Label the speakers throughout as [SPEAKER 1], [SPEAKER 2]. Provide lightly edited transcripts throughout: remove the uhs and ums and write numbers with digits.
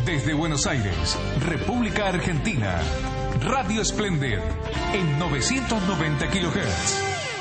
[SPEAKER 1] Desde Buenos Aires, República Argentina, Radio Splendid, en 990 kHz.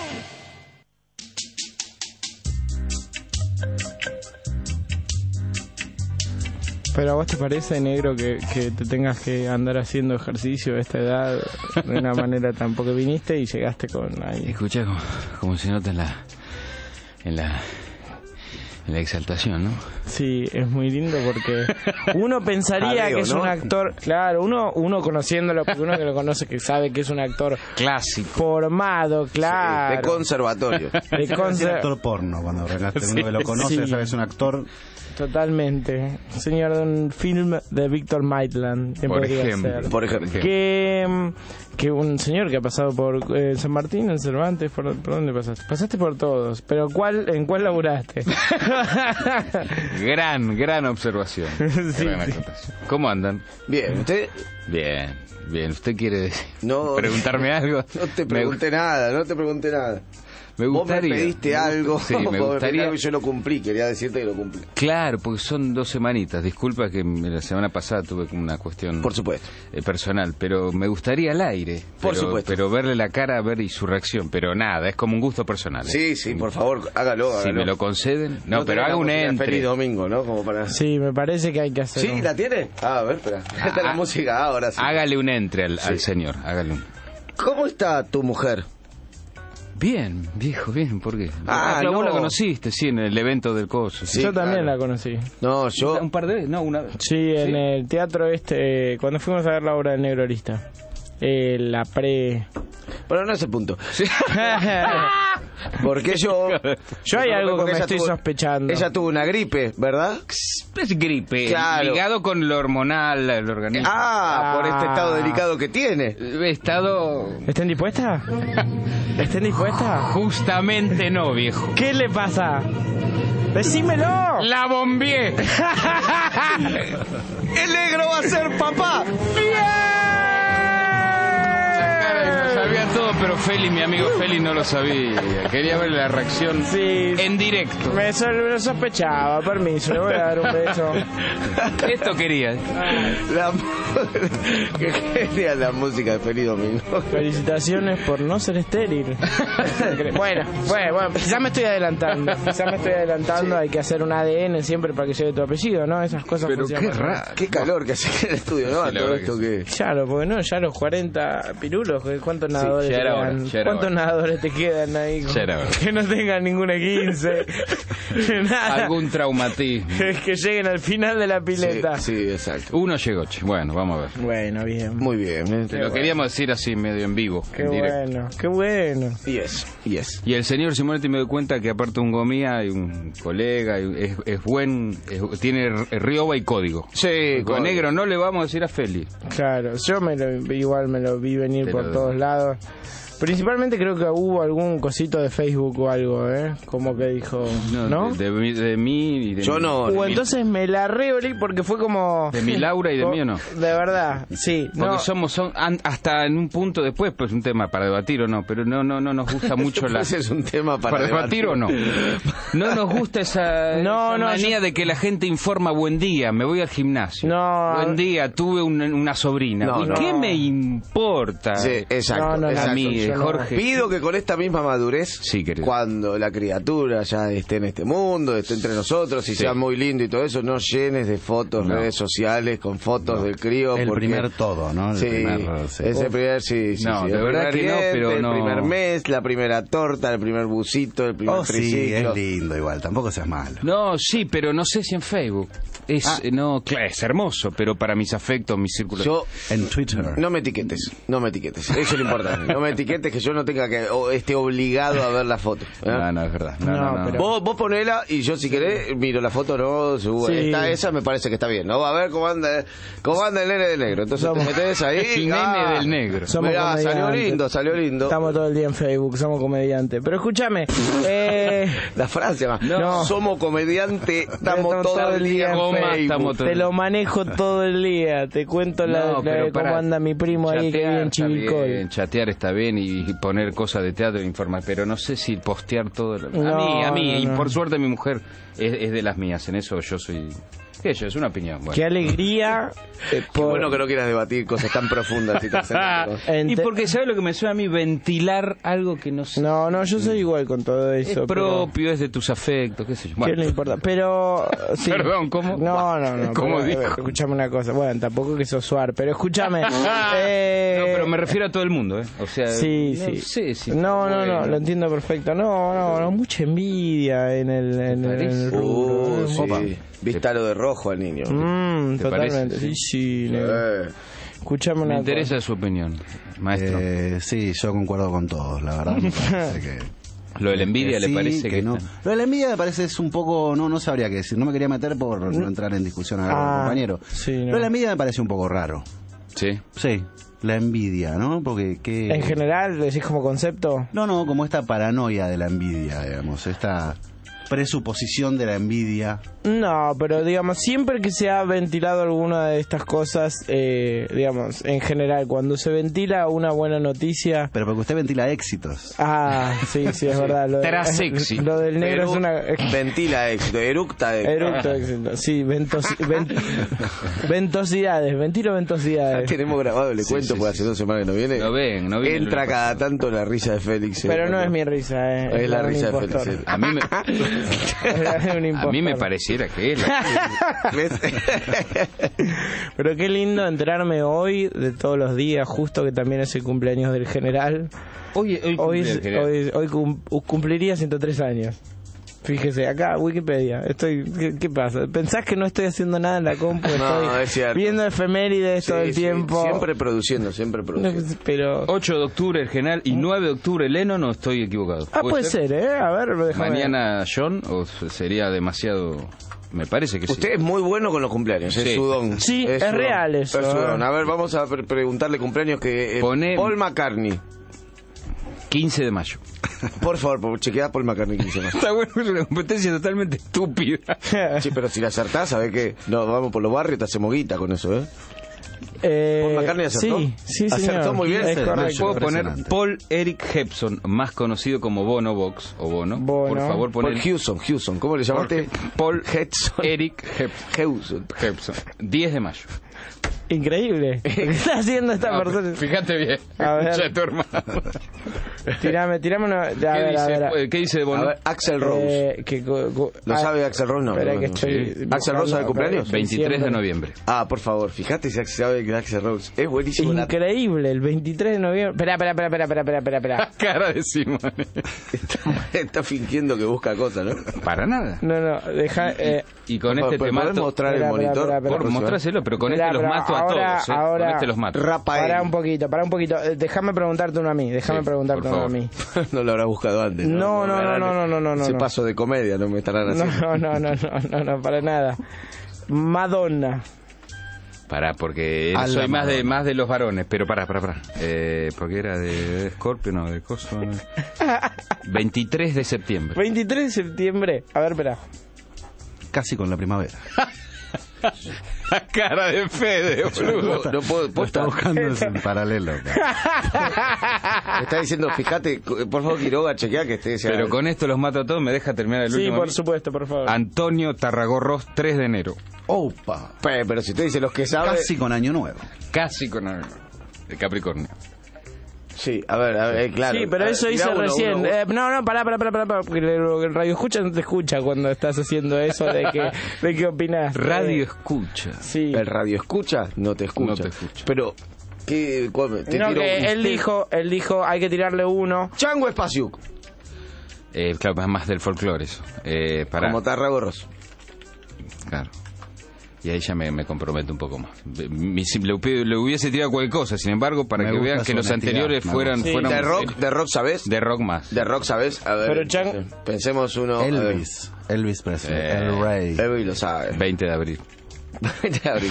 [SPEAKER 2] Pero ¿a vos te parece, negro, que te tengas que andar haciendo ejercicio a esta edad de una manera tan... Porque viniste y llegaste con ahí...
[SPEAKER 3] Escucha como se nota en la exaltación, ¿no?
[SPEAKER 2] Sí, es muy lindo porque uno pensaría
[SPEAKER 4] Jaleo,
[SPEAKER 2] que es
[SPEAKER 4] ¿no?
[SPEAKER 2] un actor... Claro, uno conociéndolo, porque uno que lo conoce, que sabe que es un actor...
[SPEAKER 3] Clásico.
[SPEAKER 2] Formado, claro.
[SPEAKER 4] De conservatorio.
[SPEAKER 2] De
[SPEAKER 5] Es un actor porno, cuando arreglaste uno que lo conoce,
[SPEAKER 2] sí.
[SPEAKER 5] sabe que es un actor.
[SPEAKER 2] Totalmente. Señor de un film de Víctor Maitland. Que
[SPEAKER 3] Por
[SPEAKER 2] podría
[SPEAKER 3] ejemplo.
[SPEAKER 2] ser.
[SPEAKER 4] Por ejemplo.
[SPEAKER 2] Que un señor que ha pasado por San Martín, en Cervantes, ¿por dónde pasaste? Pasaste por todos, pero ¿en cuál laburaste?
[SPEAKER 3] Gran observación.
[SPEAKER 2] Sí,
[SPEAKER 3] Gran
[SPEAKER 2] sí.
[SPEAKER 3] acotación. ¿Cómo andan?
[SPEAKER 4] Bien, ¿usted?
[SPEAKER 3] Bien. ¿Usted quiere
[SPEAKER 4] No,
[SPEAKER 3] preguntarme algo?
[SPEAKER 4] No te pregunté nada.
[SPEAKER 3] Me
[SPEAKER 4] Vos me
[SPEAKER 3] gustaría.
[SPEAKER 4] pediste algo.
[SPEAKER 3] Sí, me
[SPEAKER 4] vos
[SPEAKER 3] gustaría.
[SPEAKER 4] pediste algo y yo lo cumplí. Quería decirte que lo cumplí.
[SPEAKER 3] Claro, porque son 2 semanitas. Disculpa que la semana pasada tuve como una cuestión
[SPEAKER 4] Por supuesto.
[SPEAKER 3] Personal, pero me gustaría al aire.
[SPEAKER 4] Por supuesto.
[SPEAKER 3] Pero verle la cara, ver y su reacción. Pero nada, es como un gusto personal.
[SPEAKER 4] Sí, por favor, hágalo.
[SPEAKER 3] Si me lo conceden. No, pero
[SPEAKER 4] tenés
[SPEAKER 3] haga
[SPEAKER 4] la
[SPEAKER 3] un
[SPEAKER 4] música de
[SPEAKER 3] entre.
[SPEAKER 4] Feliz Domingo, ¿no? Como para...
[SPEAKER 2] Sí, me parece que hay que hacerlo.
[SPEAKER 4] ¿Sí? ¿La tiene? A ver, espera. Esta es la música ahora sí.
[SPEAKER 3] Hágale un entre al señor. Hágale un.
[SPEAKER 4] ¿Cómo está tu mujer?
[SPEAKER 3] Bien, viejo, bien, ¿por qué?
[SPEAKER 4] No.
[SPEAKER 3] Vos la conociste, sí, en el evento del coso.
[SPEAKER 4] Sí,
[SPEAKER 2] Yo también
[SPEAKER 4] claro.
[SPEAKER 2] la conocí.
[SPEAKER 4] No, yo...
[SPEAKER 3] ¿Un par de veces? No, una vez.
[SPEAKER 2] Sí, en el teatro cuando fuimos a ver la obra del Negro Arista. La pre...
[SPEAKER 4] Pero no es el punto. Porque yo
[SPEAKER 2] hay algo que
[SPEAKER 4] porque
[SPEAKER 2] me
[SPEAKER 4] ella
[SPEAKER 2] estoy
[SPEAKER 4] tuvo-
[SPEAKER 2] sospechando.
[SPEAKER 4] Ella tuvo una gripe, ¿verdad?
[SPEAKER 3] Es gripe,
[SPEAKER 4] Claro.
[SPEAKER 3] ligado con lo hormonal, el organismo.
[SPEAKER 4] Por este estado delicado que tiene.
[SPEAKER 3] He estado...
[SPEAKER 2] ¿Estén dispuestas? ¿Estén dispuestas?
[SPEAKER 3] Justamente no, viejo.
[SPEAKER 2] ¿Qué le pasa? ¡Decímelo!
[SPEAKER 3] ¡La bombié!
[SPEAKER 4] ¡El negro va a ser papá!
[SPEAKER 3] Lo sabía todo, pero Feli, mi amigo Feli, no lo sabía. Quería ver la reacción
[SPEAKER 2] Sí.
[SPEAKER 3] en directo.
[SPEAKER 2] Lo sospechaba, permiso, le voy a dar un beso.
[SPEAKER 3] Esto quería.
[SPEAKER 4] La... Qué genial la música de Feliz Domingo.
[SPEAKER 2] Felicitaciones por no ser estéril. Bueno, quizás me estoy adelantando. Hay que hacer un ADN siempre para que lleve tu apellido, ¿no? Esas cosas
[SPEAKER 3] Pero
[SPEAKER 2] funcionan.
[SPEAKER 3] qué raro.
[SPEAKER 4] Qué calor que hace en el estudio, ¿no?
[SPEAKER 3] Sí, la
[SPEAKER 4] Todo
[SPEAKER 3] verdad
[SPEAKER 4] esto
[SPEAKER 3] que
[SPEAKER 4] que...
[SPEAKER 2] Claro, porque no, ya los 40 pirulos, ¿cuántos nadadores
[SPEAKER 3] ya
[SPEAKER 2] te
[SPEAKER 3] era
[SPEAKER 2] quedan?
[SPEAKER 3] hora, ya era
[SPEAKER 2] ¿Cuántos
[SPEAKER 3] hora.
[SPEAKER 2] nadadores te quedan ahí?
[SPEAKER 3] Ya era hora.
[SPEAKER 2] Que no tengan ninguna 15. Nada.
[SPEAKER 3] Algún traumatismo.
[SPEAKER 2] Que lleguen al final de la pileta.
[SPEAKER 4] Sí, exacto.
[SPEAKER 3] Uno llegó, che. Bueno, vamos a ver.
[SPEAKER 2] Bueno, bien.
[SPEAKER 4] Muy bien.
[SPEAKER 3] Lo queríamos decir así, medio en vivo,
[SPEAKER 2] Qué
[SPEAKER 3] en directo.
[SPEAKER 2] bueno, qué bueno.
[SPEAKER 4] Yes.
[SPEAKER 3] Y el señor Simonetti me doy cuenta que aparte de un gomía hay un colega, es buen, tiene rioba y código.
[SPEAKER 4] Sí,
[SPEAKER 3] Con negro no le vamos a decir a Feli.
[SPEAKER 2] Claro, yo igual me lo vi venir
[SPEAKER 3] Te
[SPEAKER 2] por
[SPEAKER 3] lo-
[SPEAKER 2] todos lados. Principalmente creo que hubo algún cosito de Facebook o algo, como que dijo, ¿no?
[SPEAKER 3] De mí y de
[SPEAKER 4] Yo
[SPEAKER 3] mí.
[SPEAKER 4] no.
[SPEAKER 2] Entonces me la reolí porque fue como...
[SPEAKER 3] De mi Laura y de mí o no.
[SPEAKER 2] De verdad, sí.
[SPEAKER 3] Porque
[SPEAKER 2] No,
[SPEAKER 3] hasta en un punto después, pues un tema para debatir o no, pero no nos gusta mucho la...
[SPEAKER 4] Ese es un tema
[SPEAKER 3] ¿Para debatir o no? No nos gusta esa manía de que la gente informa buen día, me voy al gimnasio.
[SPEAKER 2] No.
[SPEAKER 3] Buen día, tuve una sobrina.
[SPEAKER 4] No,
[SPEAKER 3] ¿Y
[SPEAKER 4] no.
[SPEAKER 3] qué me importa?
[SPEAKER 4] Sí, exacto.
[SPEAKER 2] No,
[SPEAKER 4] exacto.
[SPEAKER 3] a mí,
[SPEAKER 2] yo no.
[SPEAKER 3] Jorge.
[SPEAKER 4] Pido que con esta misma madurez,
[SPEAKER 3] Sí, querido.
[SPEAKER 4] cuando la criatura ya esté en este mundo, esté entre nosotros y
[SPEAKER 3] Sí.
[SPEAKER 4] sea muy lindo y todo eso, no llenes de fotos,
[SPEAKER 3] No.
[SPEAKER 4] redes sociales con fotos del crío.
[SPEAKER 5] El
[SPEAKER 4] porque...
[SPEAKER 5] primer todo, ¿no? El
[SPEAKER 4] Sí,
[SPEAKER 5] primer, sí.
[SPEAKER 4] ese primer, sí.
[SPEAKER 3] No,
[SPEAKER 4] sí.
[SPEAKER 3] de
[SPEAKER 4] El
[SPEAKER 3] verdad
[SPEAKER 4] primer
[SPEAKER 3] que no,
[SPEAKER 4] diente,
[SPEAKER 3] pero no.
[SPEAKER 4] El primer mes, la primera torta, el primer busito, el primer
[SPEAKER 5] Oh, sí,
[SPEAKER 4] triciclo.
[SPEAKER 5] es lindo igual, tampoco seas malo.
[SPEAKER 3] No, sí, pero no sé si en Facebook. No, claro, es hermoso, pero para mis afectos, mis círculos...
[SPEAKER 4] Yo
[SPEAKER 5] En Twitter.
[SPEAKER 4] no me etiquetes. Eso es lo importante. No me etiquetes que yo no tenga que esté obligado a ver la foto.
[SPEAKER 3] No, es verdad. No.
[SPEAKER 2] pero-
[SPEAKER 4] Vos ponela y yo si querés miro la foto, no, subo.
[SPEAKER 2] Sí.
[SPEAKER 4] Esa me parece que está bien, ¿no? A ver cómo anda el nene del negro. Entonces
[SPEAKER 2] Somos-
[SPEAKER 4] te metes ahí.
[SPEAKER 3] El nene del negro.
[SPEAKER 2] Somos
[SPEAKER 4] Mirá, salió
[SPEAKER 2] comediantes.
[SPEAKER 4] lindo.
[SPEAKER 2] Estamos todo el día en Facebook, somos comediantes. Pero escúchame,
[SPEAKER 4] La frase más.
[SPEAKER 2] No.
[SPEAKER 4] Somos comediante, estamos todo el día en
[SPEAKER 3] Coma,
[SPEAKER 4] Facebook.
[SPEAKER 3] estamos todo-
[SPEAKER 2] te lo manejo todo el día. Te cuento
[SPEAKER 3] No, pero
[SPEAKER 2] de cómo
[SPEAKER 3] pará.
[SPEAKER 2] anda mi primo ahí que vive en
[SPEAKER 3] está
[SPEAKER 2] Chivilcoy.
[SPEAKER 3] bien, chatear está bien y poner cosas de teatro e informar, pero no sé si postear todo. A mí,
[SPEAKER 2] No.
[SPEAKER 3] y por suerte mi mujer es de las mías, en eso yo soy ¿Qué sé yo? Es una opinión. Bueno.
[SPEAKER 2] Qué alegría.
[SPEAKER 4] Qué bueno que no quieras debatir cosas tan profundas y tan
[SPEAKER 3] Y porque, ¿sabes lo que me suena a mí? Ventilar algo que no sé.
[SPEAKER 2] No, yo soy igual con todo eso.
[SPEAKER 3] Es propio, es de tus afectos, qué sé yo.
[SPEAKER 2] ¿Qué le importa? Pero... sí.
[SPEAKER 3] Perdón, ¿cómo?
[SPEAKER 2] No.
[SPEAKER 3] ¿Cómo
[SPEAKER 2] pero,
[SPEAKER 3] dijo?
[SPEAKER 2] Escuchame una cosa. Bueno, tampoco que sos suar, pero escúchame.
[SPEAKER 3] No, pero me refiero a todo el mundo, ¿eh? O sea,
[SPEAKER 2] Sí,
[SPEAKER 3] no
[SPEAKER 2] sí.
[SPEAKER 3] sé si
[SPEAKER 2] No,
[SPEAKER 3] bueno.
[SPEAKER 2] lo entiendo perfecto. No, mucha envidia en el rubro.
[SPEAKER 4] sí. Viste lo de rojo al niño.
[SPEAKER 3] ¿Te
[SPEAKER 2] Totalmente.
[SPEAKER 3] parece?
[SPEAKER 2] Sí, negro. Escuchame una
[SPEAKER 3] Me
[SPEAKER 2] cosa.
[SPEAKER 3] interesa su opinión, maestro.
[SPEAKER 5] Sí, yo concuerdo con todos, la verdad. Me parece que...
[SPEAKER 3] Lo de la envidia le
[SPEAKER 5] sí,
[SPEAKER 3] parece que
[SPEAKER 5] no.
[SPEAKER 3] está-
[SPEAKER 5] Lo de la envidia me parece es un poco... No sabría qué decir. No me quería meter por no entrar en discusión a los compañeros.
[SPEAKER 2] sí, no.
[SPEAKER 5] Lo de la envidia me parece un poco raro.
[SPEAKER 3] Sí.
[SPEAKER 5] Sí, la envidia, ¿no? Porque qué...
[SPEAKER 2] En general, decís como concepto.
[SPEAKER 5] No, como esta paranoia de la envidia, digamos. Esta presuposición de la envidia.
[SPEAKER 2] No, pero digamos, siempre que se ha ventilado alguna de estas cosas, digamos, en general, cuando se ventila una buena noticia...
[SPEAKER 5] Pero porque usted ventila éxitos.
[SPEAKER 2] Sí, es verdad. Lo,
[SPEAKER 3] Tras sexy.
[SPEAKER 2] Lo del negro
[SPEAKER 4] Pero
[SPEAKER 2] es una...
[SPEAKER 4] ventila éxito, eructa éxito.
[SPEAKER 2] Eructo éxito. Sí, ventosidades, ventilo
[SPEAKER 4] Ya
[SPEAKER 2] ventosidades.
[SPEAKER 4] tenemos grabado, le cuento, porque hace 2 semanas que no viene.
[SPEAKER 3] No ven.
[SPEAKER 4] Entra cada tanto la risa de Félix.
[SPEAKER 2] Pero no es mi risa,
[SPEAKER 4] Es la
[SPEAKER 2] un
[SPEAKER 4] risa de
[SPEAKER 2] impostor.
[SPEAKER 4] Félix.
[SPEAKER 3] A mí me,
[SPEAKER 2] Es un
[SPEAKER 3] a mí me
[SPEAKER 2] impostor.
[SPEAKER 3] pareciera que él.
[SPEAKER 4] ¿Ves?
[SPEAKER 2] Pero qué lindo enterarme hoy de todos los días, justo que también es el cumpleaños del general. Hoy cumpliría 103 años. Fíjese, acá Wikipedia. ¿Qué pasa? ¿Pensás que no estoy haciendo nada en la compu?
[SPEAKER 4] No,
[SPEAKER 2] Estoy
[SPEAKER 4] es cierto.
[SPEAKER 2] viendo efemérides todo el tiempo.
[SPEAKER 4] Siempre produciendo.
[SPEAKER 2] Pero...
[SPEAKER 3] 8 de octubre el general y 9 de octubre Lennon, ¿no estoy equivocado?
[SPEAKER 2] puede ser, A ver, déjame.
[SPEAKER 3] Mañana John, o sería demasiado... Me parece que
[SPEAKER 4] Usted
[SPEAKER 3] sí.
[SPEAKER 4] es muy bueno con los cumpleaños,
[SPEAKER 3] Sí.
[SPEAKER 4] es sudón.
[SPEAKER 2] Sí, es
[SPEAKER 4] sudón.
[SPEAKER 2] real eso,
[SPEAKER 4] Es sudón. A ver, vamos a preguntarle cumpleaños que...
[SPEAKER 3] Pone-
[SPEAKER 4] Paul McCartney.
[SPEAKER 3] 15 de mayo.
[SPEAKER 4] Por favor, chequeá Paul McCartney 15 de mayo.
[SPEAKER 3] Está bueno, es una competencia totalmente estúpida.
[SPEAKER 4] Sí, pero si la acertás, ¿sabés qué? No, vamos por los barrios, te hacemos guita con eso, ¿eh? Paul McCartney acertó.
[SPEAKER 2] Sí,
[SPEAKER 4] Acertó
[SPEAKER 2] señor.
[SPEAKER 4] muy bien.
[SPEAKER 2] Es
[SPEAKER 5] Sí,
[SPEAKER 2] correcto.
[SPEAKER 3] Puedo poner
[SPEAKER 5] Impresionante.
[SPEAKER 3] Paul Eric Hepson, más conocido como Bono Box, o Bono.
[SPEAKER 2] Bono.
[SPEAKER 3] Por favor,
[SPEAKER 4] Paul
[SPEAKER 3] poner
[SPEAKER 4] Hewson, ¿cómo le llamaste?
[SPEAKER 3] Paul
[SPEAKER 4] Hudson.
[SPEAKER 3] Eric
[SPEAKER 4] Hewson.
[SPEAKER 3] Hepson. 10 de mayo.
[SPEAKER 2] Increíble. ¿Qué está haciendo esta
[SPEAKER 3] No,
[SPEAKER 2] persona?
[SPEAKER 3] fíjate bien.
[SPEAKER 2] A ver.
[SPEAKER 3] Escucha a tu hermano.
[SPEAKER 2] Tirame una...
[SPEAKER 3] ¿Qué dice de
[SPEAKER 4] A
[SPEAKER 3] Bono?
[SPEAKER 4] ver, Axel Rose. ¿Lo sabe Axel Rose? No.
[SPEAKER 2] Espera
[SPEAKER 4] no,
[SPEAKER 2] que
[SPEAKER 4] no.
[SPEAKER 2] estoy
[SPEAKER 4] Sí. ¿Axel Rose sabe cumpleaños?
[SPEAKER 3] 23 de noviembre.
[SPEAKER 4] Ah, por favor, fíjate si sabe que Axel Rose. Es buenísimo.
[SPEAKER 2] Increíble, el 23 de noviembre. Espera.
[SPEAKER 3] Cara de Simone.
[SPEAKER 4] Está fingiendo que busca cosas, ¿no?
[SPEAKER 3] Para nada.
[SPEAKER 2] No, deja...
[SPEAKER 3] Y con este te
[SPEAKER 4] ¿Podés
[SPEAKER 3] mato.
[SPEAKER 4] mostrar el
[SPEAKER 2] Espera,
[SPEAKER 4] monitor?
[SPEAKER 2] espera.
[SPEAKER 3] Por mostráselo, pero con
[SPEAKER 2] Espera,
[SPEAKER 3] este los
[SPEAKER 2] pero
[SPEAKER 3] mato a
[SPEAKER 2] ahora-
[SPEAKER 3] todos.
[SPEAKER 2] ahora-
[SPEAKER 3] Con este los mato.
[SPEAKER 4] Rafael.
[SPEAKER 2] Para un poquito. Déjame preguntarte uno a mí.
[SPEAKER 3] Sí,
[SPEAKER 2] preguntarte
[SPEAKER 3] por
[SPEAKER 2] uno a
[SPEAKER 3] favor.
[SPEAKER 2] mí.
[SPEAKER 4] No lo habrá buscado antes.
[SPEAKER 2] No.
[SPEAKER 4] Ese
[SPEAKER 2] no.
[SPEAKER 4] paso de comedia no me estarán haciendo.
[SPEAKER 2] No, para nada. Madonna.
[SPEAKER 3] Pará, porque
[SPEAKER 5] A la
[SPEAKER 3] soy más
[SPEAKER 5] Madonna.
[SPEAKER 3] de los varones, pero pará. Porque era de Scorpio, no, de Coso. 23 de septiembre.
[SPEAKER 2] 23 de septiembre. A ver, espera.
[SPEAKER 5] Casi con la primavera.
[SPEAKER 3] La cara de Fede, boludo.
[SPEAKER 4] No puedo.
[SPEAKER 5] Lo
[SPEAKER 4] Posta.
[SPEAKER 5] está buscando en paralelo.
[SPEAKER 4] Me está diciendo, fíjate, por favor, Quiroga, chequea que esté.
[SPEAKER 3] Pero con esto los mato a todos, me deja terminar el
[SPEAKER 2] Sí,
[SPEAKER 3] último.
[SPEAKER 2] por supuesto, por favor.
[SPEAKER 3] Antonio Tarragorros, 3 de enero.
[SPEAKER 5] Opa.
[SPEAKER 4] Pero si usted dice los que saben.
[SPEAKER 5] Casi con año nuevo.
[SPEAKER 3] Casi con el Capricornio.
[SPEAKER 4] Sí, a ver, claro.
[SPEAKER 2] Sí, pero
[SPEAKER 4] A ver,
[SPEAKER 2] eso
[SPEAKER 4] tirá
[SPEAKER 2] hice
[SPEAKER 4] uno,
[SPEAKER 2] recién.
[SPEAKER 4] uno.
[SPEAKER 2] Pará, porque el radio escucha no te escucha cuando estás haciendo eso de qué opinás.
[SPEAKER 3] Radio escucha.
[SPEAKER 2] Sí.
[SPEAKER 4] El radio escucha, no te escucha.
[SPEAKER 3] No te escucha.
[SPEAKER 4] Pero, ¿qué? Te
[SPEAKER 2] No,
[SPEAKER 4] tiro
[SPEAKER 2] que
[SPEAKER 4] un-
[SPEAKER 2] él dijo, hay que tirarle uno.
[SPEAKER 4] Chango Espaciuc,
[SPEAKER 3] Claro, es más del folclore eso. Para,
[SPEAKER 4] como Tarragorros.
[SPEAKER 3] claro. Y ahí ya me comprometo un poco más. Le hubiese tirado cualquier cosa, sin embargo, para
[SPEAKER 5] Me
[SPEAKER 3] que
[SPEAKER 5] gusta
[SPEAKER 3] vean que
[SPEAKER 5] su
[SPEAKER 3] los
[SPEAKER 5] honestidad,
[SPEAKER 3] anteriores
[SPEAKER 5] me
[SPEAKER 3] fueran...
[SPEAKER 2] gusta. Sí.
[SPEAKER 3] fueran
[SPEAKER 4] De rock, ¿sabes?
[SPEAKER 3] de rock más.
[SPEAKER 4] De rock, ¿sabes? A ver,
[SPEAKER 2] Pero Chan-
[SPEAKER 4] pensemos uno.
[SPEAKER 5] Elvis Presley. El rey.
[SPEAKER 4] Elvis lo sabe.
[SPEAKER 3] 20 de abril.
[SPEAKER 4] De abril.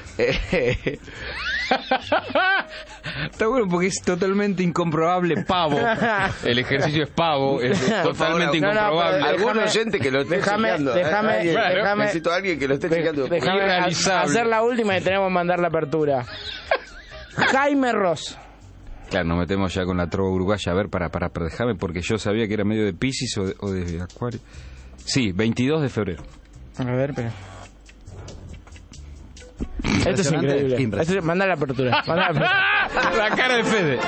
[SPEAKER 3] Está bueno porque es totalmente incomprobable, pavo. El ejercicio es pavo, es totalmente
[SPEAKER 2] No, no,
[SPEAKER 3] incomprobable.
[SPEAKER 2] pero
[SPEAKER 4] Algún
[SPEAKER 2] déjame-
[SPEAKER 4] oyente que lo esté
[SPEAKER 2] déjame-
[SPEAKER 4] chequeando.
[SPEAKER 2] déjame-
[SPEAKER 4] Alguien-
[SPEAKER 2] déjame-
[SPEAKER 4] Necesito a alguien que lo esté chequeando.
[SPEAKER 2] Déjame
[SPEAKER 3] Irrealizable.
[SPEAKER 2] hacer la última y tenemos que mandar la apertura. Jaime Ross.
[SPEAKER 3] Claro, nos metemos ya con la trova uruguaya. A ver, para déjame, porque yo sabía que era medio de Piscis o de Acuario. Sí, 22 de febrero.
[SPEAKER 2] A ver, pero... Esto es increíble. Manda la apertura.
[SPEAKER 3] La cara de Fede.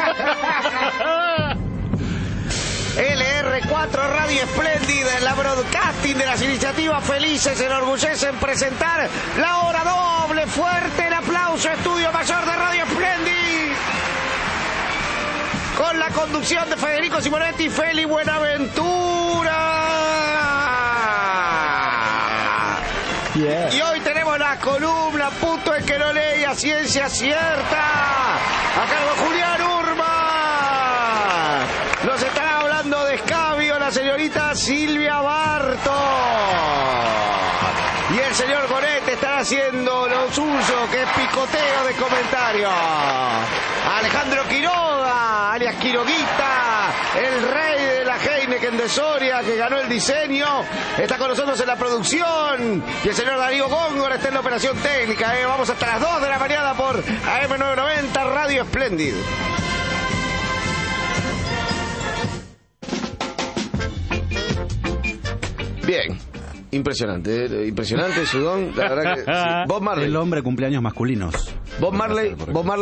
[SPEAKER 4] LR4 Radio Espléndida, en la broadcasting de las iniciativas felices, se enorgullece en presentar la hora doble. Fuerte el aplauso, Estudio Mayor de Radio Espléndida, con la conducción de Federico Simonetti y Feli Buenaventura. Y hoy tenemos la columna Punto en que no leía Ciencia Cierta, a cargo de Julián Urma. Nos estará hablando de escabio la señorita Silvia Barto. Y el señor Gonet estará haciendo lo suyo, que es picoteo de comentarios. Alejandro Quiroga, alias Quiroguita, el rey de la Heineken de Soria, que ganó el diseño, está con nosotros en la producción. Y el señor Darío Góngora está en la operación técnica. Vamos hasta las 2 de la mañana por AM990 Radio Espléndido. Bien. Impresionante, Sudón. La verdad que sí. Bob Marley.
[SPEAKER 5] El hombre cumpleaños masculinos.
[SPEAKER 4] Bob Marley.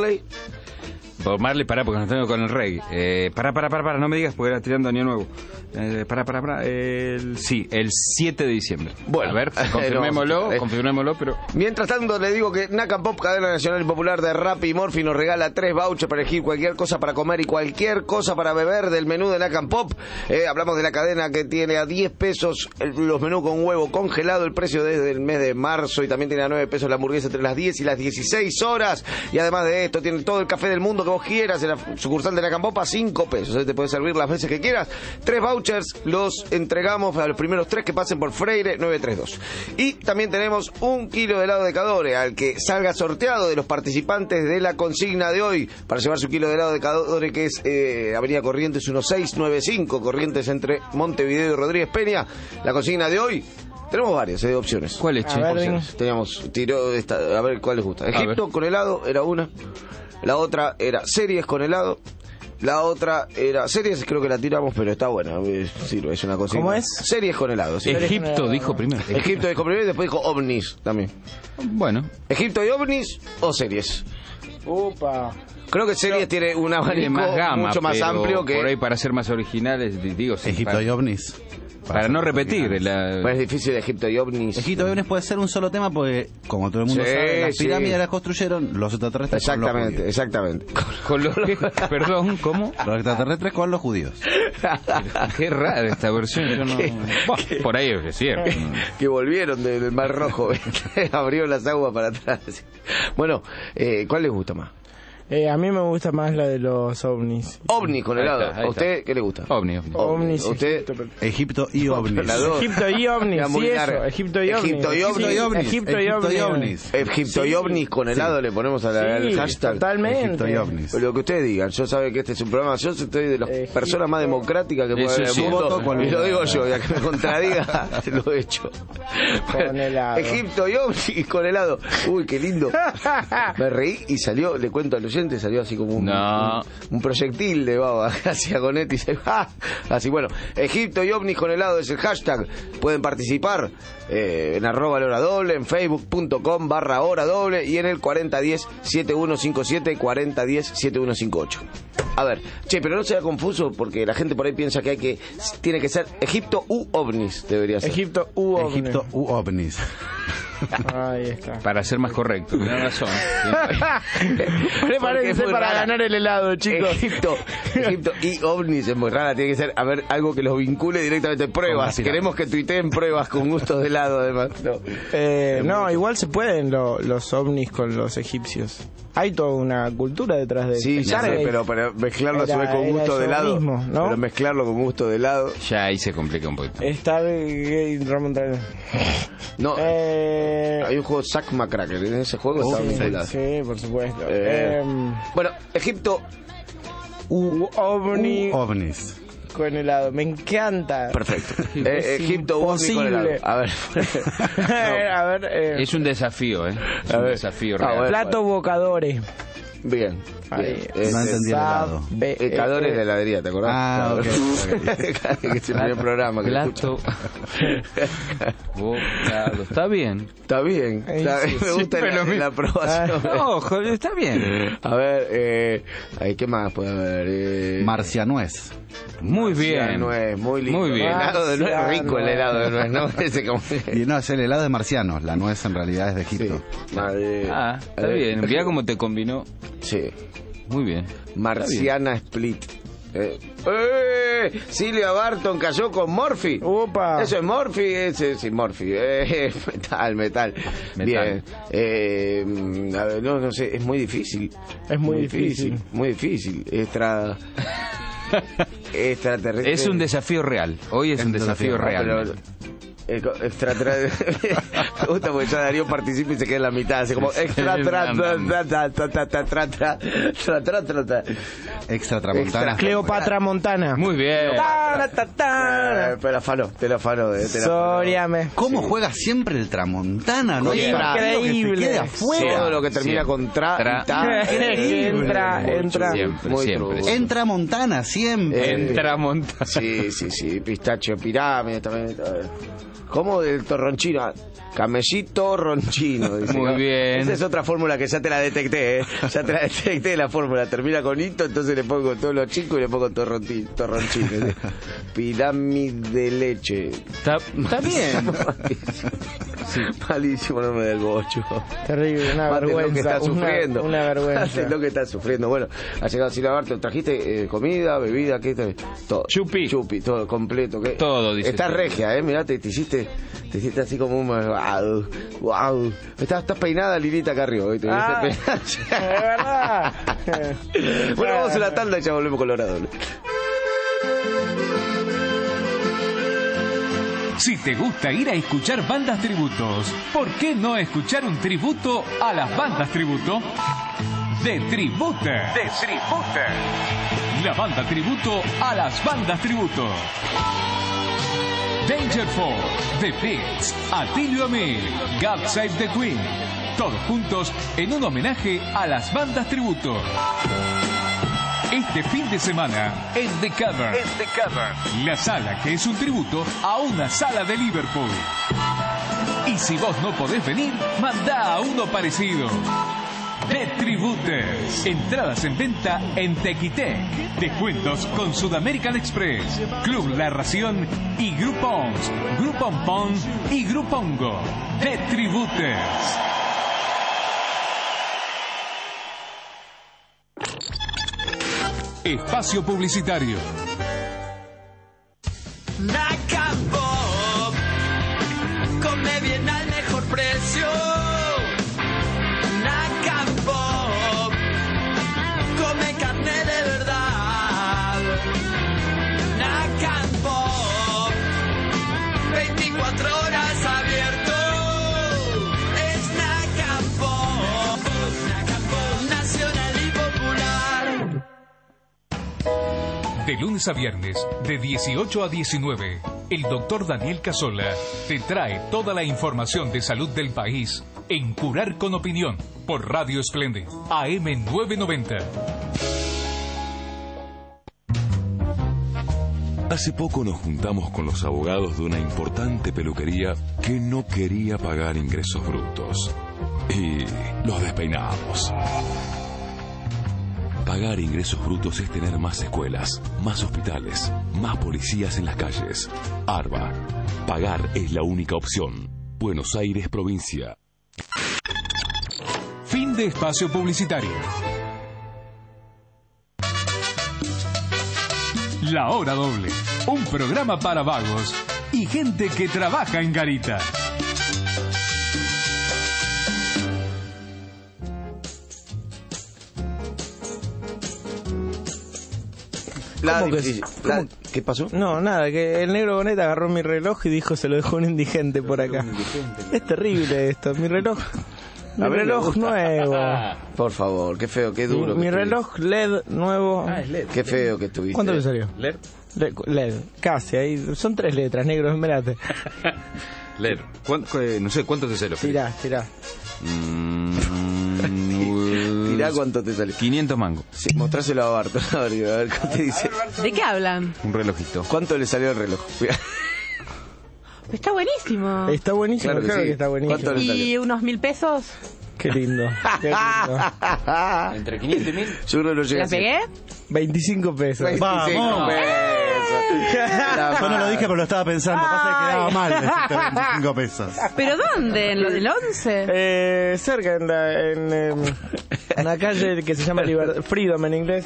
[SPEAKER 3] Bob Marley, pará, porque nos tengo con el reggae. Pará, no me digas porque era tirando año nuevo. Pará. El 7 de diciembre.
[SPEAKER 4] Bueno,
[SPEAKER 3] a ver, confirmémoslo, pero...
[SPEAKER 4] Mientras tanto, le digo que Nacan Pop, cadena nacional y popular de rap y morfi, nos regala 3 vouchers para elegir cualquier cosa para comer y cualquier cosa para beber del menú de Nacan Pop. Hablamos de la cadena que tiene a 10 pesos los menús con huevo congelado, el precio desde el mes de marzo, y también tiene a 9 pesos la hamburguesa entre las 10 y las 16 horas. Y además de esto, tiene todo el café del mundo que vos quieras en la sucursal de Nacan Pop a 5 pesos. Te puedes servir las veces que quieras. 3 vouchers los entregamos a los primeros 3 que pasen por Freire 932. Y también tenemos 1 kilo de helado de Cadore al que salga sorteado de los participantes de la consigna de hoy para llevar su kilo de helado de Cadore, que es Avenida Corrientes 1695, Corrientes entre Montevideo y Rodríguez Peña. La consigna de hoy, tenemos varias opciones.
[SPEAKER 3] ¿Cuál es, che?
[SPEAKER 4] Teníamos a ver cuál les gusta. Egipto con helado era una. La otra era series con helado. La otra era series, creo que la tiramos, pero está buena. Sirve, es una consigna.
[SPEAKER 2] ¿Cómo es?
[SPEAKER 4] Series con helado. ¿Sí?
[SPEAKER 3] Egipto dijo primero.
[SPEAKER 4] Egipto dijo primero y después dijo ovnis también.
[SPEAKER 3] Bueno.
[SPEAKER 4] Egipto y ovnis o series.
[SPEAKER 2] Upa.
[SPEAKER 4] Creo que series tiene un abanico
[SPEAKER 3] más gama,
[SPEAKER 4] mucho más amplio que...
[SPEAKER 3] Por ahí, para ser más originales, digo...
[SPEAKER 5] Egipto y ovnis.
[SPEAKER 3] Para no repetir
[SPEAKER 4] Pues es difícil Egipto y ovnis.
[SPEAKER 5] Egipto y ovnis puede ser un solo tema porque, como todo el mundo sabe, las pirámides las construyeron los extraterrestres con los judíos.
[SPEAKER 4] Exactamente.
[SPEAKER 3] ¿Con los perdón, ¿cómo?
[SPEAKER 5] Los extraterrestres con los judíos.
[SPEAKER 3] Qué rara esta versión. Yo no... por ahí es cierto.
[SPEAKER 4] Que volvieron del Mar Rojo. Abrieron las aguas para atrás. Bueno, ¿cuál les gusta más?
[SPEAKER 2] A mí me gusta más la de los ovnis.
[SPEAKER 4] Ovni con helado.
[SPEAKER 3] Ahí está.
[SPEAKER 4] ¿A usted qué le gusta?
[SPEAKER 2] Ovnis.
[SPEAKER 4] ¿Usted?
[SPEAKER 5] Egipto y ovnis.
[SPEAKER 2] Egipto y ovnis, sí, eso. Egipto y ovnis.
[SPEAKER 4] Egipto y ovnis. Egipto y ovnis con helado le ponemos al hashtag.
[SPEAKER 2] Totalmente.
[SPEAKER 5] Egipto y ovnis.
[SPEAKER 4] Lo que ustedes digan. Yo sabe que este es un programa. Yo estoy de las personas más democráticas que puede haber en el mundo. Y lo digo yo. Y a que me contradiga, lo he hecho.
[SPEAKER 2] Con helado.
[SPEAKER 4] Egipto y ovnis con helado. Uy, qué lindo. Me reí y salió, le cuento al oyente, salió así como un proyectil de baba hacia Gonetti. Así, bueno, Egipto y ovnis con helado es el hashtag. Pueden participar en @hora doble, en facebook.com/hora doble y en el 4010-7157, 4010-7158. A ver, pero no sea confuso porque la gente por ahí piensa que tiene que ser Egipto u ovnis, debería ser.
[SPEAKER 2] Egipto u
[SPEAKER 5] ovnis.
[SPEAKER 2] Ahí está.
[SPEAKER 3] Para ser más correcto, tiene razón.
[SPEAKER 2] Prepárense para ganar el helado, chicos.
[SPEAKER 4] Egipto y ovnis es muy rara. Tiene que ser algo que los vincule directamente. Pruebas. Queremos que tuiteen pruebas con gustos de helado, además.
[SPEAKER 2] No, igual se pueden los ovnis con los egipcios. Hay toda una cultura detrás de
[SPEAKER 4] sí, ya sé, pero mezclarlo a su vez con gusto de helado mismo, ¿no? Pero mezclarlo con gusto de helado
[SPEAKER 3] ya ahí se complica un poquito.
[SPEAKER 2] Estar remontar.
[SPEAKER 4] No, hay un juego Zack McCracker, en ese juego está vinculado.
[SPEAKER 2] Sí, por supuesto.
[SPEAKER 4] Bueno, Egipto
[SPEAKER 5] ovnis
[SPEAKER 2] con helado, me encanta.
[SPEAKER 4] Perfecto. Egipto ovni con helado. A ver.
[SPEAKER 3] Es un desafío, Es un desafío.
[SPEAKER 2] Plato Bocadore.
[SPEAKER 4] Bien.
[SPEAKER 2] Ahí.
[SPEAKER 5] No entendí el helado.
[SPEAKER 4] Calores de heladería, ¿te acordás?
[SPEAKER 5] Ah, ok.
[SPEAKER 4] Que es el primer programa que
[SPEAKER 3] Plato. Bocado. Está bien.
[SPEAKER 4] Está bien. Me gusta la aprobación.
[SPEAKER 3] No, joder, está bien.
[SPEAKER 4] A ver, ¿qué más puede haber?
[SPEAKER 5] Marcianuez.
[SPEAKER 3] Muy bien.
[SPEAKER 4] Nuez, muy lindo.
[SPEAKER 3] Muy bien.
[SPEAKER 4] El helado de nuez, rico el helado de nuez, ¿no? Ese como...
[SPEAKER 5] Y no, es el helado de marcianos. La nuez en realidad es de Egipto.
[SPEAKER 4] Madre.
[SPEAKER 3] Está bien. Mirá cómo te combinó.
[SPEAKER 4] Sí.
[SPEAKER 3] Muy bien.
[SPEAKER 4] Marciana Split. Silvia Barton cayó con Morphy.
[SPEAKER 2] Opa.
[SPEAKER 4] Eso es Morphy, ese sí, Morphy. Metal. Bien. A ver, no sé, es muy difícil.
[SPEAKER 2] Es muy difícil.
[SPEAKER 4] Muy difícil. Extraterrestre.
[SPEAKER 3] Es un desafío real. Hoy es un desafío real.
[SPEAKER 4] Extraterrestre. Me gusta porque ya Darío participa y se queda en la mitad. Así como
[SPEAKER 5] Extra Tramontana.
[SPEAKER 2] Cleopatra Montana.
[SPEAKER 3] Muy bien.
[SPEAKER 4] Te la falo.
[SPEAKER 2] Soriame.
[SPEAKER 5] ¿Cómo juega siempre el Tramontana? No hay partido que se
[SPEAKER 2] Increíble.
[SPEAKER 5] quede afuera.
[SPEAKER 4] Todo lo que termina con tra.
[SPEAKER 2] Entra.
[SPEAKER 3] Siempre.
[SPEAKER 5] Entra Montana, siempre.
[SPEAKER 3] Entra Montana.
[SPEAKER 4] Sí. Pistachio, pirámide también. ¿Cómo? Del torronchino. Camellito ronchino. Dice,
[SPEAKER 3] Muy
[SPEAKER 4] ¿no?
[SPEAKER 3] bien.
[SPEAKER 4] Esa es otra fórmula que ya te la detecté, Ya te la detecté la fórmula. Termina con hito, entonces le pongo todos los chicos y le pongo torronchino. Pirámide de leche.
[SPEAKER 3] Está bien.
[SPEAKER 4] Sí. Malísimo nombre del bocho.
[SPEAKER 2] Terrible, una
[SPEAKER 4] Mate
[SPEAKER 2] vergüenza.
[SPEAKER 4] lo que está sufriendo.
[SPEAKER 2] Una vergüenza.
[SPEAKER 4] Mate lo que está sufriendo. Bueno, ha llegado Silvia Barton. ¿Trajiste comida, bebida? ¿Qué tal? Todo.
[SPEAKER 3] Chupi,
[SPEAKER 4] todo completo. ¿Qué?
[SPEAKER 3] Todo, dice.
[SPEAKER 4] Estás regia, mirá, te hiciste así como un... Wow. Estás peinada, Lilita Carrió. ¿Viste?
[SPEAKER 2] Es verdad.
[SPEAKER 4] Bueno, vamos a la tanda y ya volvemos Colorado.
[SPEAKER 1] Si te gusta ir a escuchar bandas tributos, ¿por qué no escuchar un tributo a las bandas tributo? The Tributer. La banda tributo a las bandas tributo. Danger Force, The Pits, Atilio Amil, God Save the Queen. Todos juntos en un homenaje a las bandas tributo. Este fin de semana en The Cavern. La sala que es un tributo a una sala de Liverpool. Y si vos no podés venir, mandá a uno parecido. The Tributers. Entradas en venta en Tequitec. Descuentos con Sudamerican Express, Club La Ración y Groupons, Groupon Pon y Grupongo. The Tributers. Espacio publicitario.
[SPEAKER 6] Nacapop, come bien al mejor precio. Nacapop, come carne de verdad. Nacapop, 24 horas abierto. Es Nacapop, nacional y popular.
[SPEAKER 1] De lunes a viernes, de 18 a 19, el doctor Daniel Casola te trae toda la información de salud del país en Curar con Opinión por Radio Esplende, AM 990.
[SPEAKER 7] Hace poco nos juntamos con los abogados de una importante peluquería que no quería pagar ingresos brutos. Y los despeinamos. Pagar ingresos brutos es tener más escuelas, más hospitales, más policías en las calles. ARBA. Pagar es la única opción. Buenos Aires, provincia.
[SPEAKER 1] Fin de espacio publicitario. La Hora Doble, un programa para vagos y gente que trabaja en garita.
[SPEAKER 4] ¿Qué pasó?
[SPEAKER 2] No, nada, que el negro Boneta agarró mi reloj y dijo se lo dejó un indigente por acá. Es terrible esto, mi reloj. Mi reloj nuevo.
[SPEAKER 4] Por favor, qué feo, qué duro.
[SPEAKER 2] Mi reloj LED nuevo.
[SPEAKER 3] Es LED.
[SPEAKER 4] Qué feo que estuviste.
[SPEAKER 2] ¿Cuánto le salió?
[SPEAKER 3] LED.
[SPEAKER 2] LED, casi, ahí son 3 letras, negro, esmerate.
[SPEAKER 3] LED. No sé, ¿cuánto te salió?
[SPEAKER 2] Tirá.
[SPEAKER 4] Mirá cuánto te salió.
[SPEAKER 3] 500 mangos.
[SPEAKER 4] Sí, mostráselo a Barton. A ver qué te dice.
[SPEAKER 8] ¿De qué hablan?
[SPEAKER 3] Un relojito.
[SPEAKER 4] ¿Cuánto le salió el reloj?
[SPEAKER 8] Está buenísimo.
[SPEAKER 2] Está buenísimo,
[SPEAKER 4] Claro que
[SPEAKER 2] claro
[SPEAKER 4] sí.
[SPEAKER 2] que está buenísimo.
[SPEAKER 4] ¿Cuánto le
[SPEAKER 8] ¿Y
[SPEAKER 4] salió?
[SPEAKER 8] unos 1.000 pesos?
[SPEAKER 2] Qué lindo. Qué lindo.
[SPEAKER 3] Entre 500 y 1000.
[SPEAKER 4] Yo creo que no llega
[SPEAKER 8] ¿La
[SPEAKER 4] a ser.
[SPEAKER 8] pegué?
[SPEAKER 2] 25 pesos.
[SPEAKER 4] 25 pesos.
[SPEAKER 5] Yo no lo dije, pero lo estaba pensando. Pasa que quedaba mal decirte 25 pesos.
[SPEAKER 8] ¿Pero dónde? ¿En lo del 11?
[SPEAKER 2] Cerca, en una calle que se llama Freedom en inglés.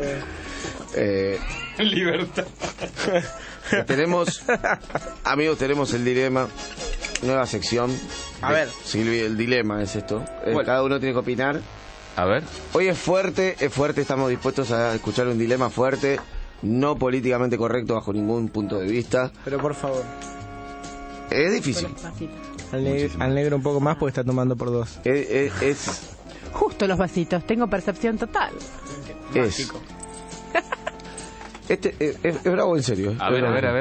[SPEAKER 3] Libertad.
[SPEAKER 4] Tenemos, amigos, tenemos el dilema. Nueva sección.
[SPEAKER 2] A ver.
[SPEAKER 4] Silvi, el dilema es esto.
[SPEAKER 3] ¿Cuál?
[SPEAKER 4] Cada uno tiene que opinar.
[SPEAKER 3] A ver.
[SPEAKER 4] Hoy es fuerte, estamos dispuestos a escuchar un dilema fuerte, no políticamente correcto bajo ningún punto de vista.
[SPEAKER 2] Pero por favor,
[SPEAKER 4] Es difícil.
[SPEAKER 2] al negro un poco más porque está tomando por 2.
[SPEAKER 4] Es
[SPEAKER 8] Justo los vasitos. Tengo percepción total.
[SPEAKER 4] es bravo en serio.
[SPEAKER 3] A ver.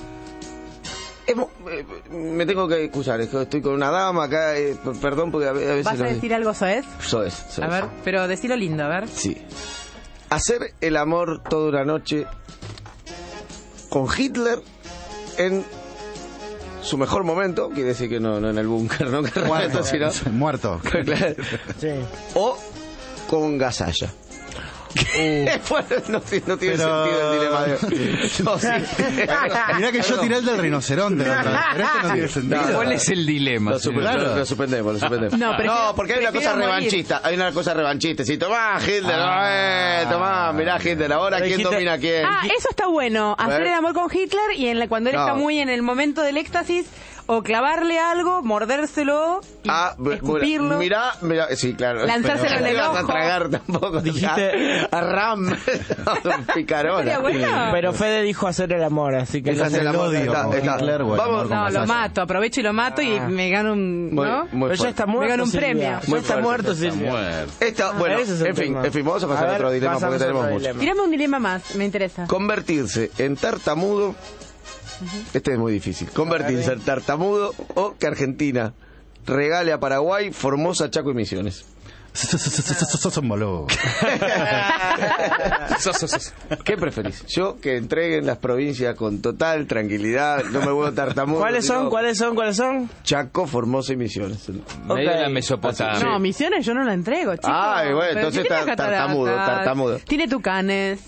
[SPEAKER 4] Me tengo que excusar, es que estoy con una dama acá, perdón porque a veces...
[SPEAKER 8] ¿Vas a decir algo soez?
[SPEAKER 4] Soez.
[SPEAKER 8] A ver, pero decilo lindo, a ver.
[SPEAKER 4] Sí. Hacer el amor toda una noche con Hitler en su mejor momento, quiere decir que no en el búnker, ¿no? Que
[SPEAKER 5] Muerto,
[SPEAKER 4] sino-
[SPEAKER 5] muerto.
[SPEAKER 4] Claro.
[SPEAKER 2] Sí.
[SPEAKER 4] O con Gasalla. Bueno, no tiene
[SPEAKER 5] Pero-
[SPEAKER 4] sentido el dilema de hoy. No, sí.
[SPEAKER 5] Mirá que yo tiré el del rinoceronte la otra vez, pero este no tiene sentido.
[SPEAKER 3] ¿Cuál es el dilema?
[SPEAKER 4] Lo,
[SPEAKER 3] señor?
[SPEAKER 5] Claro.
[SPEAKER 4] lo suspendemos.
[SPEAKER 8] No, prefiero-
[SPEAKER 4] porque hay una cosa
[SPEAKER 8] prefiero morir.
[SPEAKER 4] revanchista. Hay una cosa revanchista. Si tomá Hitler, tomá, mirá Hitler. Ahora, ¿quién
[SPEAKER 2] Dijiste-
[SPEAKER 4] domina a quién?
[SPEAKER 8] Ah, eso está bueno. Hacer el amor con Hitler y cuando él
[SPEAKER 4] No.
[SPEAKER 8] está muy en el momento del éxtasis, o clavarle algo, mordérselo y escupirlo.
[SPEAKER 4] Mirá, sí, claro.
[SPEAKER 8] Lanzárselo
[SPEAKER 4] Pero
[SPEAKER 8] en el
[SPEAKER 4] no vas
[SPEAKER 8] ojo.
[SPEAKER 4] a tragar tampoco.
[SPEAKER 2] Dijiste-
[SPEAKER 4] a Ram. Un picarón.
[SPEAKER 8] Estaría bueno.
[SPEAKER 2] Pero Fede dijo hacer el amor, así que
[SPEAKER 4] Es
[SPEAKER 2] no
[SPEAKER 4] hacer
[SPEAKER 2] sé.
[SPEAKER 4] el amor.
[SPEAKER 5] odio con Hitler o el
[SPEAKER 4] Vamos.
[SPEAKER 5] amor con
[SPEAKER 8] No, lo
[SPEAKER 5] Gasalla.
[SPEAKER 8] mato, aprovecho y lo mato y me gano un...
[SPEAKER 4] Muy,
[SPEAKER 8] ¿no?
[SPEAKER 4] muy
[SPEAKER 2] Pero ya
[SPEAKER 4] fuerte.
[SPEAKER 2] está muerto.
[SPEAKER 8] Me gano un
[SPEAKER 2] Silvia.
[SPEAKER 8] premio.
[SPEAKER 2] Ya
[SPEAKER 4] Muy
[SPEAKER 2] está
[SPEAKER 4] fuerte.
[SPEAKER 2] muerto, Silvia.
[SPEAKER 4] Bueno,
[SPEAKER 2] Ese es el tema.
[SPEAKER 4] en fin, vamos a pasar a
[SPEAKER 2] ver,
[SPEAKER 4] otro dilema porque
[SPEAKER 2] pasamos a
[SPEAKER 4] tenemos
[SPEAKER 2] otro
[SPEAKER 4] mucho.
[SPEAKER 2] dilema.
[SPEAKER 8] Tírame un dilema más, me interesa.
[SPEAKER 4] Convertirse en tartamudo. Este es muy difícil. Convertirse en tartamudo o que Argentina regale a Paraguay Formosa, Chaco y Misiones.
[SPEAKER 5] Sos un boludo.
[SPEAKER 4] ¿Qué preferís? Yo que entreguen las provincias con total tranquilidad, no me vuelvo tartamudo.
[SPEAKER 2] ¿Cuáles
[SPEAKER 4] sino
[SPEAKER 2] son?
[SPEAKER 4] Chaco, Formosa y Misiones.
[SPEAKER 3] Medio de la
[SPEAKER 2] Ok.
[SPEAKER 3] Mesopotamia.
[SPEAKER 8] No, Misiones yo no la entrego, chicos.
[SPEAKER 4] Ay, bueno,
[SPEAKER 8] Pero
[SPEAKER 4] entonces
[SPEAKER 8] ¿qué tiene
[SPEAKER 4] tartamudo,
[SPEAKER 8] cataratas?
[SPEAKER 4] tartamudo.
[SPEAKER 8] Tiene tucanes.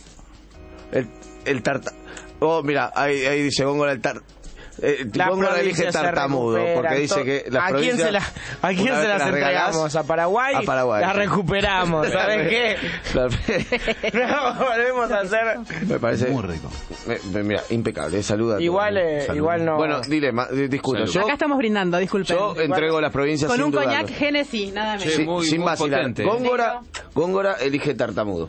[SPEAKER 4] El tarta... Oh, mira, ahí dice Góngora el Góngora elige tartamudo porque dice que las
[SPEAKER 2] ¿A quién
[SPEAKER 4] provincias...
[SPEAKER 2] ¿A quién
[SPEAKER 4] una
[SPEAKER 2] se
[SPEAKER 4] vez
[SPEAKER 2] las
[SPEAKER 4] que regalás,
[SPEAKER 2] entregamos? ¿A Paraguay?
[SPEAKER 4] A Paraguay.
[SPEAKER 2] Las recuperamos, ¿sabes qué? No, volvemos a hacer...
[SPEAKER 4] Me parece...
[SPEAKER 5] Muy rico.
[SPEAKER 4] Mira, impecable, saluda. a todos.
[SPEAKER 2] Igual no...
[SPEAKER 4] Bueno, dilema, discuto. Yo,
[SPEAKER 8] Acá estamos brindando, disculpen.
[SPEAKER 4] yo entrego las provincias
[SPEAKER 8] Con
[SPEAKER 4] sin
[SPEAKER 8] un coñac
[SPEAKER 4] dudarlo.
[SPEAKER 8] Genesis, nada menos.
[SPEAKER 3] Sí, muy-
[SPEAKER 4] sin
[SPEAKER 3] muy
[SPEAKER 4] vacilar.
[SPEAKER 3] potente.
[SPEAKER 4] Góngora elige tartamudo.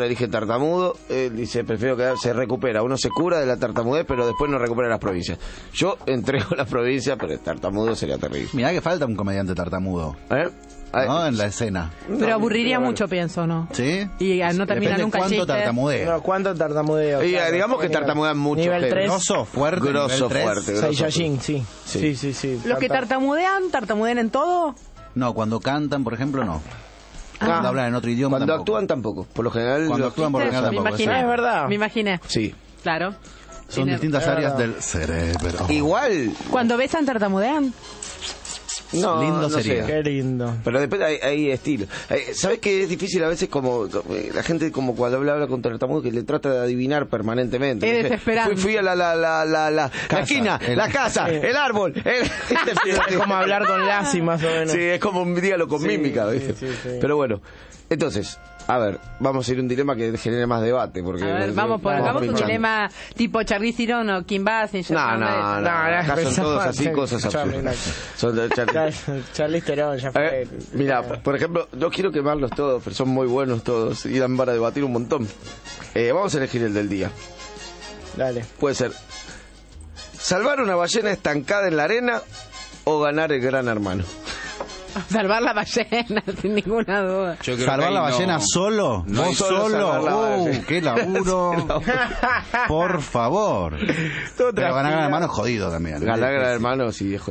[SPEAKER 4] Él dice, prefiero que se recupera. Uno se cura de la tartamudez, pero después no recupera las provincias. Yo entrego las provincias, pero el tartamudo sería terrible.
[SPEAKER 5] Mirá que falta un comediante tartamudo,
[SPEAKER 4] Ay,
[SPEAKER 5] ¿no? En la escena.
[SPEAKER 8] Pero aburriría
[SPEAKER 4] no,
[SPEAKER 8] mucho, pienso, ¿no?
[SPEAKER 5] ¿Sí?
[SPEAKER 8] Y no termina
[SPEAKER 5] Depende
[SPEAKER 8] nunca el
[SPEAKER 5] cuánto
[SPEAKER 8] chiste.
[SPEAKER 5] tartamudea.
[SPEAKER 2] No, ¿cuánto tartamudeo?
[SPEAKER 4] Y,
[SPEAKER 2] Claro,
[SPEAKER 4] digamos que
[SPEAKER 2] nivel-
[SPEAKER 4] tartamudean mucho.
[SPEAKER 2] Nivel
[SPEAKER 4] gente.
[SPEAKER 2] 3.
[SPEAKER 5] Grosso, fuerte.
[SPEAKER 4] Grosso,
[SPEAKER 5] nivel tres.
[SPEAKER 4] fuerte.
[SPEAKER 2] Saiyajin, sí.
[SPEAKER 4] Sí.
[SPEAKER 2] Sí.
[SPEAKER 8] Los que tartamudean en todo.
[SPEAKER 5] No, cuando cantan, por ejemplo, no. Cuando hablan en otro idioma
[SPEAKER 4] Cuando
[SPEAKER 5] tampoco.
[SPEAKER 4] actúan tampoco. Por lo general...
[SPEAKER 5] Cuando
[SPEAKER 4] lo-
[SPEAKER 5] actúan por lo
[SPEAKER 8] ¿Viste?
[SPEAKER 5] general
[SPEAKER 8] Me
[SPEAKER 5] tampoco.
[SPEAKER 8] imaginé.
[SPEAKER 2] Es verdad.
[SPEAKER 8] Me imaginé.
[SPEAKER 4] Sí.
[SPEAKER 8] Claro.
[SPEAKER 5] Son
[SPEAKER 8] Tiene-
[SPEAKER 5] distintas
[SPEAKER 2] es
[SPEAKER 5] áreas
[SPEAKER 2] verdad.
[SPEAKER 5] del cerebro.
[SPEAKER 4] Igual...
[SPEAKER 8] Cuando besan, tartamudean.
[SPEAKER 4] No,
[SPEAKER 5] Lindo
[SPEAKER 4] no
[SPEAKER 5] sería.
[SPEAKER 4] sé.
[SPEAKER 2] Qué lindo.
[SPEAKER 4] Pero después hay estilo. ¿Sabes qué es difícil a veces como la gente como cuando habla con tartamudo que le trata de adivinar permanentemente?
[SPEAKER 8] Es
[SPEAKER 4] No sé,
[SPEAKER 8] desesperante.
[SPEAKER 4] Fui a la esquina, la casa, el árbol.
[SPEAKER 2] Es como hablar con Lassie, más o menos.
[SPEAKER 4] Sí, es como un dígalo con
[SPEAKER 2] Sí,
[SPEAKER 4] mímica,
[SPEAKER 2] sí,
[SPEAKER 4] ¿viste?
[SPEAKER 2] sí.
[SPEAKER 4] Pero bueno, entonces, a ver, vamos a ir a un dilema que genere más debate. Porque
[SPEAKER 8] A ver, vamos un
[SPEAKER 4] pinchando.
[SPEAKER 8] dilema tipo Charlize Theron o Kim Basinger.
[SPEAKER 4] No, acá son todos así, cosas absurdas. Son de
[SPEAKER 2] Charlize Theron, ya fue.
[SPEAKER 4] Mira, por ejemplo, no quiero quemarlos todos, pero son muy buenos todos y dan para debatir un montón. Vamos a elegir el del día.
[SPEAKER 2] Dale.
[SPEAKER 4] Puede ser salvar una ballena estancada en la arena o ganar el Gran Hermano.
[SPEAKER 8] Salvar la ballena, sin ninguna duda.
[SPEAKER 3] Yo creo que
[SPEAKER 5] ¿Salvar
[SPEAKER 3] ahí
[SPEAKER 5] la
[SPEAKER 3] no.
[SPEAKER 5] ballena solo?
[SPEAKER 4] No
[SPEAKER 5] ¿Vos
[SPEAKER 4] solo salvar la
[SPEAKER 5] solo?
[SPEAKER 4] ballena.
[SPEAKER 5] ¡Qué laburo! Por favor. Pero ganar Gran Hermano es jodido también.
[SPEAKER 4] Ganar Gran Hermano sí es jodido.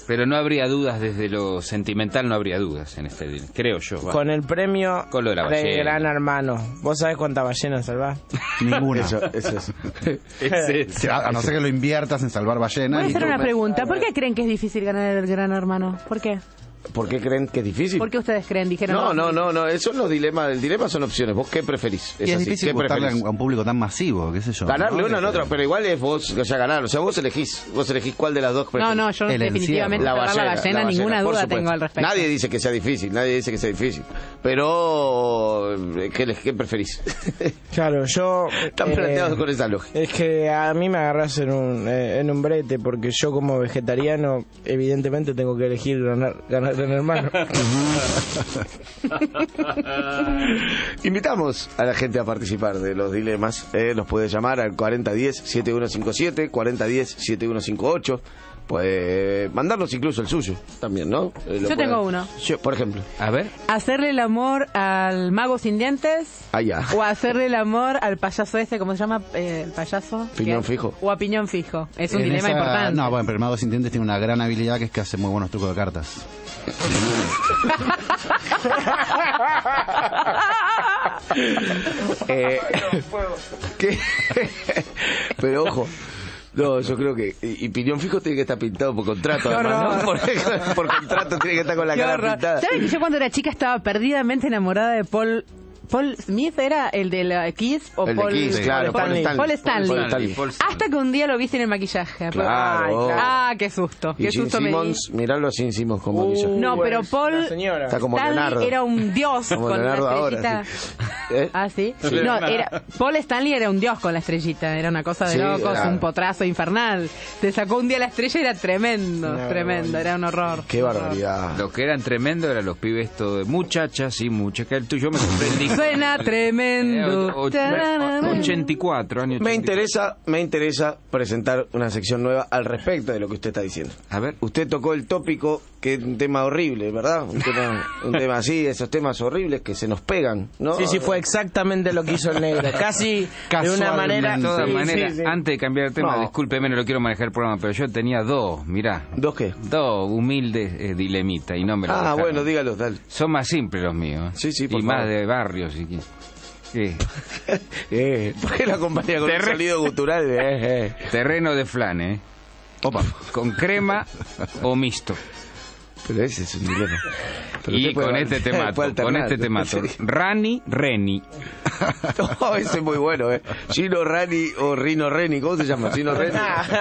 [SPEAKER 3] Pero no habría dudas desde lo sentimental, no habría dudas en este dilema, creo yo. Va.
[SPEAKER 2] Con el premio
[SPEAKER 3] Con lo de la ballena.
[SPEAKER 2] Gran Hermano. ¿Vos sabés cuántas ballenas salvás?
[SPEAKER 5] Ninguna.
[SPEAKER 4] Eso es.
[SPEAKER 5] A no ser que lo inviertas en salvar ballenas.
[SPEAKER 8] Voy a
[SPEAKER 5] y
[SPEAKER 8] hacer
[SPEAKER 5] tú-
[SPEAKER 8] una pregunta. ¿Por qué creen que es difícil ganar el Gran Hermano? ¿Por qué?
[SPEAKER 4] ¿Por qué creen que es difícil?
[SPEAKER 8] ¿Por qué ustedes creen? Dijeron
[SPEAKER 4] No, esos son los dilemas. El dilema son opciones. ¿Vos qué preferís?
[SPEAKER 5] Y es
[SPEAKER 4] así,
[SPEAKER 5] difícil
[SPEAKER 4] ¿qué
[SPEAKER 5] gustarle
[SPEAKER 4] preferís?
[SPEAKER 5] a un público tan masivo, qué sé yo.
[SPEAKER 4] Ganarle
[SPEAKER 5] ¿no?
[SPEAKER 4] una en otra, pero igual es vos que ya ganar. O sea, vos elegís cuál de las dos preferís.
[SPEAKER 8] No, yo
[SPEAKER 5] El
[SPEAKER 8] definitivamente
[SPEAKER 5] encierro.
[SPEAKER 8] cerrar la ballena, ninguna
[SPEAKER 4] por
[SPEAKER 8] duda
[SPEAKER 4] supuesto.
[SPEAKER 8] tengo al respecto.
[SPEAKER 4] Nadie dice que sea difícil, pero ¿qué preferís?
[SPEAKER 2] Claro, yo...
[SPEAKER 4] Están planteados con esa lógica.
[SPEAKER 2] Es que a mí me agarrás en un brete, porque yo como vegetariano, evidentemente tengo que elegir ganar Gran Hermano.
[SPEAKER 4] Invitamos a la gente a participar de los dilemas. Nos puede llamar al 4010-7157, 4010-7158. Puede mandarnos incluso el suyo también, ¿no?
[SPEAKER 8] Yo tengo uno.
[SPEAKER 4] Por ejemplo.
[SPEAKER 3] A ver.
[SPEAKER 8] ¿Hacerle el amor al mago sin dientes?
[SPEAKER 4] Allá.
[SPEAKER 8] ¿O hacerle el amor al payaso ese? ¿Cómo se llama el payaso?
[SPEAKER 4] Piñón
[SPEAKER 8] ¿Qué?
[SPEAKER 4] fijo.
[SPEAKER 8] O a piñón fijo. Es un
[SPEAKER 5] En
[SPEAKER 8] dilema
[SPEAKER 5] esa-
[SPEAKER 8] importante.
[SPEAKER 5] No, bueno, pero el mago sin dientes tiene una gran habilidad que es que hace muy buenos trucos de cartas.
[SPEAKER 4] ¿Qué? Pero ojo. No, yo creo que... Y piñón fijo tiene que estar pintado por contrato, además, ¿no? Por contrato tiene que estar con la
[SPEAKER 8] Qué
[SPEAKER 4] cara
[SPEAKER 8] horror.
[SPEAKER 4] pintada.
[SPEAKER 8] ¿Saben que yo cuando era chica estaba perdidamente enamorada de Paul Smith? ¿Era el de la Kiss? ¿O
[SPEAKER 4] El de
[SPEAKER 8] Paul,
[SPEAKER 4] Kiss, claro,
[SPEAKER 8] Paul
[SPEAKER 4] Paul Stanley.
[SPEAKER 8] Paul Stanley.
[SPEAKER 4] Paul Stanley.
[SPEAKER 8] Hasta que un día lo vi sin el maquillaje.
[SPEAKER 4] Claro.
[SPEAKER 8] Ah, qué susto.
[SPEAKER 4] Y
[SPEAKER 8] Qué
[SPEAKER 4] Gene
[SPEAKER 8] susto me di.
[SPEAKER 4] Simmons, miralo a Gene Simmons como hizo.
[SPEAKER 8] No, pero
[SPEAKER 2] es
[SPEAKER 8] Paul
[SPEAKER 2] una señora.
[SPEAKER 4] Está como
[SPEAKER 8] Stanley
[SPEAKER 4] Leonardo.
[SPEAKER 8] era un dios
[SPEAKER 4] Como
[SPEAKER 8] con
[SPEAKER 4] Leonardo
[SPEAKER 8] la
[SPEAKER 4] ahora,
[SPEAKER 8] estrellita.
[SPEAKER 4] sí. ¿Eh?
[SPEAKER 8] Ah, ¿sí? No, Paul Stanley era un dios con la estrellita. Era una cosa de
[SPEAKER 4] Sí,
[SPEAKER 8] locos,
[SPEAKER 4] era-
[SPEAKER 8] un potrazo infernal. Te sacó un día la estrella y era tremendo. Tremendo, era un horror.
[SPEAKER 4] Qué barbaridad.
[SPEAKER 3] Lo que eran tremendo eran los pibes todo de muchachas y muchachas. El tuyo me sorprendí.
[SPEAKER 8] Suena tremendo.
[SPEAKER 3] 84, año 84.
[SPEAKER 4] Me interesa presentar una sección nueva al respecto de lo que usted está diciendo.
[SPEAKER 3] A ver.
[SPEAKER 4] Usted tocó el tópico, que es un tema horrible, ¿verdad? Un tema así, esos temas horribles que se nos pegan, ¿no?
[SPEAKER 2] Sí, fue exactamente lo que hizo el negro. Casi de una manera...
[SPEAKER 3] De todas
[SPEAKER 2] Sí,
[SPEAKER 3] maneras,
[SPEAKER 2] sí.
[SPEAKER 3] antes de cambiar de tema,
[SPEAKER 4] No.
[SPEAKER 3] discúlpeme, no lo quiero manejar el programa, pero yo tenía dos, mirá.
[SPEAKER 4] ¿Dos qué?
[SPEAKER 3] Dos humildes dilemitas y no me lo
[SPEAKER 4] Ah,
[SPEAKER 3] dejaron.
[SPEAKER 4] bueno, dígalo, dale.
[SPEAKER 3] Son más simples los míos.
[SPEAKER 4] Sí, sí, por
[SPEAKER 3] y
[SPEAKER 4] favor.
[SPEAKER 3] más de barrios. ¿Y qué?
[SPEAKER 4] ¿Por qué lo acompaña con un sonido gutural?
[SPEAKER 3] Terreno de flan, ¿eh?
[SPEAKER 5] Opa.
[SPEAKER 3] Con crema o mixto.
[SPEAKER 4] Pero ese es un dilema. Pero
[SPEAKER 3] Y
[SPEAKER 4] usted puede-
[SPEAKER 3] con este te mato,
[SPEAKER 4] puede
[SPEAKER 3] con
[SPEAKER 4] alternar,
[SPEAKER 3] este te
[SPEAKER 4] ¿no?
[SPEAKER 3] mato.
[SPEAKER 4] Sí.
[SPEAKER 3] Rani, Reni.
[SPEAKER 4] No, ese es muy bueno, ¿eh? Gino Rani o Rino Reni, ¿cómo se llama? Gino Reni.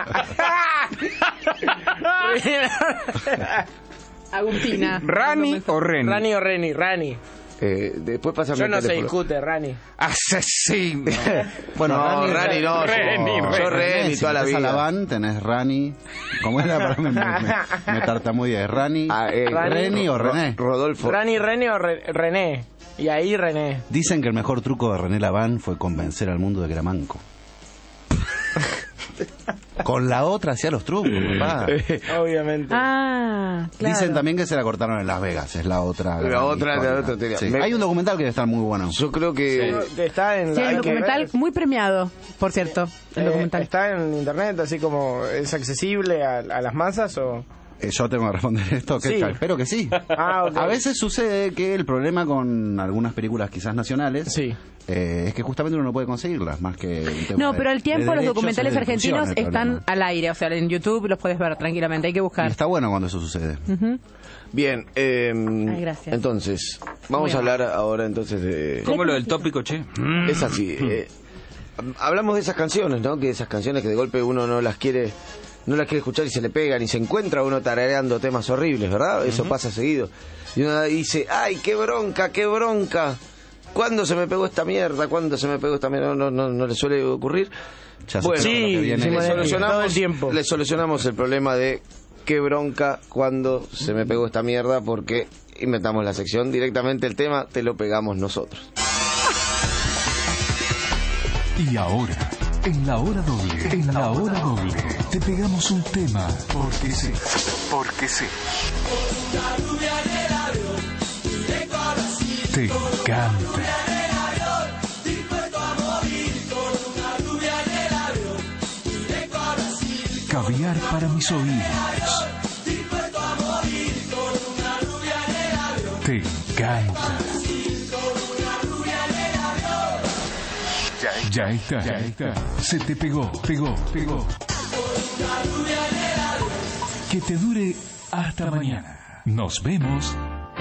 [SPEAKER 8] Agustina.
[SPEAKER 3] Rani o Reni.
[SPEAKER 2] Rani o Reni, Rani.
[SPEAKER 4] Después pásame
[SPEAKER 2] Yo
[SPEAKER 4] el
[SPEAKER 2] no se
[SPEAKER 4] teléfono.
[SPEAKER 2] discute, Rani.
[SPEAKER 3] Asesino.
[SPEAKER 5] Bueno,
[SPEAKER 4] No, Rani no. Yo Reni toda la
[SPEAKER 5] Si
[SPEAKER 4] vida.
[SPEAKER 5] tenés a la van, tenés Rani. ¿Cómo era? Me tartamudeé. Rani, Reni o René.
[SPEAKER 4] Rodolfo.
[SPEAKER 2] Rani, Reni o René. Y ahí René.
[SPEAKER 5] Dicen que el mejor truco de René Laván fue convencer al mundo de que era manco. Con la otra hacía los trucos, papá.
[SPEAKER 2] Obviamente.
[SPEAKER 8] Ah, claro.
[SPEAKER 5] Dicen también que se la cortaron en Las Vegas, es la otra. gran
[SPEAKER 4] otra
[SPEAKER 5] historia.
[SPEAKER 4] teoría.
[SPEAKER 5] Sí.
[SPEAKER 4] Me-
[SPEAKER 5] Hay un documental que debe estar muy bueno.
[SPEAKER 4] Yo creo que...
[SPEAKER 2] Está en
[SPEAKER 8] Sí,
[SPEAKER 2] hay
[SPEAKER 8] el
[SPEAKER 2] que
[SPEAKER 8] documental
[SPEAKER 2] ver.
[SPEAKER 8] muy premiado, por cierto. El documental.
[SPEAKER 2] ¿Está en internet, así como es accesible a las masas o...?
[SPEAKER 5] Yo tengo que responder esto, que
[SPEAKER 2] Sí.
[SPEAKER 5] espero que sí.
[SPEAKER 2] Ah, ok.
[SPEAKER 5] A veces sucede que el problema con algunas películas quizás nacionales
[SPEAKER 2] Sí.
[SPEAKER 5] es que justamente uno no puede conseguirlas, más que un tema
[SPEAKER 8] No,
[SPEAKER 5] de-
[SPEAKER 8] pero al tiempo
[SPEAKER 5] de
[SPEAKER 8] los
[SPEAKER 5] derechos,
[SPEAKER 8] documentales
[SPEAKER 5] es de difusión
[SPEAKER 8] argentinos
[SPEAKER 5] el
[SPEAKER 8] están
[SPEAKER 5] problema.
[SPEAKER 8] al aire, o sea, en YouTube los puedes ver tranquilamente, hay que
[SPEAKER 5] Y
[SPEAKER 8] buscar.
[SPEAKER 5] está bueno cuando eso sucede.
[SPEAKER 4] Bien,
[SPEAKER 8] Ay, gracias.
[SPEAKER 4] entonces, vamos a hablar ahora entonces de...
[SPEAKER 3] ¿Cómo lo del tópico, che?
[SPEAKER 4] Es así. Hablamos de esas canciones, ¿no? Que esas canciones que de golpe uno no las quiere escuchar y se le pegan y se encuentra uno tarareando temas horribles, ¿verdad? Eso pasa seguido. Y uno dice, ¡ay, qué bronca, qué bronca! ¿Cuándo se me pegó esta mierda? ¿Cuándo se me pegó esta mierda? No le suele ocurrir.
[SPEAKER 5] Ya se
[SPEAKER 4] Bueno,
[SPEAKER 5] sabe lo que
[SPEAKER 2] sí,
[SPEAKER 5] viene.
[SPEAKER 2] sí,
[SPEAKER 4] le
[SPEAKER 2] todo el tiempo.
[SPEAKER 4] le solucionamos el problema de qué bronca cuando se me pegó esta mierda, porque inventamos la sección, directamente el tema te lo pegamos nosotros.
[SPEAKER 1] Y ahora, en la hora doble, te pegamos un tema. Porque sí. Porque sí. Te encanta. Caviar para mis oídos. Te encanta. Ya está. Se te pegó. Que te dure hasta mañana. Nos vemos.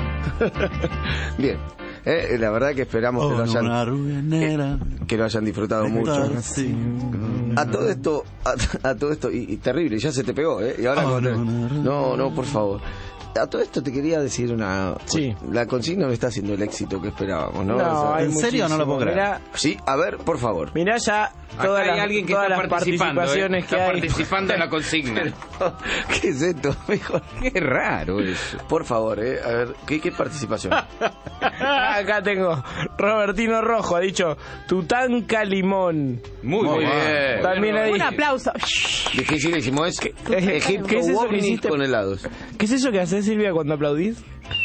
[SPEAKER 4] Bien. La verdad que esperamos que lo hayan disfrutado mucho. A todo esto y terrible, ya se te pegó, y ahora no, por favor. A todo esto te quería decir la consigna no está haciendo el éxito que esperábamos, ¿no?
[SPEAKER 2] No,
[SPEAKER 5] ¿en serio? No lo puedo creer.
[SPEAKER 2] Mirá,
[SPEAKER 4] sí, a ver, por favor.
[SPEAKER 2] Mirá ya todas
[SPEAKER 3] Acá hay alguien que
[SPEAKER 2] todas
[SPEAKER 3] está
[SPEAKER 2] las
[SPEAKER 3] participando,
[SPEAKER 2] participaciones que
[SPEAKER 3] está
[SPEAKER 2] hay.
[SPEAKER 3] participando en la consigna.
[SPEAKER 4] ¿Qué es esto, mijo?
[SPEAKER 3] Qué raro eso.
[SPEAKER 4] Por favor, a ver, ¿qué participación?
[SPEAKER 2] Acá tengo Robertino Rojo, ha dicho Tutanka Limón.
[SPEAKER 3] Muy bien.
[SPEAKER 2] También ahí.
[SPEAKER 8] Un aplauso.
[SPEAKER 4] Dificilísimo, es Egipto
[SPEAKER 2] ¿Qué es eso que
[SPEAKER 4] ovni
[SPEAKER 2] hiciste?
[SPEAKER 4] con helados.
[SPEAKER 2] ¿Qué es eso que haces, Silvia, cuando aplaudís?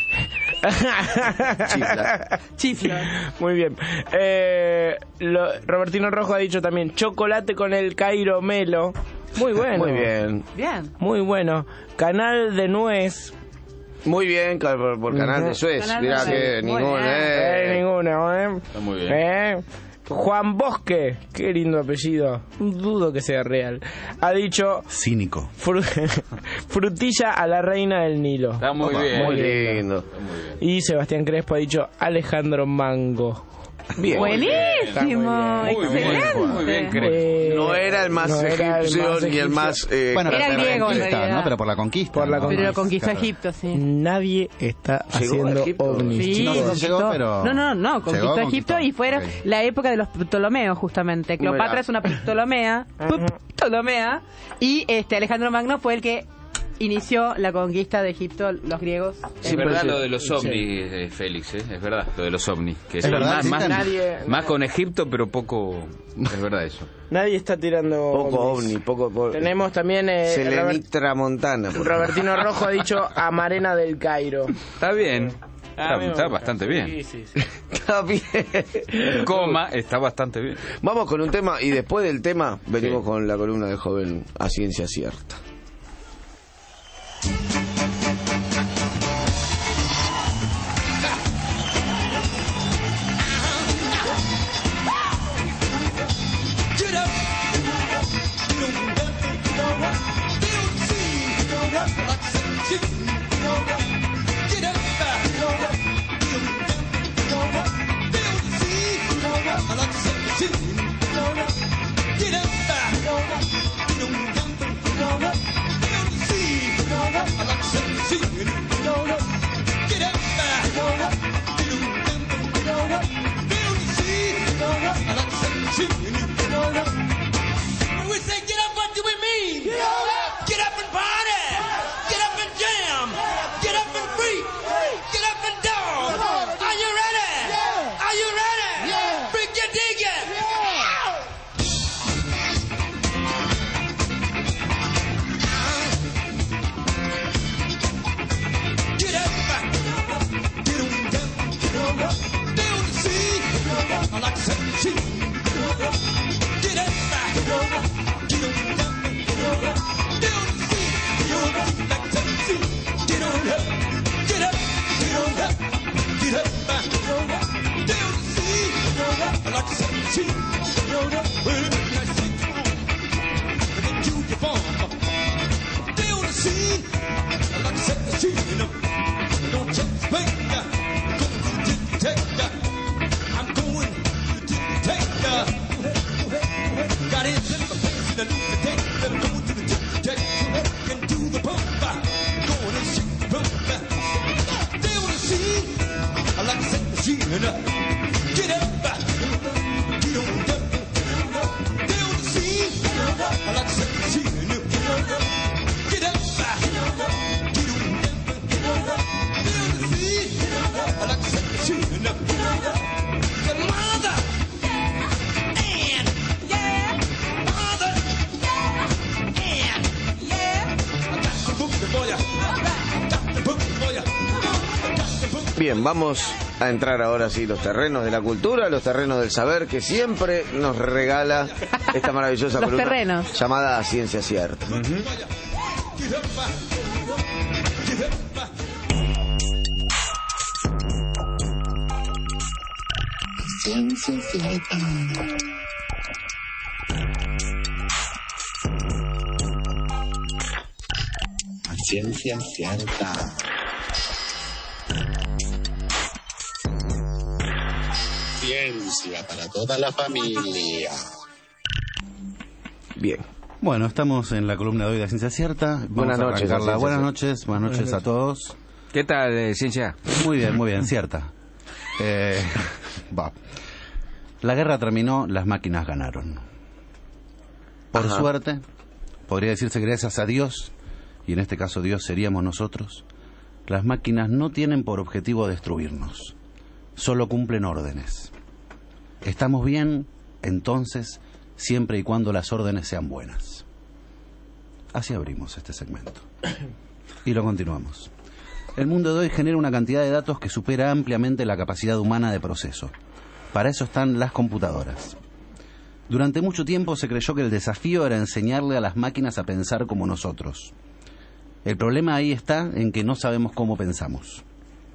[SPEAKER 8] Chifla.
[SPEAKER 2] Muy bien. Robertino Rojo ha dicho también chocolate con el Cairo Melo. Muy bueno.
[SPEAKER 4] Muy bien.
[SPEAKER 8] Bien.
[SPEAKER 2] Muy bueno. Canal de nuez.
[SPEAKER 4] Muy bien, por Canal de Suez.
[SPEAKER 8] Canal de
[SPEAKER 4] Mirá
[SPEAKER 8] Suez.
[SPEAKER 4] que
[SPEAKER 8] Muy
[SPEAKER 4] ninguno,
[SPEAKER 8] bien.
[SPEAKER 2] Ninguno,
[SPEAKER 3] Está muy bien.
[SPEAKER 2] Juan Bosque, qué lindo apellido, dudo que sea real, ha dicho
[SPEAKER 5] Cínico.
[SPEAKER 2] frutilla a la reina del Nilo.
[SPEAKER 3] Está muy bien.
[SPEAKER 4] Muy lindo.
[SPEAKER 2] Y Sebastián Crespo ha dicho Alejandro Mango.
[SPEAKER 4] Bien.
[SPEAKER 8] Buenísimo.
[SPEAKER 3] Muy bien,
[SPEAKER 8] Excelente.
[SPEAKER 3] muy bien, Crespo.
[SPEAKER 4] No era el más egipcio ni el más...
[SPEAKER 5] Bueno,
[SPEAKER 8] Era
[SPEAKER 5] pero
[SPEAKER 8] griego, en
[SPEAKER 5] conquista,
[SPEAKER 8] realidad.
[SPEAKER 5] ¿no? Pero por la conquista.
[SPEAKER 2] Por la
[SPEAKER 5] ¿no?
[SPEAKER 8] Pero lo conquistó
[SPEAKER 5] Claro.
[SPEAKER 8] Egipto, sí.
[SPEAKER 2] Nadie está
[SPEAKER 4] ¿Llegó a
[SPEAKER 2] haciendo
[SPEAKER 4] Egipto?
[SPEAKER 2] ovnis.
[SPEAKER 8] Sí,
[SPEAKER 5] No,
[SPEAKER 2] chicos.
[SPEAKER 5] llegó, pero...
[SPEAKER 8] No, conquistó
[SPEAKER 5] Llegó,
[SPEAKER 8] Egipto
[SPEAKER 5] conquistó.
[SPEAKER 8] y fue
[SPEAKER 5] Ok.
[SPEAKER 8] la época de los Ptolomeos, justamente. Cleopatra
[SPEAKER 4] Mira.
[SPEAKER 8] es una Ptolomea, y Alejandro Magno fue el que inició la conquista de Egipto, los griegos.
[SPEAKER 3] Es verdad lo de los ovnis, Félix, es verdad lo de los ovnis. Que
[SPEAKER 5] Es
[SPEAKER 3] son
[SPEAKER 5] verdad,
[SPEAKER 3] más,
[SPEAKER 5] existen.
[SPEAKER 3] más con Egipto, pero poco... Es verdad eso.
[SPEAKER 2] Nadie está tirando
[SPEAKER 4] Poco
[SPEAKER 2] ovnis.
[SPEAKER 4] ovni, poco...
[SPEAKER 2] Tenemos también
[SPEAKER 4] Selenitra Montana.
[SPEAKER 2] Robertino Rojo ha dicho Amarena del Cairo.
[SPEAKER 3] Está bien. Está bastante bien.
[SPEAKER 2] Sí.
[SPEAKER 4] Está bien.
[SPEAKER 3] Coma, está bastante bien.
[SPEAKER 4] Vamos con un tema y después del tema venimos con la columna del joven a ciencia cierta. Bien, vamos a entrar ahora sí los terrenos de la cultura, los terrenos del saber que siempre nos regala esta maravillosa
[SPEAKER 8] Los
[SPEAKER 4] columna
[SPEAKER 8] terrenos.
[SPEAKER 4] llamada Ciencia Cierta.
[SPEAKER 9] ciencia cierta. Ciencia cierta. Ciencia para toda la familia.
[SPEAKER 4] Bien.
[SPEAKER 5] Bueno, estamos en la columna de hoy de Ciencia Cierta.
[SPEAKER 4] Buenas noches.
[SPEAKER 5] Buenas noches a todos.
[SPEAKER 3] ¿Qué tal, Ciencia?
[SPEAKER 5] Muy bien, cierta. La guerra terminó, las máquinas ganaron. Por suerte, podría decirse gracias a Dios, y en este caso Dios seríamos nosotros, las máquinas no tienen por objetivo destruirnos, solo cumplen órdenes. Estamos bien, entonces, siempre y cuando las órdenes sean buenas. Así abrimos este segmento. Y lo continuamos. El mundo de hoy genera una cantidad de datos que supera ampliamente la capacidad humana de proceso. Para eso están las computadoras. Durante mucho tiempo se creyó que el desafío era enseñarle a las máquinas a pensar como nosotros. El problema ahí está en que no sabemos cómo pensamos.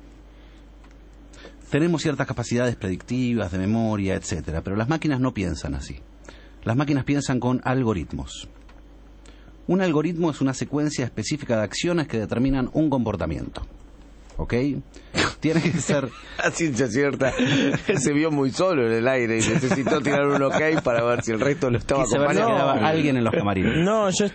[SPEAKER 5] Tenemos ciertas capacidades predictivas, de memoria, etcétera, pero las máquinas no piensan así. Las máquinas piensan con algoritmos. Un algoritmo es una secuencia específica de acciones que determinan un comportamiento. ¿Ok? Tiene que ser...
[SPEAKER 4] A ciencia cierta. Él se vio muy solo en el aire y necesitó tirar un ok para ver si el resto lo estaba
[SPEAKER 5] acompañando. Quedaba alguien en los camarines.
[SPEAKER 2] No, yo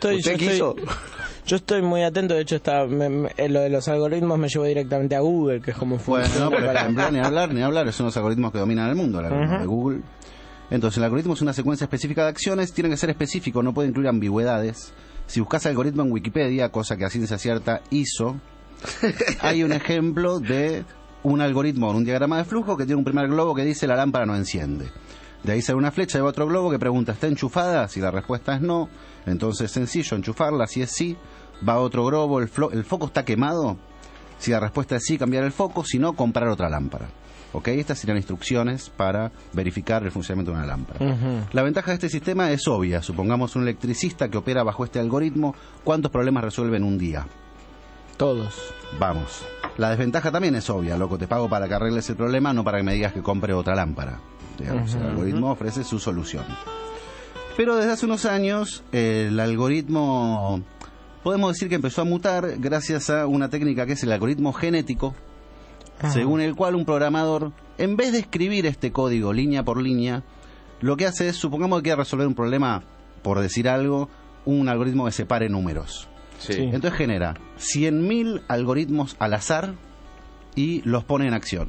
[SPEAKER 2] estoy muy atento. De hecho, lo de los algoritmos me llevó directamente a Google, que es como funciona.
[SPEAKER 5] Bueno, por ejemplo, ni hablar. Son los algoritmos que dominan el mundo, el algoritmo de Google. Entonces, el algoritmo es una secuencia específica de acciones. Tiene que ser específico, no puede incluir ambigüedades. Si buscas algoritmo en Wikipedia, cosa que a ciencia cierta hizo, hay un ejemplo de un algoritmo en un diagrama de flujo que tiene un primer globo que dice la lámpara no enciende. De ahí sale una flecha de otro globo que pregunta ¿está enchufada? Si la respuesta es no, entonces es sencillo enchufarla. Si es sí, va a otro globo. ¿El foco está quemado? Si la respuesta es sí, cambiar el foco. Si no, comprar otra lámpara. ¿Ok? Estas serían instrucciones para verificar el funcionamiento de una lámpara. La ventaja de este sistema es obvia. Supongamos un electricista que opera bajo este algoritmo. ¿Cuántos problemas resuelve en un día?
[SPEAKER 2] Todos.
[SPEAKER 5] Vamos. La desventaja también es obvia. Loco, te pago para que arregles el problema, no para que me digas que compre otra lámpara. Digamos, el algoritmo ofrece su solución. Pero desde hace unos años, el algoritmo, podemos decir que empezó a mutar gracias a una técnica que es el algoritmo genético, según el cual un programador, en vez de escribir este código línea por línea, lo que hace es, supongamos que quiere resolver un problema, por decir algo, un algoritmo que separe números.
[SPEAKER 4] Sí.
[SPEAKER 5] Entonces genera 100.000 algoritmos al azar y los pone en acción.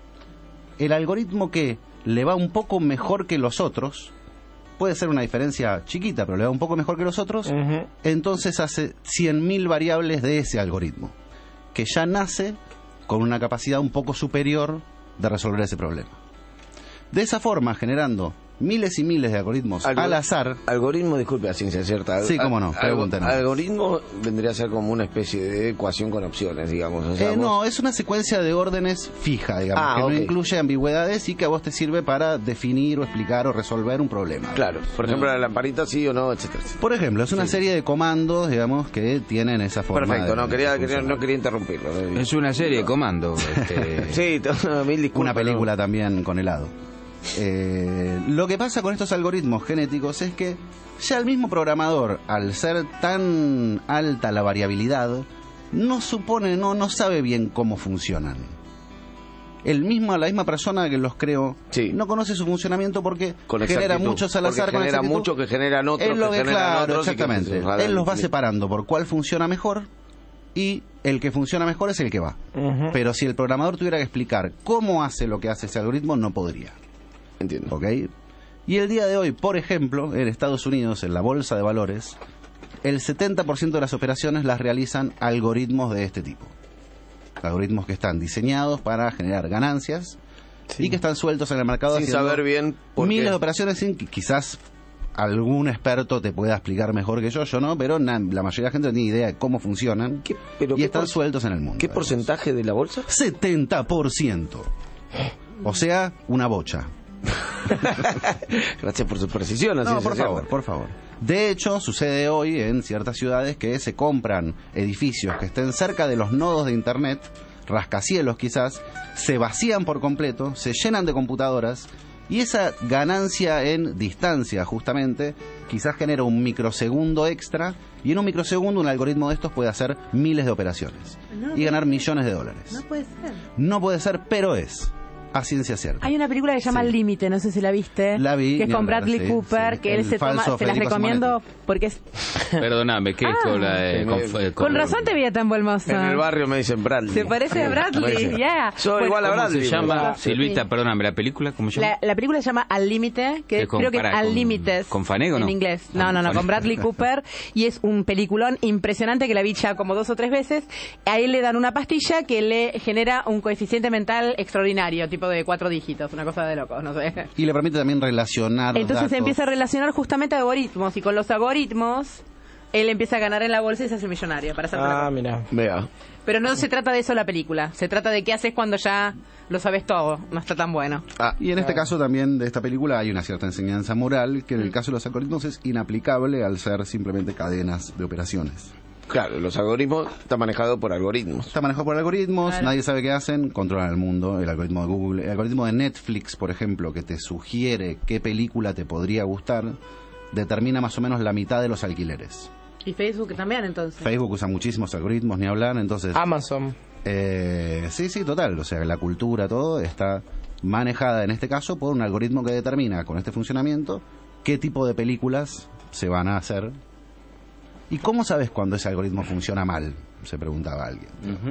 [SPEAKER 5] El algoritmo que le va un poco mejor que los otros, puede ser una diferencia chiquita, pero le va un poco mejor que los otros, entonces hace 100.000 variables de ese algoritmo, que ya nace con una capacidad un poco superior de resolver ese problema. De esa forma, generando miles y miles de algoritmos al azar.
[SPEAKER 4] Algoritmo, disculpe, a ciencia cierta.
[SPEAKER 5] Sí, cómo no, pregúntenos.
[SPEAKER 4] Algoritmo vendría a ser como una especie de ecuación con opciones, digamos. O sea,
[SPEAKER 5] no, es una secuencia de órdenes fija, digamos, que no incluye ambigüedades y que a vos te sirve para definir o explicar o resolver un problema.
[SPEAKER 4] Claro, por ejemplo, la lamparita sí o no, etcétera.
[SPEAKER 5] Por ejemplo, es una serie de comandos, digamos, que tienen esa forma.
[SPEAKER 4] Perfecto, no quería interrumpirlo.
[SPEAKER 3] Es una serie de comandos.
[SPEAKER 4] Sí, mil disculpas.
[SPEAKER 5] Una película también con helado. Lo que pasa con estos algoritmos genéticos es que ya el mismo programador, al ser tan alta la variabilidad, no sabe bien cómo funcionan. La misma persona que los creó no conoce su funcionamiento porque genera muchos al azar.
[SPEAKER 4] Genera muchos que generan otros que generan otros.
[SPEAKER 5] Exactamente. Él los va separando por cuál funciona mejor y el que funciona mejor es el que va. Pero si el programador tuviera que explicar cómo hace lo que hace ese algoritmo, no podría.
[SPEAKER 4] Entiendo.
[SPEAKER 5] ¿Ok? Y el día de hoy, por ejemplo, en Estados Unidos, en la bolsa de valores, el 70% de las operaciones las realizan algoritmos de este tipo. Algoritmos que están diseñados para generar ganancias y que están sueltos en el mercado
[SPEAKER 4] sin saber bien por
[SPEAKER 5] miles de operaciones sin quizás algún experto te pueda explicar mejor que yo no, pero la mayoría de la gente no tiene idea de cómo funcionan y están sueltos en el mundo.
[SPEAKER 4] ¿Qué porcentaje de la bolsa?
[SPEAKER 5] 70%. O sea, una bocha.
[SPEAKER 4] Gracias por su precisión.
[SPEAKER 5] No, por favor. De hecho, sucede hoy en ciertas ciudades que se compran edificios que estén cerca de los nodos de internet, rascacielos quizás, se vacían por completo, se llenan de computadoras Y esa ganancia en distancia, justamente, quizás genera un microsegundo extra, y en un microsegundo un algoritmo de estos puede hacer miles de operaciones y ganar millones de dólares.
[SPEAKER 8] No puede ser.
[SPEAKER 5] No puede ser, pero es. A ciencia cierta.
[SPEAKER 8] Hay una película que se llama
[SPEAKER 5] Sí.
[SPEAKER 8] El Límite, no sé si la viste.
[SPEAKER 5] La vi,
[SPEAKER 8] que es
[SPEAKER 5] ni
[SPEAKER 8] con
[SPEAKER 5] hablar,
[SPEAKER 8] Bradley
[SPEAKER 5] sí,
[SPEAKER 8] Cooper,
[SPEAKER 5] sí.
[SPEAKER 8] que él
[SPEAKER 5] El
[SPEAKER 8] se toma,
[SPEAKER 5] falso
[SPEAKER 8] se las
[SPEAKER 5] Federico
[SPEAKER 8] recomiendo porque es...
[SPEAKER 3] Perdóname, ¿qué es con la
[SPEAKER 8] Con razón te veía tan buen mozo.
[SPEAKER 4] En el barrio me dicen Bradley.
[SPEAKER 8] Se parece a Bradley, ya.
[SPEAKER 4] Soy igual a
[SPEAKER 3] ¿Cómo
[SPEAKER 4] Bradley.
[SPEAKER 3] se llama?
[SPEAKER 4] ¿verdad?
[SPEAKER 3] Silvita, perdóname, ¿la película cómo se llama?
[SPEAKER 8] La película se llama Al Límite, que
[SPEAKER 3] con-
[SPEAKER 8] creo que es
[SPEAKER 3] para-
[SPEAKER 8] Al
[SPEAKER 3] con-
[SPEAKER 8] Límites.
[SPEAKER 3] ¿con Fanego,
[SPEAKER 8] en
[SPEAKER 3] no?
[SPEAKER 8] inglés. No,
[SPEAKER 3] Fanego.
[SPEAKER 8] con Bradley Cooper. Y es un peliculón impresionante que la vi ya como 2 o 3 veces. A él le dan una pastilla que le genera un coeficiente mental extraordinario, tipo de 4 dígitos, una cosa de locos, no sé.
[SPEAKER 5] Y le permite también relacionar
[SPEAKER 8] Entonces se
[SPEAKER 5] datos.
[SPEAKER 8] empieza a relacionar justamente algoritmos, y con los algoritmos él empieza a ganar en la bolsa y se hace millonario para hacer otra cosa.
[SPEAKER 2] mira.
[SPEAKER 4] Vea.
[SPEAKER 8] Pero no se trata de eso la película, se trata de qué haces cuando ya lo sabes todo, no está tan bueno.
[SPEAKER 5] Y en este caso también de esta película hay una cierta enseñanza moral que en el caso de los algoritmos es inaplicable al ser simplemente cadenas de operaciones.
[SPEAKER 4] Claro, los algoritmos están manejados por algoritmos.
[SPEAKER 5] Está manejado por algoritmos,
[SPEAKER 8] Claro.
[SPEAKER 5] nadie sabe qué hacen, controlan el mundo. El algoritmo de Google, el algoritmo de Netflix, por ejemplo, que te sugiere qué película te podría gustar, determina más o menos la mitad de los alquileres.
[SPEAKER 8] Y Facebook también, entonces.
[SPEAKER 5] Facebook usa muchísimos algoritmos, ni hablar, entonces...
[SPEAKER 2] Amazon.
[SPEAKER 5] Sí, total, o sea, la cultura, todo está manejada en este caso por un algoritmo que determina con este funcionamiento qué tipo de películas se van a hacer. ¿Y cómo sabes cuando ese algoritmo funciona mal? Se preguntaba alguien.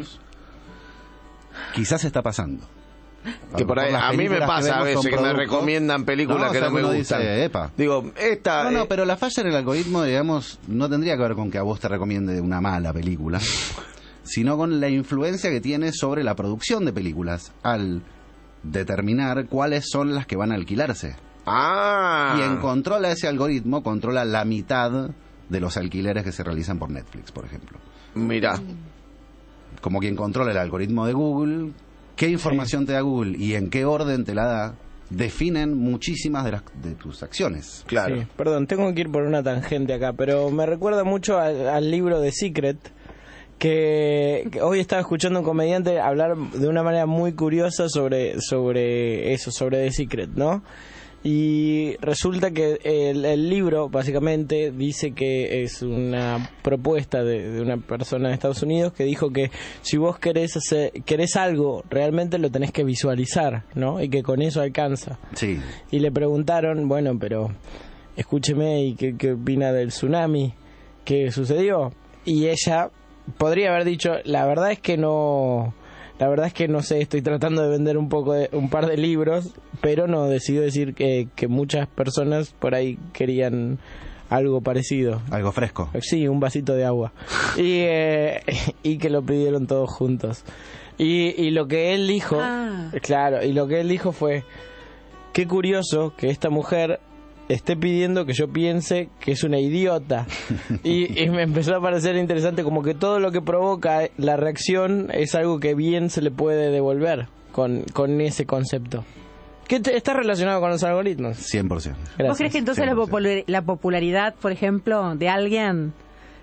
[SPEAKER 5] Quizás está pasando.
[SPEAKER 4] Que por ahí,
[SPEAKER 5] las
[SPEAKER 4] a mí me
[SPEAKER 5] películas
[SPEAKER 4] pasa a
[SPEAKER 5] vemos
[SPEAKER 4] veces
[SPEAKER 5] son
[SPEAKER 4] que me
[SPEAKER 5] productos.
[SPEAKER 4] recomiendan películas
[SPEAKER 5] No,
[SPEAKER 4] que
[SPEAKER 5] o sea,
[SPEAKER 4] no me
[SPEAKER 5] uno
[SPEAKER 4] gustan.
[SPEAKER 5] dice, epa.
[SPEAKER 4] Digo, esta...
[SPEAKER 5] No, pero la falla en el algoritmo, digamos, no tendría que ver con que a vos te recomiende una mala película, sino con la influencia que tiene sobre la producción de películas al determinar cuáles son las que van a alquilarse. Quien controla ese algoritmo controla la mitad de los alquileres que se realizan por Netflix, por ejemplo.
[SPEAKER 4] Mirá.
[SPEAKER 5] Como quien controla el algoritmo de Google, qué información te da Google y en qué orden te la da, definen muchísimas de tus acciones.
[SPEAKER 4] Claro.
[SPEAKER 2] Sí, perdón, tengo que ir por una tangente acá, pero me recuerda mucho al libro de Secret, que hoy estaba escuchando a un comediante hablar de una manera muy curiosa sobre eso, sobre The Secret, ¿no? Y resulta que el libro básicamente dice que es una propuesta de una persona de Estados Unidos que dijo que si vos querés algo, realmente lo tenés que visualizar, ¿no? Y que con eso alcanza.
[SPEAKER 5] Sí.
[SPEAKER 2] Y le preguntaron, bueno, pero escúcheme, ¿y qué opina del tsunami que sucedió? Y ella podría haber dicho, la verdad es que no sé, estoy tratando de vender un par de libros, pero no, decidió decir que muchas personas por ahí querían algo parecido.
[SPEAKER 5] Algo fresco.
[SPEAKER 2] Sí, un vasito de agua. Y que lo pidieron todos juntos. Y lo que él dijo, claro, y lo que él dijo fue, qué curioso que esta mujer esté pidiendo que yo piense que es una idiota. Y me empezó a parecer interesante, como que todo lo que provoca la reacción es algo que bien se le puede devolver con ese concepto. ¿Qué está relacionado con los algoritmos?
[SPEAKER 5] 100%.
[SPEAKER 8] ¿Vos
[SPEAKER 2] Gracias.
[SPEAKER 8] crees que entonces la popularidad, por ejemplo, de alguien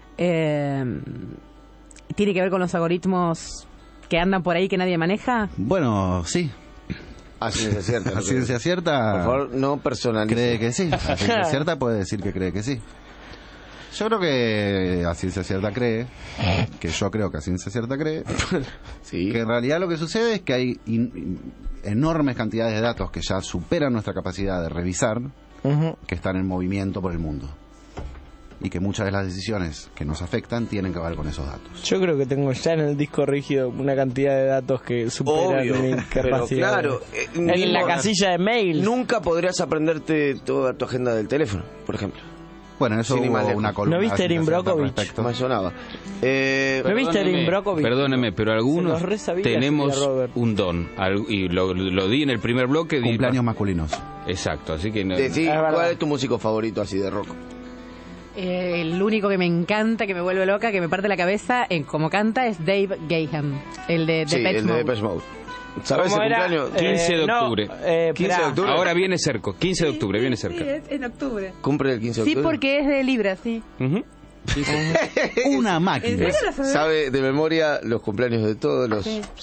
[SPEAKER 8] tiene que ver con los algoritmos que andan por ahí que nadie maneja?
[SPEAKER 5] Bueno, sí.
[SPEAKER 4] A ciencia cierta.
[SPEAKER 5] A ciencia cierta.
[SPEAKER 4] Por favor, no personalice.
[SPEAKER 5] Cree que sí. A ciencia cierta puede decir que cree que sí. Yo creo que a ciencia cierta cree, que yo creo que a ciencia cierta cree,
[SPEAKER 4] Sí.
[SPEAKER 5] que en realidad lo que sucede es que hay enormes cantidades de datos que ya superan nuestra capacidad de revisar,
[SPEAKER 2] Ujú.
[SPEAKER 5] que están en movimiento por el mundo. Y que muchas de las decisiones que nos afectan tienen que ver con esos datos.
[SPEAKER 2] Yo creo que tengo ya en el disco rígido una cantidad de datos que superan
[SPEAKER 4] Obvio,
[SPEAKER 2] mi
[SPEAKER 4] pero
[SPEAKER 2] capacidad.
[SPEAKER 4] claro,
[SPEAKER 2] En la casilla de mail.
[SPEAKER 4] Nunca podrías aprenderte toda tu agenda del teléfono, por ejemplo.
[SPEAKER 5] Bueno, eso
[SPEAKER 4] Sin ir más
[SPEAKER 5] hubo
[SPEAKER 4] lejos.
[SPEAKER 5] una columna.
[SPEAKER 2] ¿No viste Erin
[SPEAKER 5] ciencia cierta al
[SPEAKER 2] Brockovich?
[SPEAKER 5] respecto.
[SPEAKER 4] Me sonaba.
[SPEAKER 2] ¿No viste a Erin Brockovich?
[SPEAKER 3] Perdóneme, pero algunos
[SPEAKER 2] Se los re sabía,
[SPEAKER 3] tenemos
[SPEAKER 2] Julia Roberts.
[SPEAKER 3] un don. Y lo di en el primer bloque. di-
[SPEAKER 5] Cumpleaños masculinos.
[SPEAKER 3] Exacto, así que... no-
[SPEAKER 4] Decí,
[SPEAKER 2] Es verdad.
[SPEAKER 4] ¿cuál es tu músico favorito así de rock?
[SPEAKER 8] El único que me encanta, que me vuelve loca, que me parte la cabeza en cómo canta es Dave Gahan, el de
[SPEAKER 4] Sí,
[SPEAKER 8] Depeche
[SPEAKER 4] el de
[SPEAKER 8] Mode.
[SPEAKER 4] Depeche Mode. ¿Sabes
[SPEAKER 2] ¿Cómo
[SPEAKER 4] el
[SPEAKER 2] era?
[SPEAKER 4] cumpleaños?
[SPEAKER 3] 15 de octubre.
[SPEAKER 4] 15 de octubre.
[SPEAKER 3] Ahora viene cerca, 15 de octubre, viene cerca.
[SPEAKER 8] Sí, es en octubre.
[SPEAKER 4] ¿Cumple el 15 de
[SPEAKER 8] Sí,
[SPEAKER 4] octubre?
[SPEAKER 8] porque es de Libra, sí.
[SPEAKER 3] Ujú.
[SPEAKER 5] Una máquina.
[SPEAKER 8] ¿En serio lo sabés?
[SPEAKER 4] Sabe de memoria los cumpleaños de todos los...
[SPEAKER 8] Sí.
[SPEAKER 4] Sí.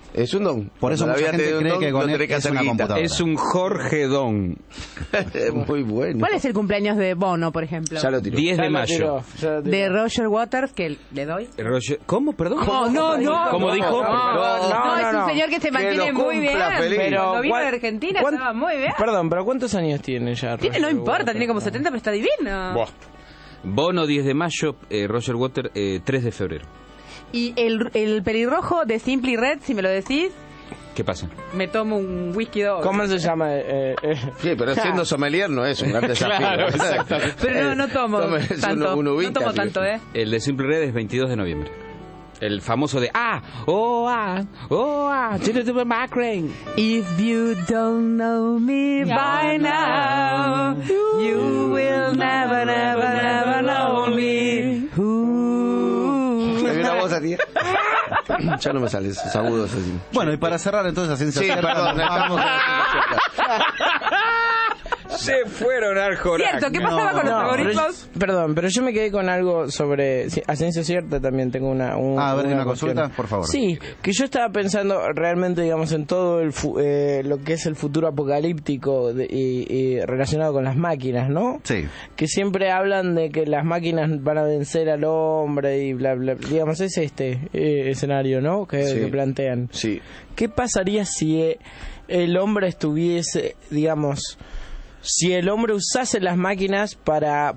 [SPEAKER 4] Es un don.
[SPEAKER 5] Por eso
[SPEAKER 4] Cuando
[SPEAKER 5] mucha
[SPEAKER 4] la vida
[SPEAKER 5] gente
[SPEAKER 4] te da un
[SPEAKER 5] cree
[SPEAKER 4] don,
[SPEAKER 5] que
[SPEAKER 4] no
[SPEAKER 5] Gonet
[SPEAKER 4] tenés que
[SPEAKER 5] es
[SPEAKER 4] hacer
[SPEAKER 5] una
[SPEAKER 4] guita.
[SPEAKER 5] computadora.
[SPEAKER 3] Es un Jorge Don.
[SPEAKER 4] Muy bueno.
[SPEAKER 8] ¿Cuál es el cumpleaños de Bono, por ejemplo?
[SPEAKER 4] Ya lo tiró.
[SPEAKER 3] 10
[SPEAKER 2] Ya
[SPEAKER 3] de
[SPEAKER 2] lo
[SPEAKER 3] mayo.
[SPEAKER 2] tiró, ya lo tiró.
[SPEAKER 8] De Roger Waters, que le doy.
[SPEAKER 3] ¿Cómo? ¿Perdón?
[SPEAKER 8] No.
[SPEAKER 3] ¿Cómo dijo?
[SPEAKER 8] No, es un
[SPEAKER 2] no.
[SPEAKER 8] señor que se mantiene
[SPEAKER 4] lo
[SPEAKER 8] muy bien.
[SPEAKER 4] cumpla feliz.
[SPEAKER 2] Pero,
[SPEAKER 8] Cuando vino de
[SPEAKER 2] ¿cuál-
[SPEAKER 8] Argentina
[SPEAKER 2] cuán-
[SPEAKER 8] estaba muy bien.
[SPEAKER 2] Perdón, pero ¿cuántos años tiene ya?
[SPEAKER 8] Tiene, no
[SPEAKER 2] Roger
[SPEAKER 8] importa,
[SPEAKER 2] Waters?
[SPEAKER 8] tiene como 70, pero está divino.
[SPEAKER 3] Bono 10 de mayo, Roger Water 3 de febrero.
[SPEAKER 8] Y el pelirrojo de Simply Red, si me lo decís,
[SPEAKER 3] ¿Qué pasa?
[SPEAKER 8] me tomo un whisky doble.
[SPEAKER 2] ¿Cómo se llama?
[SPEAKER 4] Sí, pero siendo sommelier no es un gran desafío.
[SPEAKER 3] Claro, exacto.
[SPEAKER 8] Pero no tomo
[SPEAKER 4] Es
[SPEAKER 8] tanto.
[SPEAKER 4] un
[SPEAKER 8] No
[SPEAKER 4] uvita,
[SPEAKER 8] tomo
[SPEAKER 4] sí.
[SPEAKER 8] tanto, ¿eh?
[SPEAKER 3] El de Simple Red es 22 de noviembre. El famoso de Macrae.
[SPEAKER 8] If you don't know me by now, you will never, never, never know me.
[SPEAKER 4] ¿Me vi una voz así? Ya no me sale esos agudos así.
[SPEAKER 5] Bueno, y para cerrar entonces a ciencia
[SPEAKER 4] Sí,
[SPEAKER 5] cierta,
[SPEAKER 4] perdón,
[SPEAKER 5] nos vamos
[SPEAKER 3] Se fueron al Jorac.
[SPEAKER 8] Cierto, ¿qué pasaba con los algoritmos?
[SPEAKER 2] Perdón, pero yo me quedé con algo sobre... A ciencia cierta también tengo una
[SPEAKER 5] a ver, una
[SPEAKER 2] cuestión.
[SPEAKER 5] consulta, por favor.
[SPEAKER 2] Sí, que yo estaba pensando realmente, digamos, en todo lo que es el futuro apocalíptico y relacionado con las máquinas, ¿no?
[SPEAKER 5] Sí.
[SPEAKER 2] Que siempre hablan de que las máquinas van a vencer al hombre y bla, bla, digamos, es escenario, ¿no? Que plantean.
[SPEAKER 4] Sí.
[SPEAKER 2] ¿Qué pasaría si el hombre estuviese, digamos, si el hombre usase las máquinas para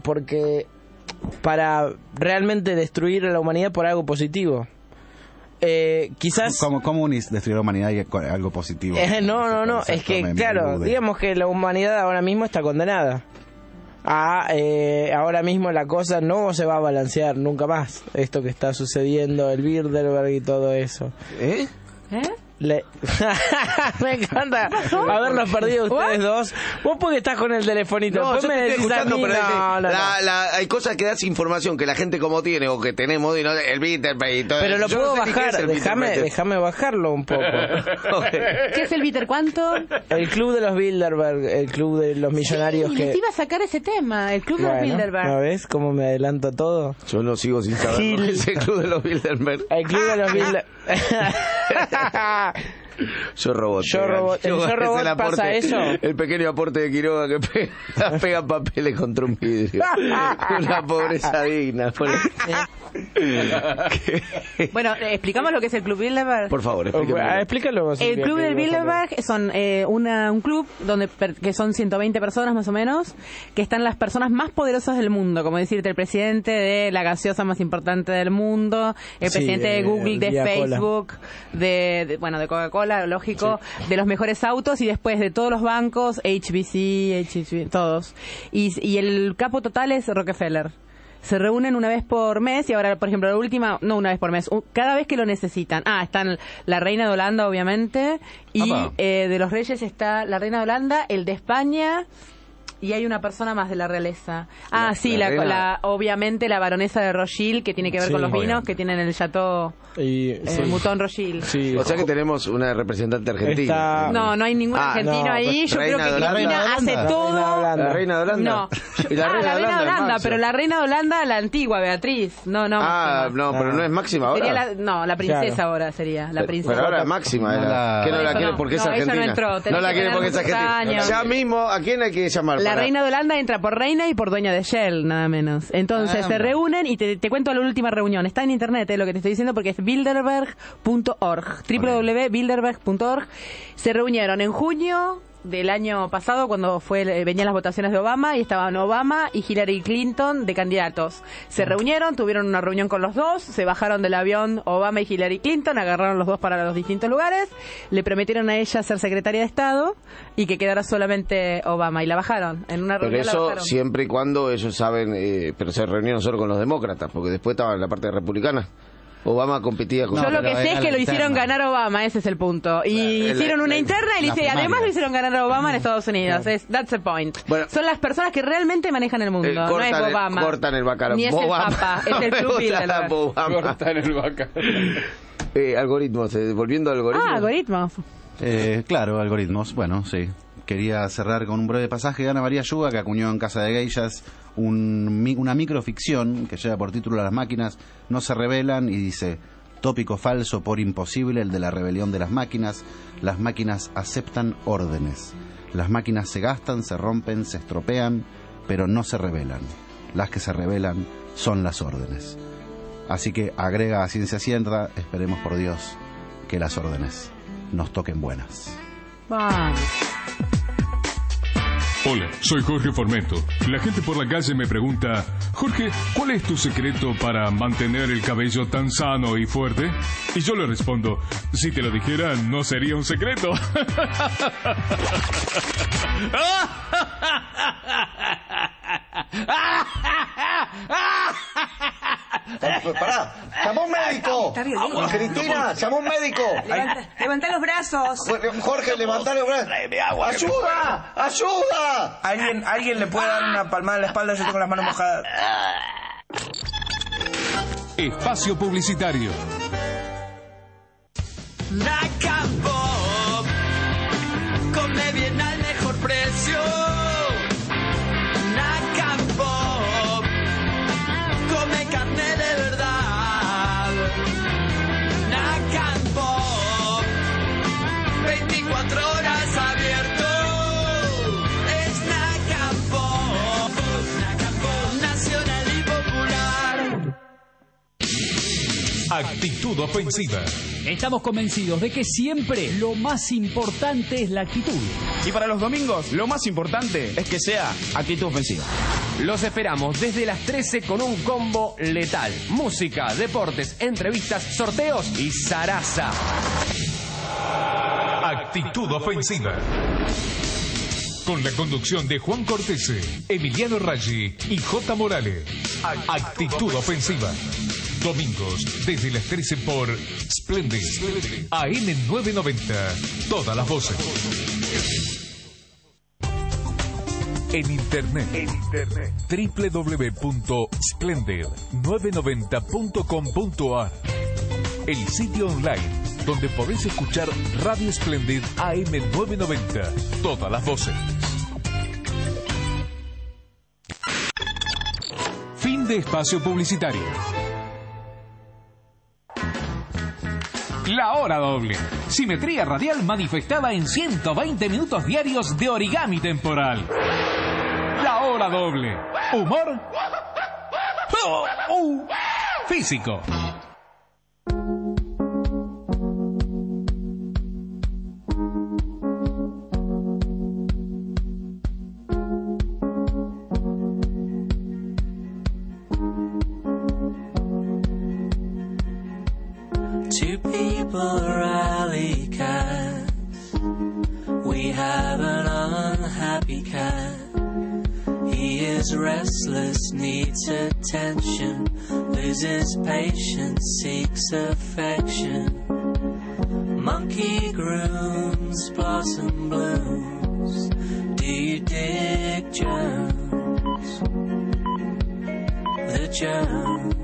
[SPEAKER 2] realmente destruir a la humanidad por algo positivo? Quizás...
[SPEAKER 5] ¿Cómo destruir la humanidad y algo positivo?
[SPEAKER 2] No, es que, claro, digamos que la humanidad ahora mismo está condenada. Ahora mismo la cosa no se va a balancear nunca más. Esto que está sucediendo, el Bilderberg y todo eso.
[SPEAKER 4] ¿Eh?
[SPEAKER 2] Me encanta haberlos perdido ustedes dos. Vos porque estás con el telefonito.
[SPEAKER 4] No,
[SPEAKER 2] Después
[SPEAKER 4] yo
[SPEAKER 2] me
[SPEAKER 4] te estoy
[SPEAKER 2] decís a
[SPEAKER 4] escuchando,
[SPEAKER 2] mí,
[SPEAKER 4] pero es que
[SPEAKER 2] no.
[SPEAKER 4] hay cosas que das información que la gente como tiene o que tenemos, y no, el Bitterberg y todo
[SPEAKER 2] Pero lo
[SPEAKER 4] eso. Yo
[SPEAKER 2] puedo
[SPEAKER 4] no sé ni qué es
[SPEAKER 2] bajar,
[SPEAKER 4] el Bitterberg.
[SPEAKER 2] déjame bajarlo un poco.
[SPEAKER 8] ¿Qué es el Bitter cuánto?
[SPEAKER 2] El club de los Bilderberg, el club de los millonarios
[SPEAKER 8] Sí,
[SPEAKER 2] que...
[SPEAKER 8] les iba a sacar ese tema, el club de los
[SPEAKER 2] Bueno,
[SPEAKER 8] Bilderberg.
[SPEAKER 2] ¿no ves cómo me adelanto todo?
[SPEAKER 4] Yo no sigo sin saber
[SPEAKER 2] Gil.
[SPEAKER 4] lo que es el club de los Bilderberg.
[SPEAKER 2] El club de los Bilderberg...
[SPEAKER 4] Yo robot.
[SPEAKER 2] Yo robot. ¿En Yo Robot pasa eso?
[SPEAKER 4] El pequeño aporte de Quiroga que pega papeles contra un vidrio. Una pobreza digna.
[SPEAKER 8] Bueno, explicamos lo que es el club Bilderberg.
[SPEAKER 4] Por favor,
[SPEAKER 2] explícalo vos.
[SPEAKER 8] El club del Bilderberg son un club que son 120 personas más o menos, que están las personas más poderosas del mundo, como decirte el presidente de la gaseosa más importante del mundo, el presidente de Google, de Facebook, de Coca-Cola, lógico, de los mejores autos y después de todos los bancos, HBC, todos. Y el capo total es Rockefeller. Se reúnen una vez por mes y ahora, por ejemplo, la última, no una vez por mes, cada vez que lo necesitan. Están la reina de Holanda, obviamente, y de los reyes está la reina de Holanda, el de España... Y hay una persona más de la realeza. Obviamente la baronesa de Rothschild, que tiene que ver con los vinos que tienen el Chateau Mouton Rothschild.
[SPEAKER 2] Sí.
[SPEAKER 4] O sea que tenemos una representante argentina.
[SPEAKER 8] No hay ningún argentino ahí. Yo creo que Cristina hace todo.
[SPEAKER 4] ¿La reina de Holanda?
[SPEAKER 8] No.
[SPEAKER 4] ¿Y la reina de Holanda?
[SPEAKER 8] Pero la reina de Holanda, la antigua, Beatriz. No,
[SPEAKER 4] pero no es Máxima ahora.
[SPEAKER 8] Sería la princesa ahora sería. La princesa.
[SPEAKER 4] Pero ahora es Máxima. Que no la quiere porque es argentina.
[SPEAKER 8] Ella no entró.
[SPEAKER 4] No la quiere porque es argentina. Ya mismo, ¿a quién hay que llamar?
[SPEAKER 8] La reina de Holanda entra por reina y por dueña de Shell, nada menos. Entonces se reúnen y te cuento la última reunión. Está en internet lo que te estoy diciendo porque es bilderberg.org, www.bilderberg.org. Se reunieron en junio del año pasado cuando venían las votaciones de Obama y estaban Obama y Hillary Clinton de candidatos. Se reunieron, tuvieron una reunión con los dos, se bajaron del avión Obama y Hillary Clinton, agarraron los dos para los distintos lugares, le prometieron a ella ser secretaria de Estado y que quedara solamente Obama y la bajaron. En una reunión
[SPEAKER 4] pero eso siempre y cuando ellos saben, pero se reunieron solo con los demócratas, porque después estaba en la parte republicana. Obama competía con...
[SPEAKER 8] Yo lo que sé es que lo hicieron ganar a Obama, ese es el punto. Y hicieron una interna y además lo hicieron ganar a Obama en Estados Unidos. That's the point. Bueno, son las personas que realmente manejan el mundo, no es Obama.
[SPEAKER 4] Cortan el bacalao.
[SPEAKER 8] Ni es el Papa, es el club Bilderberg.
[SPEAKER 3] Cortan el bacalao.
[SPEAKER 4] Algoritmos, volviendo a algoritmos.
[SPEAKER 8] Algoritmos.
[SPEAKER 5] Claro, algoritmos. Bueno, sí. Quería cerrar con un breve pasaje de Ana María Yuga, que acuñó en Casa de Geishas una microficción que lleva por título Las máquinas no se rebelan y dice: Tópico falso por imposible, el de la rebelión de las máquinas. Las máquinas aceptan órdenes. Las máquinas se gastan, se rompen, se estropean, pero no se rebelan. Las que se rebelan son las órdenes. Así que agrega a ciencia cierta, esperemos por Dios que las órdenes nos toquen buenas.
[SPEAKER 8] Vamos.
[SPEAKER 1] Hola, soy Jorge Formento. La gente por la calle me pregunta, Jorge, ¿cuál es tu secreto para mantener el cabello tan sano y fuerte? Y yo le respondo, si te lo dijera, no sería un secreto.
[SPEAKER 4] Pará, ¡llama un médico!
[SPEAKER 10] Está violento.
[SPEAKER 4] Cristina, llama un médico.
[SPEAKER 10] Levanta los brazos.
[SPEAKER 4] Jorge, levantá los brazos. ¡Ayuda! ¡Ayuda!
[SPEAKER 2] ¿Alguien le puede dar una palmada en la espalda? Yo tengo las manos mojadas.
[SPEAKER 1] Espacio publicitario.
[SPEAKER 6] Nacapop, come bien al mejor precio. Nacapop, come carne de verdad. Nacapop, 24 horas abierto. Es Nacapop, Nacapop, nacional y popular.
[SPEAKER 1] Actitud ofensiva.
[SPEAKER 11] Estamos convencidos de que siempre lo más importante es la actitud.
[SPEAKER 12] Y para los domingos, lo más importante es que sea actitud ofensiva. Los esperamos desde las 13 con un combo letal. Música, deportes, entrevistas, sorteos y zaraza.
[SPEAKER 1] Actitud ofensiva. Con la conducción de Juan Cortese, Emiliano Raggi y J. Morales. Actitud ofensiva. Domingos, desde las 13 por Splendid, AM990, todas las voces. En internet, www.splendid990.com.ar, el sitio online donde podés escuchar Radio Splendid AM990, todas las voces. Fin de espacio publicitario. La hora doble. Simetría radial manifestada en 120 minutos diarios de origami temporal. La hora doble. Humor. Físico.
[SPEAKER 6] Two people rally cats. We have an unhappy cat. He is restless, needs attention, loses patience, seeks affection. Monkey grooms, blossom blooms. Do you dig Jones? The Jones.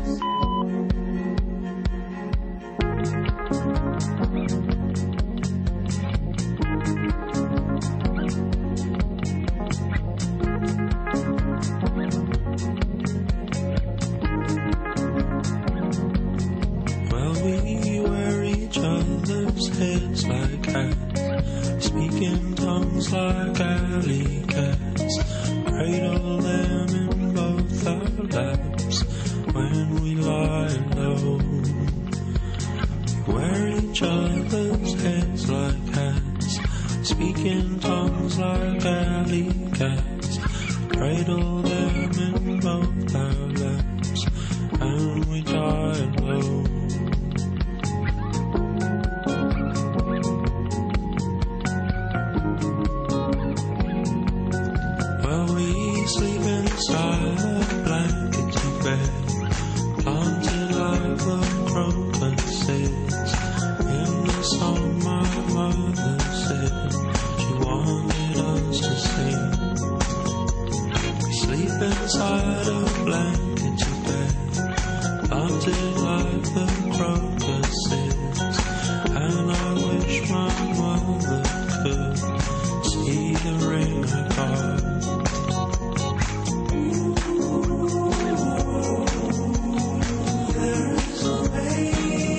[SPEAKER 6] Heads like cats, speaking tongues like alley cats, cradle them in both our laps when we lie low. We wear each other's heads like cats, speaking tongues like alley cats, cradle them in both our laps and we die low. Sleep inside a blankety bed, planted like the crocuses. In the song my mother said she wanted us to sing. We sleep inside a blankety bed, planted like the crocuses. And I wish my mother could see the ring I got. There is a baby.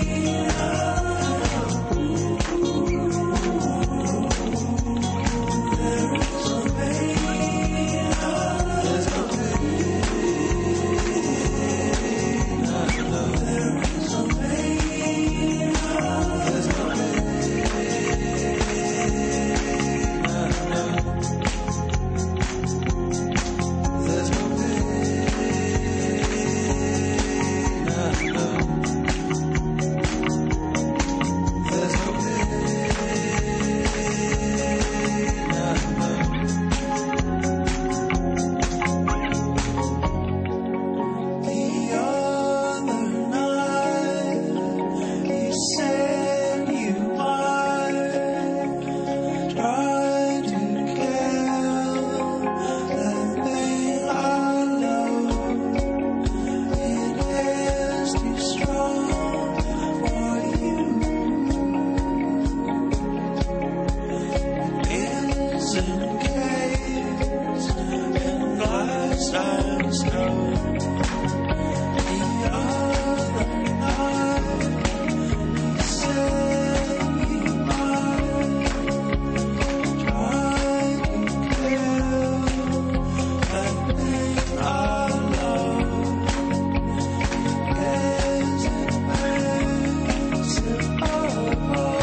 [SPEAKER 6] encased in glass and snow. The other night he said he might try to kill that thing I love. Guess it makes it all.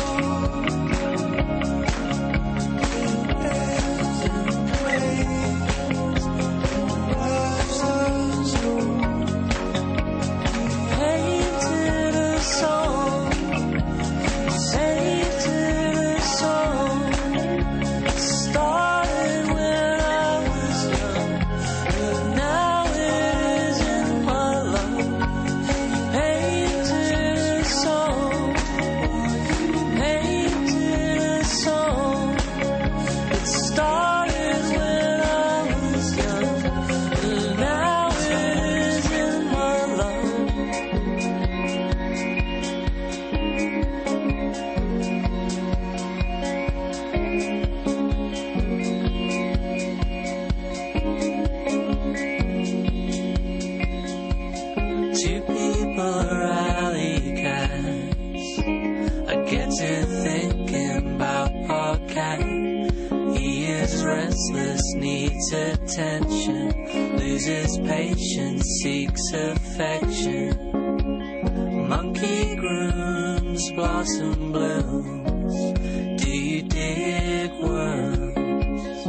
[SPEAKER 6] Two people rally cats. I get to thinking about our cat. He is restless, needs attention, loses patience, seeks affection. Monkey grooms, blossom blooms. Do you dig worms?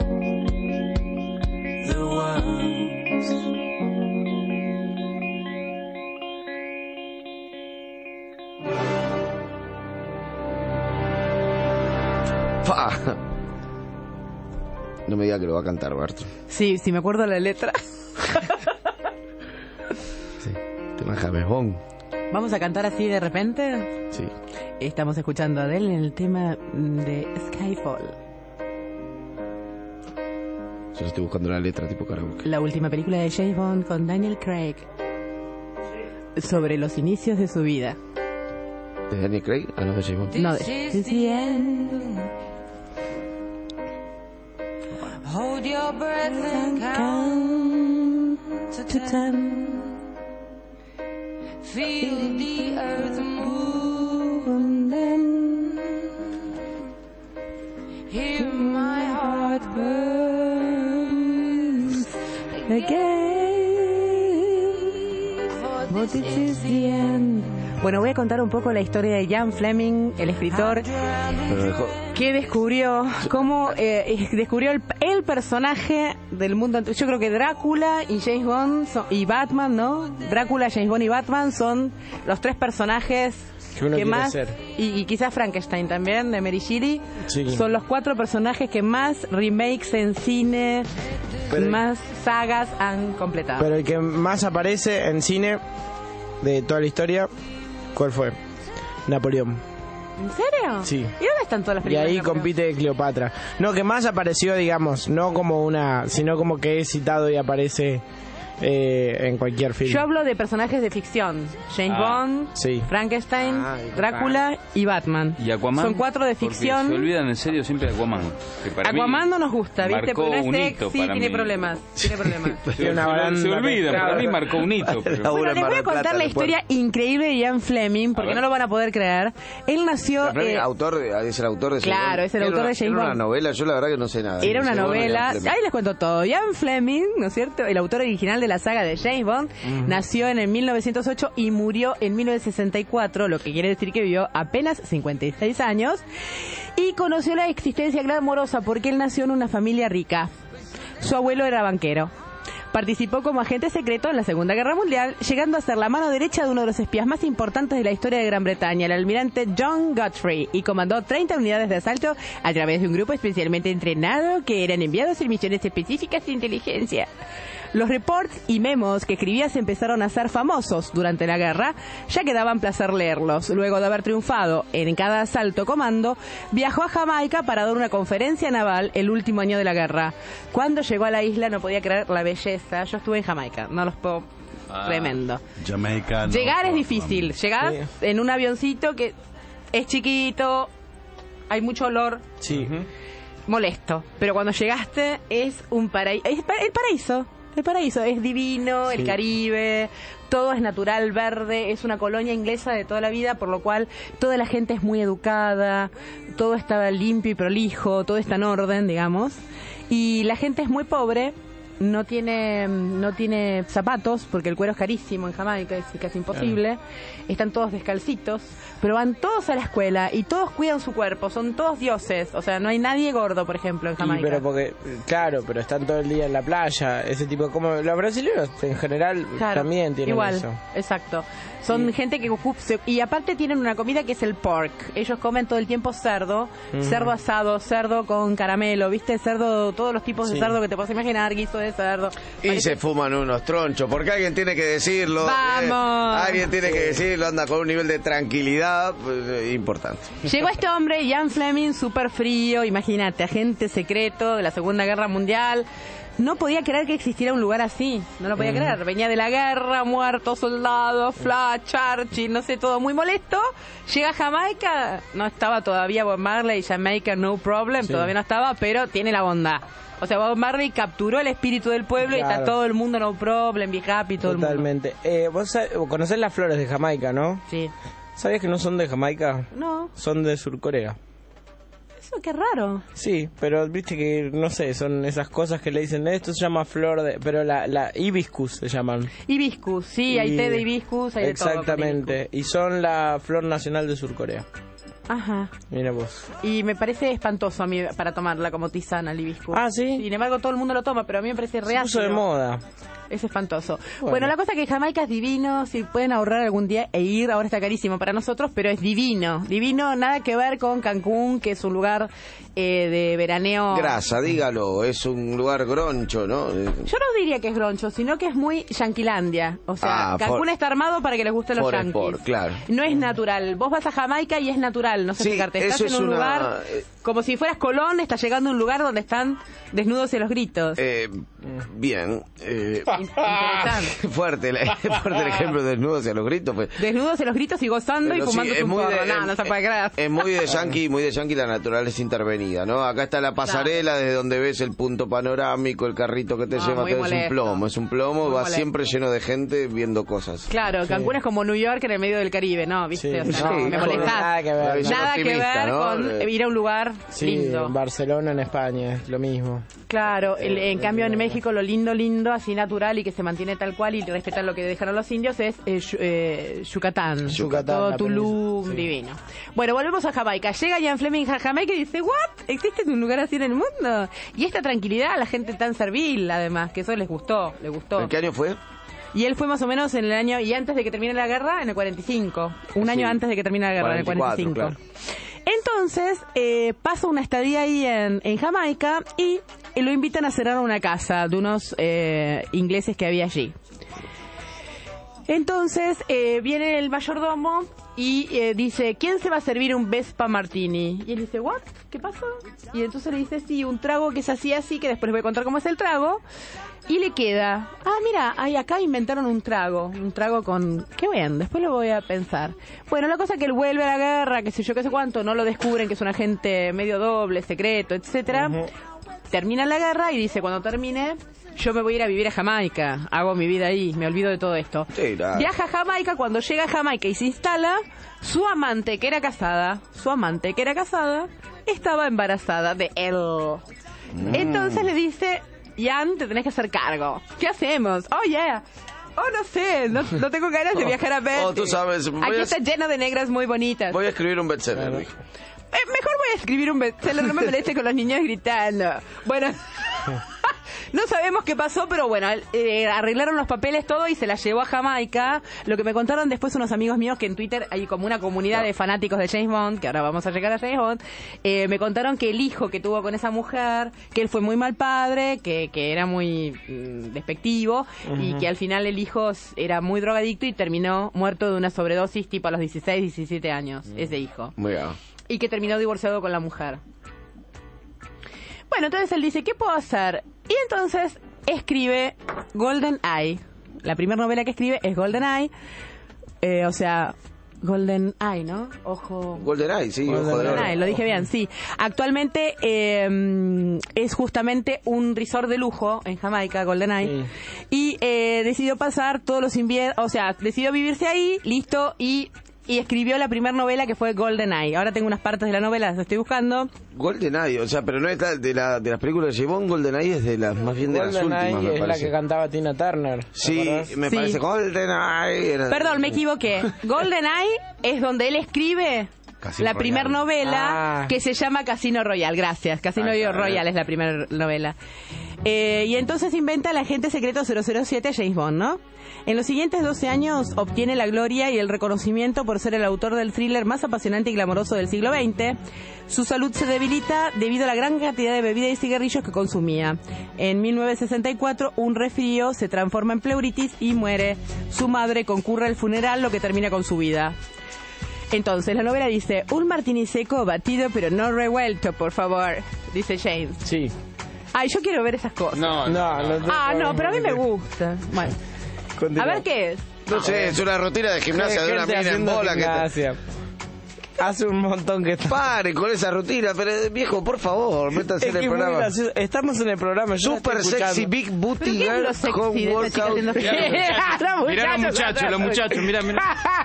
[SPEAKER 6] The worms.
[SPEAKER 4] ¡Pah! No me diga que lo va a cantar, Barto.
[SPEAKER 8] Sí, si me acuerdo la letra.
[SPEAKER 4] Sí, tema James Bond.
[SPEAKER 8] ¿Vamos a cantar así de repente?
[SPEAKER 4] Sí.
[SPEAKER 8] Estamos escuchando a Adele en el tema de Skyfall,
[SPEAKER 4] Yo estoy buscando la letra tipo karaoke.
[SPEAKER 8] la última película de James Bond con Daniel Craig, sobre los inicios de su vida.
[SPEAKER 4] ¿De Daniel Craig? Ah, no, de James Bond.
[SPEAKER 8] No, This is the end.
[SPEAKER 13] Hold your breath and count to 10. Feel the earth move and then hear my heart burn
[SPEAKER 8] again. For this is the end. Bueno, voy a contar un poco la historia de Ian Fleming, el escritor
[SPEAKER 4] Pero dejó...
[SPEAKER 8] que descubrió cómo descubrió el personaje del mundo. Yo creo que Drácula y James Bond y Batman, ¿no? Drácula, James Bond y Batman son los tres personajes
[SPEAKER 2] que uno quiere
[SPEAKER 8] más
[SPEAKER 2] ser.
[SPEAKER 8] y quizás Frankenstein también de Mary Shelley.
[SPEAKER 2] Sí.
[SPEAKER 8] Son los cuatro personajes que más remakes en cine,
[SPEAKER 2] Pero-
[SPEAKER 8] más sagas han completado.
[SPEAKER 2] Pero el que más aparece en cine de toda la historia, ¿cuál fue? Napoleón.
[SPEAKER 8] ¿En serio?
[SPEAKER 2] Sí.
[SPEAKER 8] ¿Y dónde están todas las
[SPEAKER 2] Y
[SPEAKER 8] películas?
[SPEAKER 2] ahí
[SPEAKER 8] de Napoleón?
[SPEAKER 2] compite Cleopatra. No, que más apareció, digamos, no como una, sino como que es citado y aparece en cualquier film.
[SPEAKER 8] Yo hablo de personajes de ficción. James Bond,
[SPEAKER 2] sí.
[SPEAKER 8] Frankenstein,
[SPEAKER 2] y
[SPEAKER 8] Drácula y Batman.
[SPEAKER 3] ¿Y Aquaman?
[SPEAKER 8] Son cuatro de
[SPEAKER 3] Porque
[SPEAKER 8] ficción.
[SPEAKER 3] se olvidan en serio siempre de Aquaman. Que para mí
[SPEAKER 8] Aquaman no nos gusta, ¿viste?
[SPEAKER 3] marcó
[SPEAKER 8] Porque no
[SPEAKER 3] un
[SPEAKER 8] es
[SPEAKER 3] hito
[SPEAKER 8] sexy,
[SPEAKER 3] para
[SPEAKER 8] tiene
[SPEAKER 3] mí.
[SPEAKER 8] problemas. Tiene problemas.
[SPEAKER 3] se olvida, para mí marcó un hito. pero-
[SPEAKER 8] Bueno, les voy a contar la historia increíble de Ian Fleming, porque no lo van a poder creer. Él nació...
[SPEAKER 4] es el autor de
[SPEAKER 8] Claro, es el autor de James
[SPEAKER 4] Era una
[SPEAKER 8] Bond.
[SPEAKER 4] novela, yo la verdad que no sé nada.
[SPEAKER 8] Era una
[SPEAKER 4] James Bond,
[SPEAKER 8] novela,
[SPEAKER 4] Ian Fleming.
[SPEAKER 8] ahí les cuento todo. Ian Fleming, ¿no es cierto? El autor original de la saga de James Bond, nació en el 1908 y murió en 1964, lo que quiere decir que vivió apenas 56 años, y conoció la existencia glamorosa porque él nació en una familia rica. Su abuelo era banquero. Participó como agente secreto en la Segunda Guerra Mundial, llegando a ser la mano derecha de uno de los espías más importantes de la historia de Gran Bretaña, el almirante John Godfrey, y comandó 30 unidades de asalto a través de un grupo especialmente entrenado que eran enviados en misiones específicas de inteligencia. Los reports y memos que escribía se empezaron a hacer famosos durante la guerra, ya que daban placer leerlos. Luego de haber triunfado en cada asalto comando, viajó a Jamaica para dar una conferencia naval el último año de la guerra. Cuando llegó a la isla no podía creer la belleza. Yo estuve en Jamaica, no los puedo... Tremendo.
[SPEAKER 5] Jamaica. no
[SPEAKER 8] Llegar es
[SPEAKER 5] problem.
[SPEAKER 8] difícil. Llegar en un avioncito que es chiquito, hay mucho olor.
[SPEAKER 2] Sí.
[SPEAKER 8] molesto. Pero cuando llegaste es un paraíso. Es el paraíso. El paraíso es divino, el Caribe, todo es natural, verde, es una colonia inglesa de toda la vida, por lo cual toda la gente es muy educada, todo está limpio y prolijo, todo está en orden, digamos, y la gente es muy pobre, no tiene zapatos, porque el cuero es carísimo en Jamaica, es casi imposible, están todos descalcitos, pero van todos a la escuela y todos cuidan su cuerpo, son todos dioses, o sea, no hay nadie gordo, por ejemplo, en Jamaica.
[SPEAKER 2] Pero porque, claro, pero están todo el día en la playa, ese tipo, como los brasileños en general también tienen
[SPEAKER 8] igual,
[SPEAKER 2] eso.
[SPEAKER 8] Exacto. Son gente que y aparte tienen una comida que es el pork. Ellos comen todo el tiempo cerdo, cerdo asado, cerdo con caramelo, ¿viste? Cerdo, todos los tipos de cerdo que te puedes imaginar, guiso de cerdo.
[SPEAKER 4] Y se fuman unos tronchos, porque alguien tiene que decirlo.
[SPEAKER 8] ¡Vamos!
[SPEAKER 4] Alguien tiene que decirlo, anda con un nivel de tranquilidad importante.
[SPEAKER 8] Llegó este hombre, Ian Fleming, súper frío, imagínate, agente secreto de la Segunda Guerra Mundial. No podía creer que existiera un lugar así, no lo podía creer. Venía de la guerra, muertos, soldados, Flash, Churchill, no sé, todo muy molesto. Llega a Jamaica, no estaba todavía Bob Marley, Jamaica no problem, todavía no estaba, pero tiene la bondad. O sea, Bob Marley capturó el espíritu del pueblo y está todo el mundo no problem, be happy, todo
[SPEAKER 2] Totalmente.
[SPEAKER 8] el mundo.
[SPEAKER 2] Vos conocés las flores de Jamaica, ¿no?
[SPEAKER 8] Sí.
[SPEAKER 2] ¿Sabías que no son de Jamaica?
[SPEAKER 8] No.
[SPEAKER 2] Son de Surcorea.
[SPEAKER 8] Eso, qué raro.
[SPEAKER 2] Sí, pero viste que, no sé, son esas cosas que le dicen, esto se llama flor de... Pero la hibiscus se llaman.
[SPEAKER 8] Hibiscus, sí, hay té de hibiscus, hay de todo.
[SPEAKER 2] Exactamente, y son la flor nacional de Surcorea.
[SPEAKER 8] Ajá.
[SPEAKER 2] Mira vos.
[SPEAKER 8] Y me parece espantoso a mí para tomarla como tisana el hibiscus.
[SPEAKER 2] Ah, ¿sí?
[SPEAKER 8] Sin embargo, todo el mundo lo toma, pero a mí me parece real.
[SPEAKER 2] Se puso de moda.
[SPEAKER 8] Es espantoso. Bueno, la cosa que Jamaica es divino, si pueden ahorrar algún día e ir, ahora está carísimo para nosotros, pero es divino. Divino, nada que ver con Cancún, que es un lugar de veraneo.
[SPEAKER 4] Grasa, dígalo, es un lugar groncho, ¿no?
[SPEAKER 8] Yo no diría que es groncho, sino que es muy yanquilandia. O sea, Cancún está armado para que les gusten los yanquis.
[SPEAKER 4] Claro.
[SPEAKER 8] No es natural. Vos vas a Jamaica y es natural, no sé explicarte. Estás en un lugar como si fueras Colón, estás llegando a un lugar donde están desnudos y los gritos.
[SPEAKER 4] Bien.
[SPEAKER 8] Interesante.
[SPEAKER 4] Fuerte el ejemplo de desnudos y a los gritos. Pues.
[SPEAKER 8] Desnudos y los gritos y gozando y fumando un porro. No se puede creer.
[SPEAKER 4] Es muy de yankee la naturaleza intervenida, ¿no? Acá está la pasarela desde donde ves el punto panorámico, el carrito que te lleva, es un plomo, va siempre lleno de gente viendo cosas.
[SPEAKER 8] Claro, Cancún es como New York en el medio del Caribe, ¿no? ¿Viste? O sea, me molestás. Nada que ver con ir a un lugar lindo.
[SPEAKER 2] En Barcelona, en España, es lo mismo.
[SPEAKER 8] Claro, en cambio en México lo lindo, así natural y que se mantiene tal cual y respetar lo que dejaron los indios es Yucatán. Todo Tulum, divino. Bueno, volvemos a Jamaica. Llega Ian Fleming a Jamaica y dice, ¿what? ¿Existe un lugar así en el mundo? Y esta tranquilidad, la gente tan servil, además, que eso les gustó.
[SPEAKER 4] ¿En qué año fue?
[SPEAKER 8] Y él fue más o menos en el año, y antes de que termine la guerra, en el 45. Un año antes de que termine la guerra, 44, en el 45. Claro. Entonces, pasa una estadía ahí en Jamaica y lo invitan a cerrar una casa de unos ingleses que había allí. Entonces, viene el mayordomo y dice, ¿quién se va a servir un Vespa Martini? Y él dice, ¿what? ¿Qué pasa? Y entonces le dice, sí, un trago que es así, que después les voy a contar cómo es el trago. Y le queda, mira, acá inventaron un trago con, qué bien, después lo voy a pensar. Bueno, la cosa es que él vuelve a la guerra, qué sé yo, qué sé cuánto, no lo descubren que es un agente medio doble, secreto, etcétera. Termina la guerra y dice, cuando termine, yo me voy a ir a vivir a Jamaica, hago mi vida ahí, me olvido de todo esto. Sí, claro. Viaja a Jamaica, cuando llega a Jamaica y se instala, su amante que era casada, estaba embarazada de él. Entonces le dice, Ian, te tenés que hacer cargo. ¿Qué hacemos? Oh, yeah. Oh, no sé, no tengo ganas de viajar a ver.
[SPEAKER 4] Tú sabes.
[SPEAKER 8] Aquí está lleno de negras muy bonitas.
[SPEAKER 4] Voy a escribir un bestseller, dijo.
[SPEAKER 8] Mejor voy a escribir un bestseller, no me moleste con los niños gritando. Bueno, no sabemos qué pasó, pero bueno, arreglaron los papeles todo y se la llevó a Jamaica. Lo que me contaron después unos amigos míos, que en Twitter hay como una comunidad de fanáticos de James Bond, que ahora vamos a llegar a James Bond, me contaron que el hijo que tuvo con esa mujer, que él fue muy mal padre, que era muy despectivo, y que al final el hijo era muy drogadicto y terminó muerto de una sobredosis tipo a los 16, 17 años, ese hijo.
[SPEAKER 4] Muy bien.
[SPEAKER 8] Y que terminó divorciado con la mujer. Bueno, entonces él dice, ¿qué puedo hacer? Y entonces escribe Golden Eye. La primera novela que escribe es Golden Eye. O sea, Golden Eye, ¿no? Ojo.
[SPEAKER 4] GoldenEye, sí, ojo de oro.
[SPEAKER 8] GoldenEye, lo dije bien, sí. Actualmente es justamente un resort de lujo en Jamaica, GoldenEye, y decidió pasar todos los inviernos, o sea, decidió vivirse ahí, listo, y escribió la primera novela que fue GoldenEye. Ahora tengo unas partes de la novela, las estoy buscando.
[SPEAKER 4] GoldenEye, o sea, pero no es de las películas de James Bond. GoldenEye es de las más bien de las últimas, me
[SPEAKER 2] GoldenEye es
[SPEAKER 4] parece.
[SPEAKER 2] la que cantaba Tina Turner.
[SPEAKER 4] Sí, me parece GoldenEye.
[SPEAKER 8] Perdón, me equivoqué. GoldenEye es donde él escribe la primera novela que se llama Casino Royale. Gracias, Casino Royale es la primera novela. Y entonces inventa el agente secreto 007 James Bond, ¿no? En los siguientes 12 años obtiene la gloria y el reconocimiento por ser el autor del thriller más apasionante y glamoroso del siglo XX. Su salud se debilita debido a la gran cantidad de bebida y cigarrillos que consumía. En 1964, un resfrío se transforma en pleuritis y muere. Su madre concurre al funeral, lo que termina con su vida. Entonces, la novela dice: un martini seco batido pero no revuelto, por favor, dice James.
[SPEAKER 2] Sí.
[SPEAKER 8] Ay, yo quiero ver esas cosas.
[SPEAKER 2] No,
[SPEAKER 8] pero a mí me gusta. Bueno.
[SPEAKER 2] Continúa.
[SPEAKER 8] A ver qué es.
[SPEAKER 4] No sé, es una rutina de gimnasia de una
[SPEAKER 2] Gente
[SPEAKER 4] mina en
[SPEAKER 2] haciendo
[SPEAKER 4] bola
[SPEAKER 2] gimnasia. Hace un montón que está.
[SPEAKER 4] Pare con esa rutina, pero viejo, por favor, métanse en el programa.
[SPEAKER 2] Estamos en el programa. Yo
[SPEAKER 4] Super sexy big booty girl home workout.
[SPEAKER 3] Mirá los muchachos, mirá.
[SPEAKER 8] No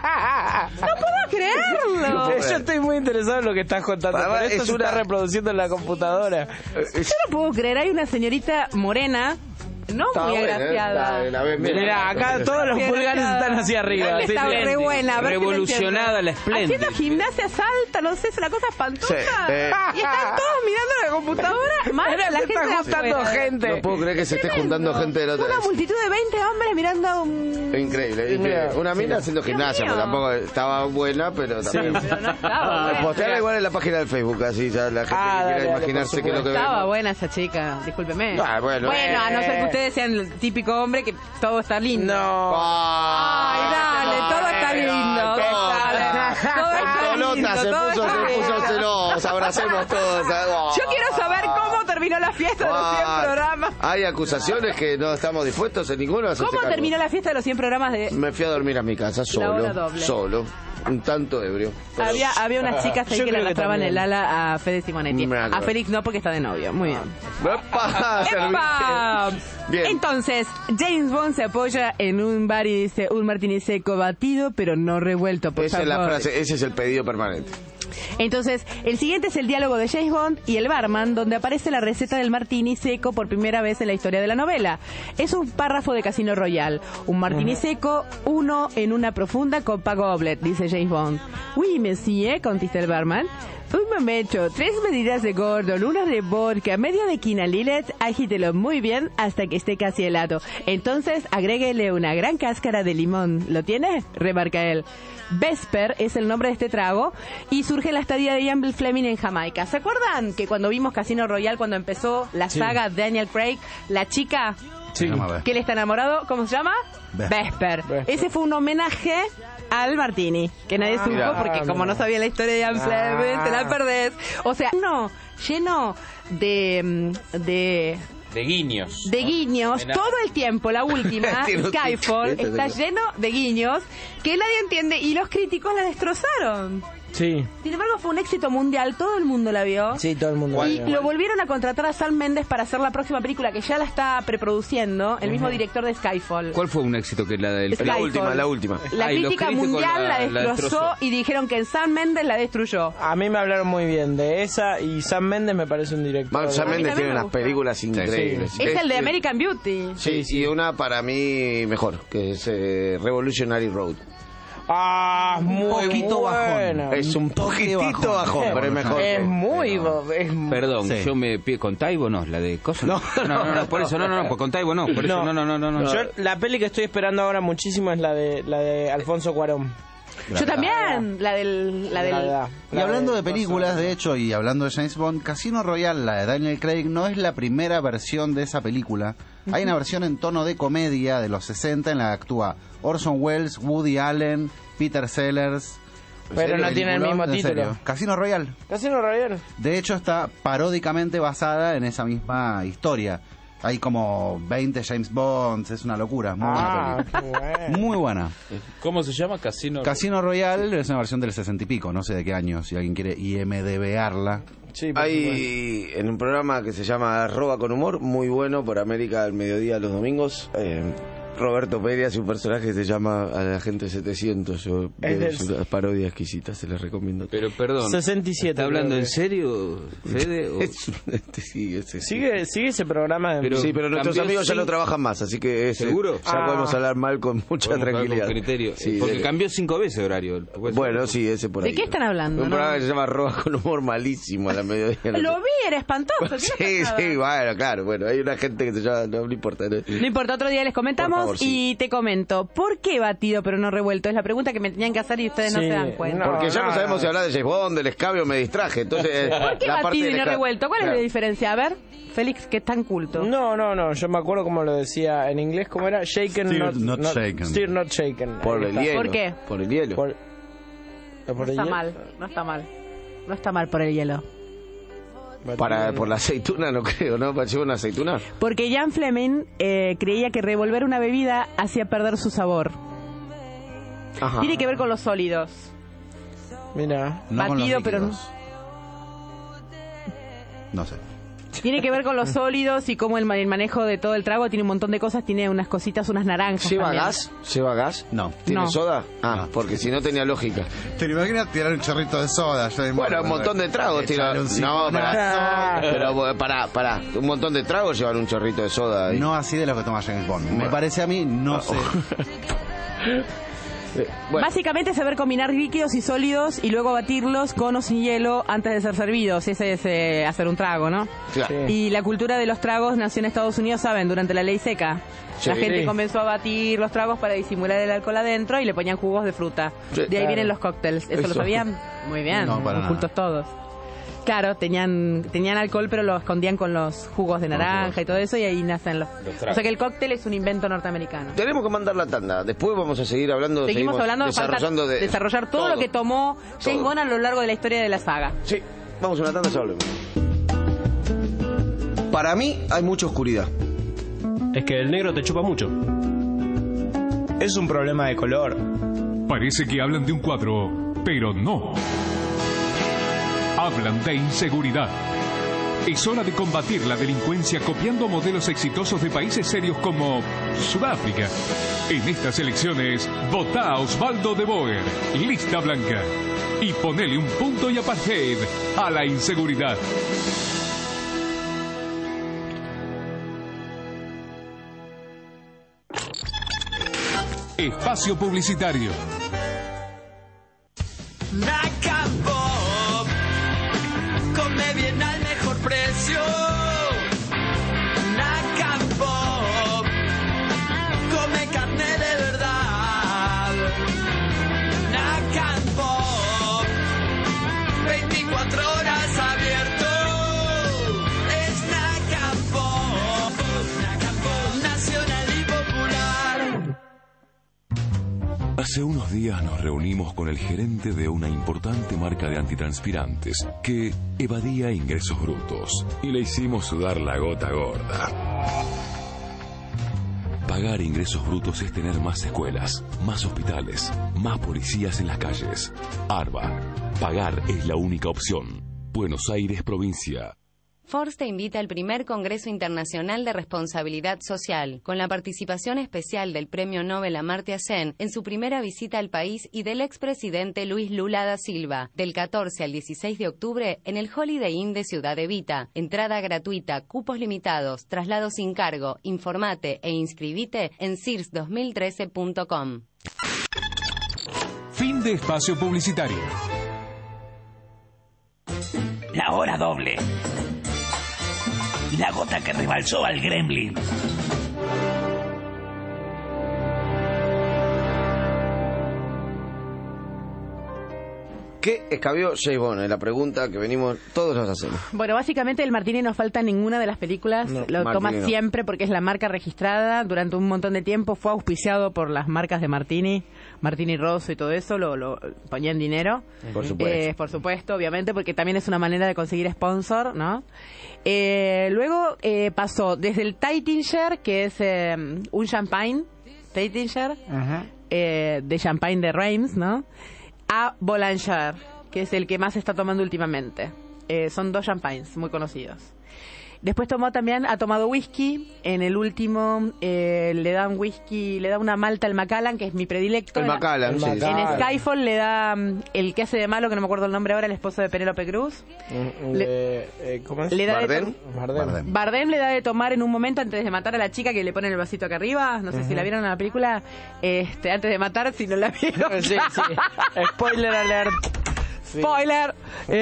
[SPEAKER 8] puedo creerlo.
[SPEAKER 2] Yo estoy muy interesado en lo que estás contando.
[SPEAKER 4] Además,
[SPEAKER 2] Pero esto se está reproduciendo en la computadora.
[SPEAKER 8] Yo no puedo creer. Hay una señorita morena. No
[SPEAKER 4] Está
[SPEAKER 8] muy
[SPEAKER 4] buena,
[SPEAKER 8] agraciada.
[SPEAKER 2] Mira, acá todos los pulgares están hacia arriba.
[SPEAKER 8] Está re buena. a ver qué me
[SPEAKER 3] Revolucionada, la
[SPEAKER 8] entiendo.
[SPEAKER 3] espléndida.
[SPEAKER 8] Haciendo gimnasia, salta, no sé, es una cosa espantosa.
[SPEAKER 4] Sí,
[SPEAKER 8] Y están todos mirando la computadora. Más
[SPEAKER 2] Mira,
[SPEAKER 8] la
[SPEAKER 2] se
[SPEAKER 8] gente
[SPEAKER 2] está juntando
[SPEAKER 8] afuera.
[SPEAKER 2] gente.
[SPEAKER 4] No puedo creer que se esté juntando gente de la otra
[SPEAKER 8] Una
[SPEAKER 4] vez.
[SPEAKER 8] multitud de 20 hombres mirando a un...
[SPEAKER 4] Increíble, increíble. Una mina haciendo gimnasia,
[SPEAKER 8] mío.
[SPEAKER 4] pero tampoco estaba buena, pero también.
[SPEAKER 8] Pero no estaba buena.
[SPEAKER 4] Postearla igual en la página del Facebook, así ya la gente que quiera
[SPEAKER 2] dale,
[SPEAKER 4] imaginarse
[SPEAKER 2] por
[SPEAKER 4] que es lo que
[SPEAKER 8] Estaba
[SPEAKER 4] vemos.
[SPEAKER 8] buena esa chica, discúlpeme.
[SPEAKER 4] Bueno,
[SPEAKER 8] a no ser que ustedes sean el típico hombre que todo está lindo.
[SPEAKER 2] No.
[SPEAKER 8] Ay, dale, todo está lindo.
[SPEAKER 4] Antolota se puso celosa, abracemos todos.
[SPEAKER 8] Yo quiero saber cómo terminó la fiesta de los 100 programas.
[SPEAKER 4] Hay acusaciones que no estamos dispuestos en ninguno a hacerse
[SPEAKER 8] ¿Cómo
[SPEAKER 4] cargo.
[SPEAKER 8] terminó la fiesta de los 100 programas de...?
[SPEAKER 4] Me fui a dormir a mi casa
[SPEAKER 8] La hora doble.
[SPEAKER 4] solo, un tanto ebrio. Pero-
[SPEAKER 8] Había unas chicas ahí
[SPEAKER 2] Yo
[SPEAKER 8] que le
[SPEAKER 2] creo que
[SPEAKER 8] arrastraban
[SPEAKER 2] también.
[SPEAKER 8] el ala a Fede Simonetti.
[SPEAKER 4] Me acuerdo.
[SPEAKER 8] A Félix no, porque está de novio. Muy bien.
[SPEAKER 4] ¡Epa!
[SPEAKER 8] ¡Epa!
[SPEAKER 4] Bien.
[SPEAKER 8] Entonces, James Bond se apoya en un bar y dice: un martini seco batido, pero no revuelto, por
[SPEAKER 4] Esa es
[SPEAKER 8] favor.
[SPEAKER 4] la frase, ese es el pedido permanente.
[SPEAKER 8] Entonces, el siguiente es el diálogo de James Bond y el barman, donde aparece la receta del martini seco por primera vez en la historia de la novela. Es un párrafo de Casino Royale. Un martini seco, uno en una profunda copa goblet, dice James Bond. Oui, monsieur, contesta el barman. Un momento, 3 medidas de Gordon, una de vodka, medio de quina Lillet, agítelo muy bien hasta que esté casi helado. Entonces, agréguele una gran cáscara de limón. ¿Lo tiene? Remarca él. Vesper es el nombre de este trago y surge la estadía de Ian Fleming en Jamaica. ¿Se acuerdan que cuando vimos Casino Royale, cuando empezó la saga Daniel Craig, la chica que él está enamorado, ¿cómo se llama? Vesper. Ese fue un homenaje al martini, que nadie supo porque como no sabía la historia de Ian Fleming, te la perdés. O sea, lleno de
[SPEAKER 3] guiños.
[SPEAKER 8] De guiños, todo el tiempo, la última, Skyfall, está lleno de guiños que nadie entiende y los críticos la destrozaron.
[SPEAKER 2] Sí.
[SPEAKER 8] Sin embargo, fue un éxito mundial, todo el mundo la vio.
[SPEAKER 2] Sí, todo el mundo.
[SPEAKER 8] Y lo volvieron a contratar a Sam Mendes para hacer la próxima película, que ya la está preproduciendo, el mismo director de Skyfall.
[SPEAKER 3] ¿Cuál fue un éxito que la del
[SPEAKER 8] Skyfall.
[SPEAKER 4] La última.
[SPEAKER 8] La
[SPEAKER 3] Ay, los
[SPEAKER 8] crítica
[SPEAKER 3] críticos
[SPEAKER 8] mundial la destrozó
[SPEAKER 3] destrozó.
[SPEAKER 8] y dijeron que Sam Mendes la destruyó.
[SPEAKER 2] A mí me hablaron muy bien de esa y Sam Mendes me parece un director.
[SPEAKER 4] Sam Mendes tiene unas películas increíbles.
[SPEAKER 8] Es el de American Beauty.
[SPEAKER 4] Sí, y una para mí mejor, que es Revolutionary Road.
[SPEAKER 2] Ah, muy
[SPEAKER 5] poquito
[SPEAKER 2] buena.
[SPEAKER 5] bajón.
[SPEAKER 4] Es un poquitito bajón, pero es mejor.
[SPEAKER 2] Es muy...
[SPEAKER 3] Perdón,
[SPEAKER 5] Sí.
[SPEAKER 3] yo me pido con Taibo, no, la de cosas. No, por eso, no, con Taibo no, por eso, no.
[SPEAKER 2] Yo, la peli que estoy esperando ahora muchísimo es la de Alfonso Cuarón.
[SPEAKER 8] Yo también, la del...
[SPEAKER 5] Y hablando de películas, de hecho, y hablando de James Bond, Casino Royale, la de Daniel Craig, no es la primera versión de esa película. Hay una versión en tono de comedia de los 60 en la que actúa Orson Welles, Woody Allen, Peter Sellers.
[SPEAKER 2] Pero no tiene el mismo
[SPEAKER 5] En
[SPEAKER 2] título.
[SPEAKER 5] serio. Casino Royale.
[SPEAKER 2] Casino Royale.
[SPEAKER 5] De hecho, está paródicamente basada en esa misma historia. Hay como 20 James Bonds, es una locura, muy buena peli.
[SPEAKER 2] Qué bueno.
[SPEAKER 5] Muy buena.
[SPEAKER 3] ¿Cómo se llama?
[SPEAKER 5] Casino Royale es una versión del 60 y pico, no sé de qué año, si alguien quiere IMDb'arla.
[SPEAKER 2] Sí, por
[SPEAKER 4] Hay en un programa que se llama Roba con Humor, muy bueno, por América al mediodía los domingos. Roberto Pérez hace un personaje que se llama Agente 700. Yo veo una parodia exquisita, se les recomiendo.
[SPEAKER 3] Pero perdón,
[SPEAKER 2] 67.
[SPEAKER 3] ¿está hablando
[SPEAKER 2] creo
[SPEAKER 3] en
[SPEAKER 2] que.
[SPEAKER 3] serio, Fede? o-
[SPEAKER 2] Sigue ese programa.
[SPEAKER 4] Sí, pero nuestros
[SPEAKER 3] cambió
[SPEAKER 4] amigos ya
[SPEAKER 3] cinco-
[SPEAKER 4] no trabajan más, así que
[SPEAKER 3] ¿Seguro?
[SPEAKER 4] ya podemos hablar mal con mucha
[SPEAKER 3] Podemos hablar
[SPEAKER 4] tranquilidad.
[SPEAKER 3] con criterio.
[SPEAKER 4] Sí,
[SPEAKER 3] Porque
[SPEAKER 4] dele.
[SPEAKER 3] cambió 5 veces horario.
[SPEAKER 4] Bueno, sí, ese por ahí.
[SPEAKER 8] ¿De qué están hablando?
[SPEAKER 4] Un
[SPEAKER 8] no?
[SPEAKER 4] programa que se llama Roba con Humor, malísimo a la mediodía.
[SPEAKER 8] Lo vi, era espantoso. ¿qué
[SPEAKER 4] Sí,
[SPEAKER 8] le pasaba?
[SPEAKER 4] sí, bueno, claro, bueno, hay una gente que se llama, no importa.
[SPEAKER 8] No importa, otro día les comentamos.
[SPEAKER 4] Por favor, sí.
[SPEAKER 8] Y te comento, ¿por qué batido pero no revuelto? Es la pregunta que me tenían que hacer y ustedes no
[SPEAKER 2] Sí,
[SPEAKER 8] se dan cuenta.
[SPEAKER 4] Porque ya no sabemos si hablar de James Bond, del escabio, me distraje. Entonces,
[SPEAKER 8] ¿Por qué
[SPEAKER 4] la parte
[SPEAKER 8] batido y
[SPEAKER 4] del
[SPEAKER 8] no revuelto? ¿Cuál es
[SPEAKER 4] Claro.
[SPEAKER 8] la diferencia? A ver, Félix, que es tan culto.
[SPEAKER 2] No, yo me acuerdo como lo decía en inglés, ¿cómo era? Shaken,
[SPEAKER 5] Stir not shaken.
[SPEAKER 2] Stir not shaken.
[SPEAKER 4] Por
[SPEAKER 2] Ahí
[SPEAKER 4] el
[SPEAKER 2] está.
[SPEAKER 4] hielo.
[SPEAKER 8] ¿Por qué?
[SPEAKER 4] Por el hielo.
[SPEAKER 2] Por
[SPEAKER 8] No
[SPEAKER 2] el
[SPEAKER 8] está
[SPEAKER 2] hielo.
[SPEAKER 8] mal, no está mal. No está mal por el hielo.
[SPEAKER 4] Por la aceituna no creo, ¿no? ¿Para llevar una aceituna?
[SPEAKER 8] Porque Jan Fleming creía que revolver una bebida hacía perder su sabor.
[SPEAKER 4] Ajá.
[SPEAKER 8] Tiene que ver con los sólidos.
[SPEAKER 2] Mira.
[SPEAKER 5] No con los
[SPEAKER 8] Batido, pero
[SPEAKER 5] líquidos. No sé.
[SPEAKER 8] Tiene que ver con los sólidos y cómo el manejo de todo el trago tiene un montón de cosas, tiene unas cositas, unas naranjas.
[SPEAKER 4] ¿Lleva
[SPEAKER 8] también.
[SPEAKER 4] gas? ¿Lleva gas?
[SPEAKER 5] No.
[SPEAKER 4] ¿Tiene
[SPEAKER 8] No.
[SPEAKER 4] soda? Ah, porque si no tenía lógica.
[SPEAKER 5] ¿Te lo imaginas tirar un chorrito de soda?
[SPEAKER 4] Bueno, un montón de tragos tiran. No, pero pará. Un montón de tragos llevan un chorrito de soda ahí.
[SPEAKER 5] No así de lo que toma James Bond. Me parece a mí, no sé.
[SPEAKER 4] Bueno,
[SPEAKER 8] Básicamente saber combinar líquidos y sólidos y luego batirlos con o sin hielo antes de ser servidos. Ese es hacer un trago, ¿no?
[SPEAKER 4] claro.
[SPEAKER 8] Y la cultura de los tragos nació en Estados Unidos, ¿saben? Durante la ley seca. La
[SPEAKER 4] Sí.
[SPEAKER 8] gente
[SPEAKER 2] Sí.
[SPEAKER 8] comenzó a batir los tragos para disimular el alcohol adentro y le ponían jugos de fruta.
[SPEAKER 4] Sí,
[SPEAKER 8] De ahí
[SPEAKER 2] claro.
[SPEAKER 8] vienen los cócteles. ¿Eso lo
[SPEAKER 4] Eso.
[SPEAKER 8] sabían? Muy bien,
[SPEAKER 5] No, para nada.
[SPEAKER 8] ocultos todos. Claro, tenían alcohol, pero lo escondían con los jugos de naranja y todo eso, y ahí nacen los...
[SPEAKER 3] tragos.
[SPEAKER 8] O sea que el cóctel es un invento norteamericano.
[SPEAKER 4] Tenemos que mandar la tanda. Después vamos a seguir hablando.
[SPEAKER 8] Seguimos hablando, falta
[SPEAKER 4] desarrollando de
[SPEAKER 8] desarrollar todo lo que tomó James Bond a lo largo de la historia de la saga.
[SPEAKER 4] Sí, vamos a una tanda, ya volvemos. Para mí hay mucha oscuridad.
[SPEAKER 14] Es que el negro te chupa mucho.
[SPEAKER 15] Es un problema de color.
[SPEAKER 1] Parece que hablan de un cuadro, pero no. Hablan de inseguridad. Es hora de combatir la delincuencia copiando modelos exitosos de países serios como Sudáfrica. En estas elecciones, votá a Osvaldo de Boer, lista blanca. Y ponele un punto y apartheid a la inseguridad. Espacio publicitario.
[SPEAKER 16] Naka Pop, come bien al mejor precio. Naka Pop, come carne de verdad. Naka Pop, 24 horas abierto. Es Naka Pop, nacional y popular.
[SPEAKER 7] Hace unos días nos reunimos con el gerente de una importante marca de antitranspirantes que evadía ingresos brutos y le hicimos sudar la gota gorda. Pagar ingresos brutos es tener más escuelas, más hospitales, más policías en las calles. ARBA. Pagar es la única opción. Buenos Aires, provincia.
[SPEAKER 17] Forbes te invita al primer Congreso Internacional de Responsabilidad Social, con la participación especial del Premio Nobel Amartya Sen en su primera visita al país y del expresidente Luis Lula da Silva, del 14 al 16 de octubre en el Holiday Inn de Ciudad Evita. Entrada gratuita, cupos limitados, traslado sin cargo. Informate e inscribite en cirs2013.com.
[SPEAKER 1] Fin de espacio publicitario.
[SPEAKER 18] La hora doble. La gota que rebalsó al gremlin.
[SPEAKER 4] ¿Qué escabió James Bond? Es la pregunta que venimos, todos nos hacemos.
[SPEAKER 8] Bueno, básicamente el Martini no falta en ninguna de las películas.
[SPEAKER 4] No,
[SPEAKER 8] lo toma
[SPEAKER 4] Martini no.
[SPEAKER 8] siempre porque es la marca registrada. Durante un montón de tiempo fue auspiciado por las marcas de Martini, Martini Rosso y todo eso. Lo ponían dinero.
[SPEAKER 4] Por supuesto.
[SPEAKER 8] Por supuesto, obviamente, porque también es una manera de conseguir sponsor, ¿no? Luego pasó desde el Taittinger, que es un champagne, Taittinger, de champagne de Reims, ¿no? A Boulanger, que es el que más se está tomando últimamente. Son dos champagnes muy conocidos. Después ha tomado whisky. En el último le dan whisky, le da una malta al Macallan, que es mi predilecto.
[SPEAKER 4] El Macallan, sí.
[SPEAKER 8] En Skyfall le da el que hace de malo, que no me acuerdo el nombre ahora, el esposo de Penélope Cruz.
[SPEAKER 2] ¿Cómo es?
[SPEAKER 8] Le da
[SPEAKER 2] Bardem.
[SPEAKER 8] Bardem le da de tomar en un momento antes de matar a la chica, que le ponen el vasito acá arriba. No sé si la vieron en la película. Antes de matar, si no la vieron.
[SPEAKER 2] Sí. Spoiler alert. Sí.
[SPEAKER 8] Spoiler.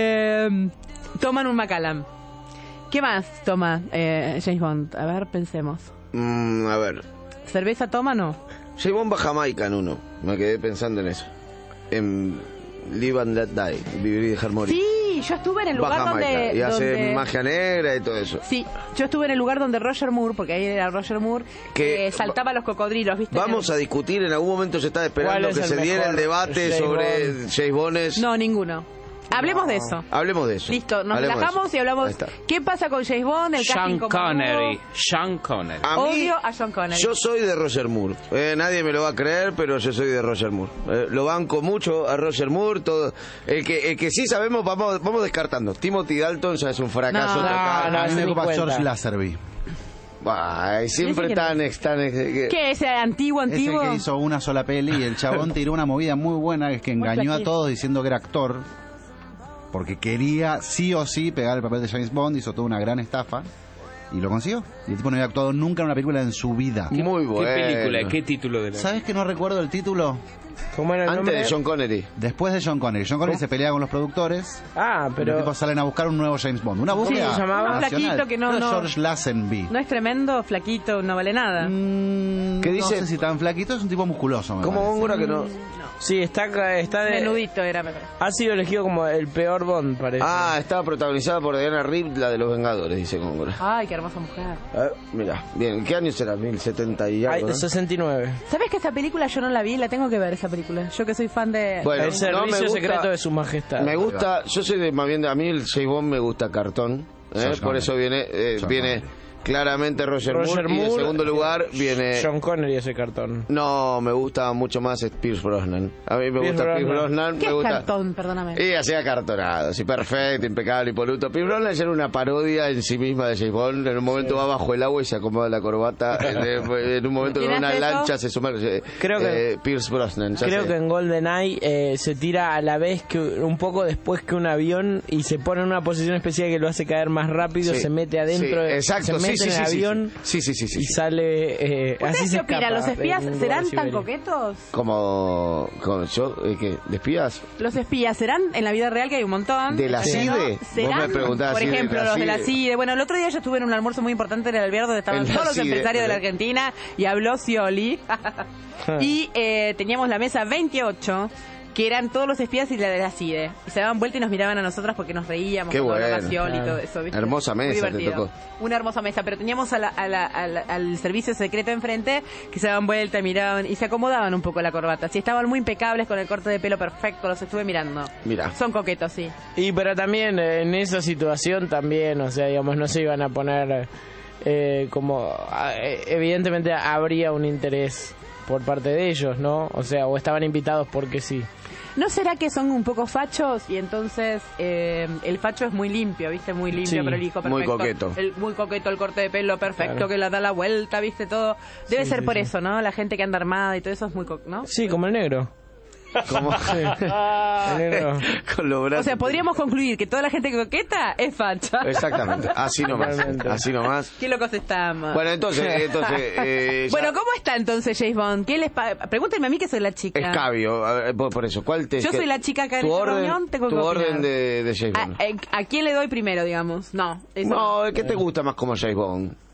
[SPEAKER 8] Toman un Macallan. ¿Qué más toma James Bond? A ver, pensemos.
[SPEAKER 4] A ver.
[SPEAKER 8] ¿Cerveza toma o no?
[SPEAKER 4] James Bond va a Jamaica en uno. Me quedé pensando en eso. En Live and Let Die. Vivir y dejar morir.
[SPEAKER 8] Sí, yo estuve en el lugar donde...
[SPEAKER 4] Y hace magia negra y todo eso.
[SPEAKER 8] Sí, yo estuve en el lugar donde Roger Moore, porque ahí era Roger Moore, que saltaba los cocodrilos, ¿viste?
[SPEAKER 4] Vamos a discutir, en algún momento se está esperando que se diera el debate sobre James Bond.
[SPEAKER 8] No, ninguno. Hablemos de eso.
[SPEAKER 4] Hablemos de eso.
[SPEAKER 8] Listo, nos relajamos y hablamos. ¿Qué pasa con James Bond? El
[SPEAKER 3] Sean
[SPEAKER 8] casting
[SPEAKER 3] Connery. Sean Connery.
[SPEAKER 8] Odio a Sean Connery.
[SPEAKER 4] Yo soy de Roger Moore. Nadie me lo va a creer, pero yo soy de Roger Moore. Lo banco mucho a Roger Moore. Todo. El que sí sabemos, vamos descartando. Timothy Dalton ya es un fracaso total.
[SPEAKER 5] A mí me ocupa George Lazenby.
[SPEAKER 4] Siempre tan...
[SPEAKER 8] ¿Qué? ¿Ese antiguo?
[SPEAKER 5] Es el que hizo una sola peli y el chabón tiró una movida muy buena, que es que engañó a todos diciendo que era actor, porque quería sí o sí pegar el papel de James Bond, hizo toda una gran estafa y lo consiguió. Y el tipo no había actuado nunca en una película en su vida.
[SPEAKER 4] Muy bueno.
[SPEAKER 3] ¿Qué película? ¿Qué título de la...?
[SPEAKER 5] ¿Sabes que no recuerdo el título?
[SPEAKER 2] ¿Cómo era el nombre?
[SPEAKER 4] Antes de Sean Connery.
[SPEAKER 5] Después de Sean Connery. Sean Connery se pelea con los productores.
[SPEAKER 2] Pero...
[SPEAKER 5] los tipos salen a buscar un nuevo James Bond. Una búsqueda
[SPEAKER 8] se llamaba flaquito que no...
[SPEAKER 5] George Lazenby.
[SPEAKER 8] No es tremendo, flaquito, no vale nada.
[SPEAKER 4] ¿Qué dice?
[SPEAKER 5] No sé si tan flaquito, es un tipo musculoso.
[SPEAKER 4] ¿Cómo Góngora que no?
[SPEAKER 2] Sí, está de...
[SPEAKER 8] Menudito era, me parece.
[SPEAKER 2] Ha sido elegido como el peor Bond, parece.
[SPEAKER 4] Estaba protagonizada por Diana Rigg, la de los Vengadores, dice Góngora.
[SPEAKER 8] Ay, qué hermosa mujer.
[SPEAKER 4] Mira, bien, ¿qué año será? 1070 y algo, ¿no?
[SPEAKER 2] 69.
[SPEAKER 8] ¿Sabes que esa película yo no la vi? La tengo que ver, esa película. Yo que soy fan de...
[SPEAKER 4] Bueno,
[SPEAKER 2] el servicio secreto de su majestad.
[SPEAKER 4] Me gusta, yo soy más bien a mí el James Bond me gusta cartón, por eso viene claramente Roger Moore, y en segundo lugar viene
[SPEAKER 2] Sean Connery, ese cartón.
[SPEAKER 4] No, me gusta mucho más Pierce Brosnan. A mí me gusta Pierce Brosnan.
[SPEAKER 8] ¿Qué
[SPEAKER 4] me
[SPEAKER 8] es
[SPEAKER 4] gusta...
[SPEAKER 8] cartón? Perdóname.
[SPEAKER 4] Y hacía cartonado, sí, perfecto, impecable, impoluto. Pierce Brosnan era una parodia en sí misma de James Bond. En un momento va bajo el agua y se acomoda la corbata. En un momento con una lancha se suma.
[SPEAKER 2] Creo que
[SPEAKER 4] Pierce Brosnan.
[SPEAKER 2] Creo que en GoldenEye se tira a la vez que un poco después que un avión y se pone en una posición especial que lo hace caer más rápido, se mete adentro,
[SPEAKER 4] exacto,
[SPEAKER 2] se mete en el avión.
[SPEAKER 4] Sí.
[SPEAKER 2] Y sale así se
[SPEAKER 8] ¿Qué opinan? ¿Los espías serán tan
[SPEAKER 2] Siberia.
[SPEAKER 8] coquetos?
[SPEAKER 4] Como yo, ¿qué? ¿De espías?
[SPEAKER 8] Los espías serán en la vida real, que hay un montón.
[SPEAKER 4] ¿De la CIDE?
[SPEAKER 8] ¿Serán?
[SPEAKER 4] Vos me preguntabas
[SPEAKER 8] por ejemplo, los de la CIDE. Bueno, el otro día yo estuve en un almuerzo muy importante en el Alvear donde estaban todos los empresarios de la Argentina y habló Scioli. Y teníamos la mesa 28, que eran todos los espías y la de la CIDE. Y se daban vuelta y nos miraban a nosotras porque nos reíamos.
[SPEAKER 4] Qué bueno.
[SPEAKER 8] Y todo eso, ¿viste?
[SPEAKER 4] Hermosa mesa te tocó.
[SPEAKER 8] Una hermosa mesa, pero teníamos al servicio secreto enfrente que se daban vuelta y miraban y se acomodaban un poco la corbata. Sí, estaban muy impecables con el corte de pelo perfecto, los estuve mirando.
[SPEAKER 4] Mira.
[SPEAKER 8] Son coquetos, sí.
[SPEAKER 2] Y pero también en esa situación también, o sea, digamos, no se iban a poner evidentemente habría un interés por parte de ellos, ¿no? O sea, o estaban invitados porque sí.
[SPEAKER 8] ¿No será que son un poco fachos y entonces el facho es muy limpio, ¿viste? Muy limpio, prolijo, perfecto.
[SPEAKER 4] Muy coqueto.
[SPEAKER 8] Muy coqueto, el corte de pelo perfecto,
[SPEAKER 2] claro,
[SPEAKER 8] que le da la vuelta, ¿viste? Todo. Debe ser por eso, ¿no? La gente que anda armada y todo eso es muy ¿no?
[SPEAKER 2] Sí, como el negro.
[SPEAKER 4] ¿Cómo?
[SPEAKER 2] El negro.
[SPEAKER 4] Con los brazos.
[SPEAKER 8] O sea, podríamos concluir que toda la gente coqueta es facha.
[SPEAKER 4] Exactamente, así nomás. Así nomás.
[SPEAKER 8] Qué locos estamos.
[SPEAKER 4] Bueno, entonces
[SPEAKER 8] bueno, ¿cómo está entonces James Bond? ¿Qué les pregúntenme a mí que soy la chica.
[SPEAKER 4] Escabio, a ver, por eso, ¿cuál te...
[SPEAKER 8] Yo soy la chica acá en esta reunión, tengo que
[SPEAKER 4] tu
[SPEAKER 8] opinar.
[SPEAKER 4] orden de James Bond.
[SPEAKER 8] ¿A quién le doy primero, digamos? No.
[SPEAKER 4] No, ¿qué te gusta más como James Bond?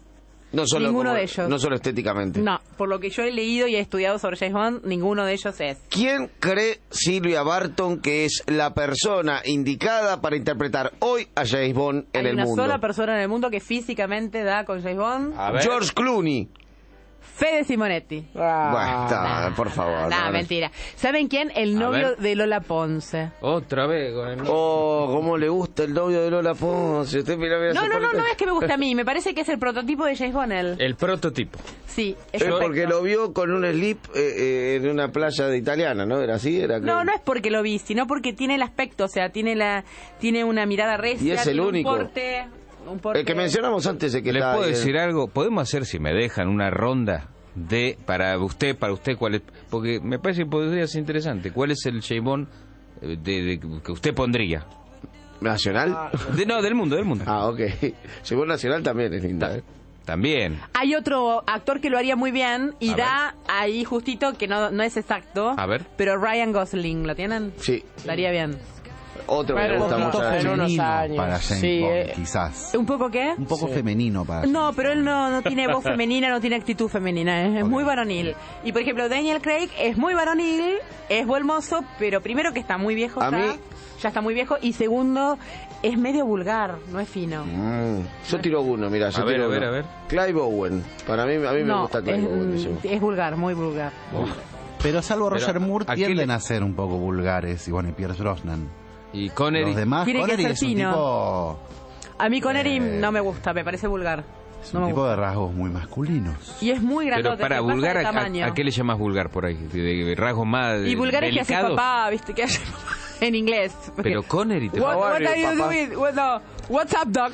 [SPEAKER 8] Ninguno de ellos.
[SPEAKER 4] No solo estéticamente.
[SPEAKER 8] No, por lo que yo he leído y he estudiado sobre James Bond, ninguno de ellos es.
[SPEAKER 4] ¿Quién cree Silvia Barton que es la persona indicada para interpretar hoy a James Bond en el mundo?
[SPEAKER 8] Hay una sola persona en el mundo que físicamente da con James Bond.
[SPEAKER 4] George Clooney.
[SPEAKER 8] Fede Simonetti.
[SPEAKER 4] Bueno, está, por favor.
[SPEAKER 8] No, mentira. ¿Saben quién? El novio de Lola Ponce.
[SPEAKER 3] Otra vez con el...
[SPEAKER 4] Oh, cómo le gusta el novio de Lola Ponce. Usted mira,
[SPEAKER 8] No es que me guste a mí. Me parece que es el prototipo de James Bond.
[SPEAKER 3] El prototipo.
[SPEAKER 8] Sí.
[SPEAKER 4] Es porque lo vio con un slip en una playa de italiana, ¿no? ¿Era así?
[SPEAKER 8] No es porque lo vi, sino porque tiene el aspecto. O sea, tiene una mirada recia.
[SPEAKER 4] Y es el único.
[SPEAKER 8] Un porte.
[SPEAKER 4] El que mencionamos antes de que
[SPEAKER 3] ¿Les puedo decir algo? ¿Podemos hacer, si me dejan, una ronda para usted cuál es? Porque me parece que podría ser interesante. ¿Cuál es el James Bond que usted pondría?
[SPEAKER 4] ¿Nacional?
[SPEAKER 3] Del mundo.
[SPEAKER 4] Ah, ok. James Bond nacional también es linda.
[SPEAKER 3] También.
[SPEAKER 8] Hay otro actor que lo haría muy bien y da ahí justito, que no es exacto.
[SPEAKER 3] A ver.
[SPEAKER 8] Pero Ryan Gosling, ¿lo tienen?
[SPEAKER 4] Sí.
[SPEAKER 8] Lo haría bien.
[SPEAKER 4] Otro que me gusta mucho.
[SPEAKER 5] Femenino para James Bond, quizás.
[SPEAKER 8] ¿Un poco qué?
[SPEAKER 5] Un poco femenino para
[SPEAKER 8] No, pero él no tiene voz femenina, no tiene actitud femenina, es muy varonil. Y por ejemplo, Daniel Craig es muy varonil, es buen mozo, pero primero que está muy viejo, ya está muy viejo, y segundo, es medio vulgar, no es fino.
[SPEAKER 4] Yo tiro uno, mira.
[SPEAKER 3] A ver.
[SPEAKER 4] Clive Owen. Para mí me gusta Clive Owen.
[SPEAKER 8] Es vulgar, muy vulgar.
[SPEAKER 5] Pero salvo Roger Moore, tienden a ser un poco vulgares. Y bueno, y Pierce Brosnan.
[SPEAKER 3] Y Connery.
[SPEAKER 5] Los demás,
[SPEAKER 8] Tiene
[SPEAKER 5] Connery
[SPEAKER 8] que ser
[SPEAKER 5] es un
[SPEAKER 8] fino.
[SPEAKER 5] tipo...
[SPEAKER 8] A mí Connery no me gusta, me parece vulgar.
[SPEAKER 5] Es un tipo de rasgos muy masculinos.
[SPEAKER 8] Y es muy grandote.
[SPEAKER 3] Pero para vulgar, ¿a qué le llamas vulgar por ahí? ¿De rasgos más
[SPEAKER 8] Y vulgar es que hace papá, ¿viste? Que hace en inglés.
[SPEAKER 3] Pero Connery te
[SPEAKER 8] What are you doing? What's up, doc?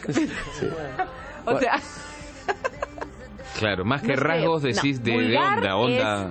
[SPEAKER 8] O sea...
[SPEAKER 3] Claro, más que rasgos decís de onda.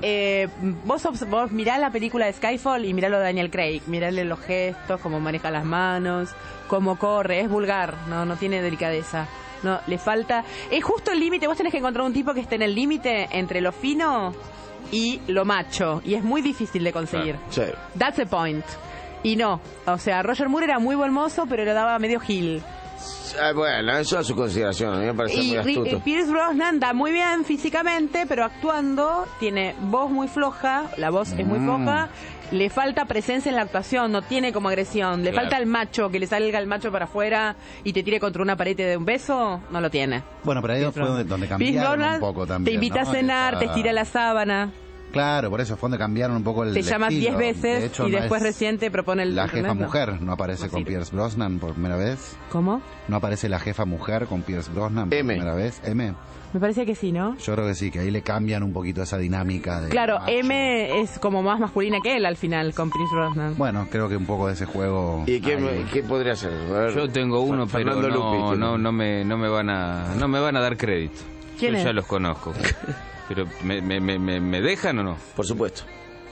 [SPEAKER 8] Vos mirá la película de Skyfall y miralo de Daniel Craig. Mirale los gestos, cómo maneja las manos, cómo corre. Es vulgar, no tiene delicadeza. No, le falta... Es justo el límite. Vos tenés que encontrar un tipo que esté en el límite entre lo fino y lo macho. Y es muy difícil de conseguir.
[SPEAKER 4] Sí.
[SPEAKER 8] That's the point. Y no, o sea, Roger Moore era muy buen mozo, pero le daba medio gil.
[SPEAKER 4] Bueno, eso a su consideración, a mí me parece muy astuto.
[SPEAKER 8] Pierce Brosnan da muy bien físicamente, pero actuando tiene voz muy floja, la voz es muy floja, le falta presencia en la actuación, no tiene como agresión, le falta el macho, que le salga el macho para afuera y te tire contra una pared y te dé un beso, no lo tiene.
[SPEAKER 5] Bueno, pero ahí fue donde cambiaron un poco también.
[SPEAKER 8] Te invita a cenar, te estira la sábana.
[SPEAKER 5] Claro, por eso fue donde cambiaron un poco el estilo.
[SPEAKER 8] Te llamas 10 veces
[SPEAKER 5] hecho,
[SPEAKER 8] y después recién te propone el...
[SPEAKER 5] La jefa mujer no aparece con Pierce Brosnan por primera vez.
[SPEAKER 8] ¿Cómo?
[SPEAKER 5] No aparece la jefa mujer con Pierce Brosnan por primera vez. M.
[SPEAKER 8] Me parece que sí, ¿no?
[SPEAKER 5] Yo creo que sí, que ahí le cambian un poquito esa dinámica de...
[SPEAKER 8] Claro,
[SPEAKER 5] macho.
[SPEAKER 8] M es como más masculina que él al final con Pierce Brosnan.
[SPEAKER 5] Bueno, creo que un poco de ese juego...
[SPEAKER 4] ¿Y qué podría ser?
[SPEAKER 3] Yo tengo uno, pero
[SPEAKER 4] Lupi,
[SPEAKER 3] no me van a dar crédito.
[SPEAKER 8] ¿Quién es?
[SPEAKER 3] Ya los conozco. Pero ¿me dejan o no?
[SPEAKER 4] Por supuesto.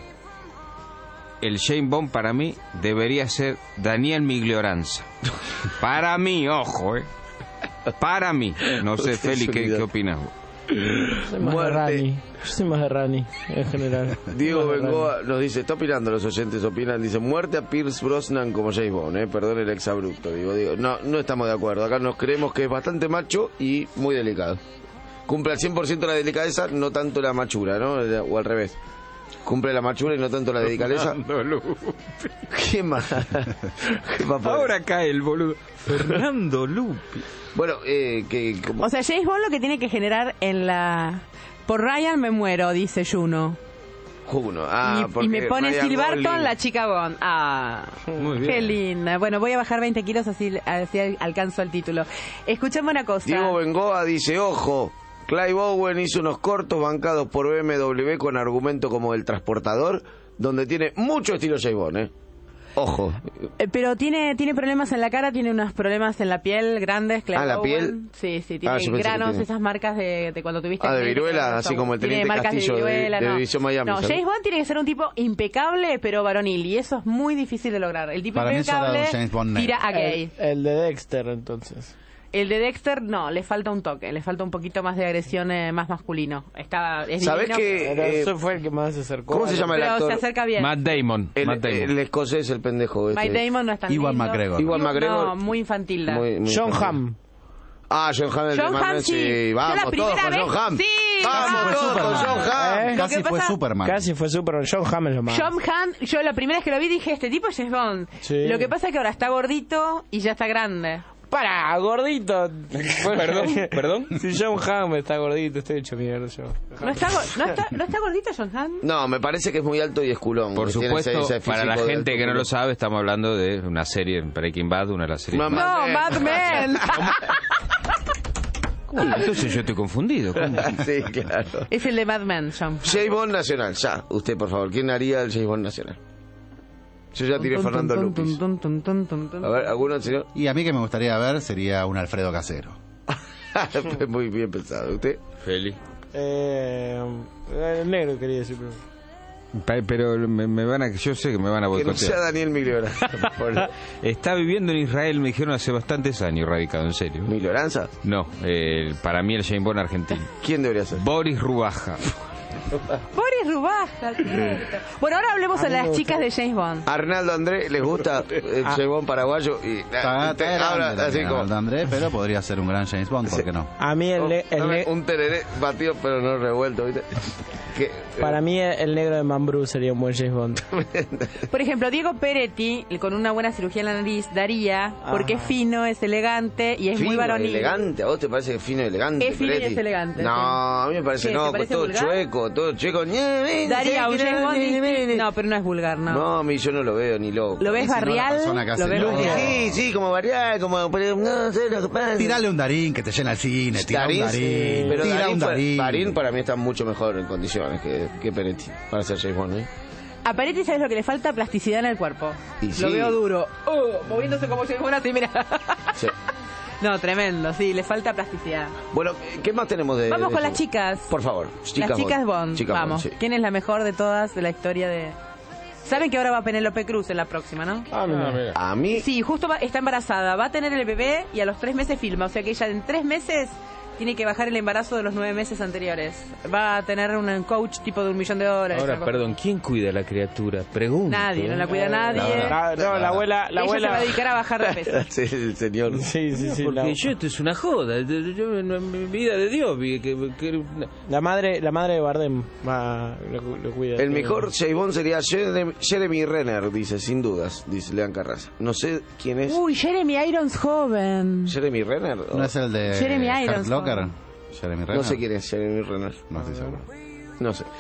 [SPEAKER 3] El James Bond para mí debería ser Daniel Miglioranza. Para mí, ojo, Para mí. No sé, Feli, ¿qué opinas vos?
[SPEAKER 2] Soy más de Rani, en general.
[SPEAKER 4] Diego Bengoa nos dice, está opinando, los oyentes opinan, dice, muerte a Pierce Brosnan como James Bond, perdón el exabrupto. Digo, no estamos de acuerdo. Acá nos creemos que es bastante macho y muy delicado. Cumple al 100% la delicadeza, no tanto la machura, ¿no? O al revés. Cumple la machura y no tanto la delicadeza. ¿Qué más?
[SPEAKER 3] Ahora cae el boludo. Fernando Lupi.
[SPEAKER 4] Bueno,
[SPEAKER 8] O sea, James Bond lo que tiene que generar en la... Por Ryan me muero, dice Juno.
[SPEAKER 4] Juno,
[SPEAKER 8] y me pone Steve Barton, la chica Bond.
[SPEAKER 3] Muy bien.
[SPEAKER 8] Qué linda. Bueno, voy a bajar 20 kilos así alcanzo el título. Escuchame una cosa.
[SPEAKER 4] Diego Bengoa dice, ojo, Clive Owen hizo unos cortos bancados por BMW con argumento como El Transportador, donde tiene mucho estilo James Bond, Ojo.
[SPEAKER 8] Pero tiene problemas en la cara, tiene unos problemas en la piel grandes. Clive
[SPEAKER 4] ¿la
[SPEAKER 8] Owen.
[SPEAKER 4] piel?
[SPEAKER 8] Sí, tiene granos, esas marcas de cuando tuviste...
[SPEAKER 4] de viruela, así como el Teniente Castillo de División Miami.
[SPEAKER 8] No, James Bond tiene que ser un tipo impecable, pero varonil, y eso es muy difícil de lograr. El tipo
[SPEAKER 5] para
[SPEAKER 8] impecable tira a gay.
[SPEAKER 2] El de Dexter, entonces.
[SPEAKER 8] El de Dexter, no, le falta un toque, le falta un poquito más de agresión más masculino.
[SPEAKER 4] ¿Sabés que
[SPEAKER 2] eso fue el que más se acercó?
[SPEAKER 4] ¿Cómo se llama el actor?
[SPEAKER 8] Se acerca bien.
[SPEAKER 3] Matt Damon.
[SPEAKER 4] El escocés, el pendejo.
[SPEAKER 8] Matt Damon no es tan
[SPEAKER 5] Iwan
[SPEAKER 8] lindo.
[SPEAKER 5] McGregor.
[SPEAKER 4] Iwan McGregor.
[SPEAKER 8] No, muy infantil.
[SPEAKER 4] Muy
[SPEAKER 2] John Hamm.
[SPEAKER 4] Ah, John Hamm, el de
[SPEAKER 8] John
[SPEAKER 4] Mad
[SPEAKER 8] Hamm,
[SPEAKER 4] Men,
[SPEAKER 8] sí.
[SPEAKER 4] sí.
[SPEAKER 8] Yo
[SPEAKER 4] Vamos
[SPEAKER 8] la
[SPEAKER 4] todos
[SPEAKER 8] primera
[SPEAKER 4] con
[SPEAKER 8] vez-
[SPEAKER 4] John Hamm.
[SPEAKER 8] sí,
[SPEAKER 4] Vamos
[SPEAKER 8] vamos.
[SPEAKER 4] todos con John Hamm.
[SPEAKER 5] Casi
[SPEAKER 8] Lo que
[SPEAKER 5] fue
[SPEAKER 8] pasa-
[SPEAKER 5] Superman.
[SPEAKER 2] Casi fue Superman. John Hamm es lo más.
[SPEAKER 8] John Hamm, yo la primera vez que lo vi dije, este tipo es James Bond.
[SPEAKER 2] Sí.
[SPEAKER 8] Lo que pasa es que ahora está gordito y ya está grande.
[SPEAKER 2] Para, gordito.
[SPEAKER 3] Perdón.
[SPEAKER 2] Si John Hamm está gordito, estoy hecho mierda yo.
[SPEAKER 8] ¿No está gordito John Hamm?
[SPEAKER 4] No, me parece que es muy alto y es culón.
[SPEAKER 3] Por
[SPEAKER 4] que tiene
[SPEAKER 3] supuesto,
[SPEAKER 4] ese
[SPEAKER 3] para la
[SPEAKER 4] físico de
[SPEAKER 3] gente
[SPEAKER 4] alto
[SPEAKER 3] que no
[SPEAKER 4] culón.
[SPEAKER 3] lo sabe, estamos hablando de una serie, Breaking Bad, una de las series
[SPEAKER 4] No,
[SPEAKER 3] más...
[SPEAKER 8] No, Mad Men.
[SPEAKER 3] ¿Cómo? Entonces yo estoy confundido. ¿Cómo?
[SPEAKER 4] Sí, claro.
[SPEAKER 8] Es el de Mad Men, John.
[SPEAKER 4] James Bond Nacional, ya. Usted, por favor, ¿quién haría el James Bond Nacional? Yo ya tiré Fernando Lupis. A ver, ¿alguno, señor?
[SPEAKER 5] Y a mí que me gustaría ver sería un Alfredo Casero.
[SPEAKER 4] Muy bien pensado. ¿Usted?
[SPEAKER 3] Feli.
[SPEAKER 2] El negro quería decir primero.
[SPEAKER 3] Pero me van a... Yo sé que me van a
[SPEAKER 4] Que no sea
[SPEAKER 3] boicotear.
[SPEAKER 4] Daniel Miglioranza, por favor.
[SPEAKER 3] Está viviendo en Israel, me dijeron hace bastantes años, radicado, en serio.
[SPEAKER 4] ¿Miglioranza?
[SPEAKER 3] No, para mí el James Bond argentino.
[SPEAKER 4] ¿Quién debería ser?
[SPEAKER 3] Boris Rubaja.
[SPEAKER 8] Boris Rubaja. Bueno, ahora hablemos de las chicas de James Bond.
[SPEAKER 4] Arnaldo André, ¿les gusta el James Bond paraguayo? Y
[SPEAKER 5] Está
[SPEAKER 4] habla así como...
[SPEAKER 5] Arnaldo André, pero podría ser un gran James Bond, ¿por qué no?
[SPEAKER 2] A mí
[SPEAKER 4] un tereré batido pero no revuelto, ¿viste?
[SPEAKER 2] Para mí el negro de Mambrú sería un buen James Bond.
[SPEAKER 8] Por ejemplo, Diego Peretti, con una buena cirugía en la nariz, daría, porque es fino, es elegante y es
[SPEAKER 4] Fino,
[SPEAKER 8] muy varonil.
[SPEAKER 4] elegante. ¿A vos te parece que es fino y elegante?
[SPEAKER 8] Es fino y
[SPEAKER 4] Peretti?
[SPEAKER 8] es elegante,
[SPEAKER 4] No,
[SPEAKER 8] sí.
[SPEAKER 4] a mí me parece
[SPEAKER 8] ¿Qué,
[SPEAKER 4] no,
[SPEAKER 8] te parece
[SPEAKER 4] todo
[SPEAKER 8] vulgar?
[SPEAKER 4] chueco, todo chueco.
[SPEAKER 8] Daría un James Bond distinto. No, pero no es vulgar, no.
[SPEAKER 4] No, a mí yo no lo veo ni loco.
[SPEAKER 8] ¿Lo ves barrial? ¿Lo ves barrial?
[SPEAKER 4] Sí, como barrial, como... Pero no sé lo que pasa.
[SPEAKER 5] Tirale un Darín que te llena el cine, tira un Darín.
[SPEAKER 4] Pero
[SPEAKER 5] Tira
[SPEAKER 4] Darín,
[SPEAKER 5] un Darín.
[SPEAKER 4] Darín para mí está mucho mejor en condiciones que Peretti para ser James Bond, ¿eh?
[SPEAKER 8] A Peretti, ¿sabes lo que le falta? Plasticidad en el cuerpo.
[SPEAKER 4] Y sí.
[SPEAKER 8] Lo veo duro. Moviéndose como James Bond así, mira.
[SPEAKER 4] Sí.
[SPEAKER 8] No, tremendo, sí, le falta plasticidad.
[SPEAKER 4] Bueno, ¿qué más tenemos de...?
[SPEAKER 8] Vamos
[SPEAKER 4] de
[SPEAKER 8] con
[SPEAKER 4] eso?
[SPEAKER 8] las chicas.
[SPEAKER 4] Por favor,
[SPEAKER 8] Las chicas Bond.
[SPEAKER 4] Chicas
[SPEAKER 8] Vamos.
[SPEAKER 4] Bond, sí.
[SPEAKER 8] ¿Quién es la mejor de todas de la historia de...? Saben que ahora va Penélope Cruz en la próxima, ¿no?
[SPEAKER 4] A mí...
[SPEAKER 8] Sí, justo está embarazada. Va a tener el bebé y a los 3 meses filma. O sea que ella en 3 meses tiene que bajar el embarazo de los 9 meses anteriores. Va a tener un coach tipo de $1.000.000.
[SPEAKER 3] Ahora,
[SPEAKER 8] algo.
[SPEAKER 3] perdón, ¿quién cuida a la criatura? Pregunto.
[SPEAKER 8] Nadie, no la cuida nadie.
[SPEAKER 2] La abuela...
[SPEAKER 8] Ella se va a dedicar a bajar de peso.
[SPEAKER 4] Sí, el señor.
[SPEAKER 2] Sí.
[SPEAKER 3] Porque yo, esto es una joda. Yo en mi vida de Dios vi que
[SPEAKER 2] La madre de Bardem lo cuida.
[SPEAKER 4] El mejor James Bond sería Jeremy Renner, dice, sin dudas, dice Lean Carrasa. No sé quién es.
[SPEAKER 8] Uy, Jeremy Irons joven.
[SPEAKER 4] ¿Jeremy Renner?
[SPEAKER 5] ¿No es el de
[SPEAKER 8] Jeremy
[SPEAKER 5] Hurt
[SPEAKER 8] Irons,
[SPEAKER 5] Locker? Jeremy Renner.
[SPEAKER 4] No sé quién es Jeremy Renner.
[SPEAKER 5] No estoy seguro.
[SPEAKER 4] No sé.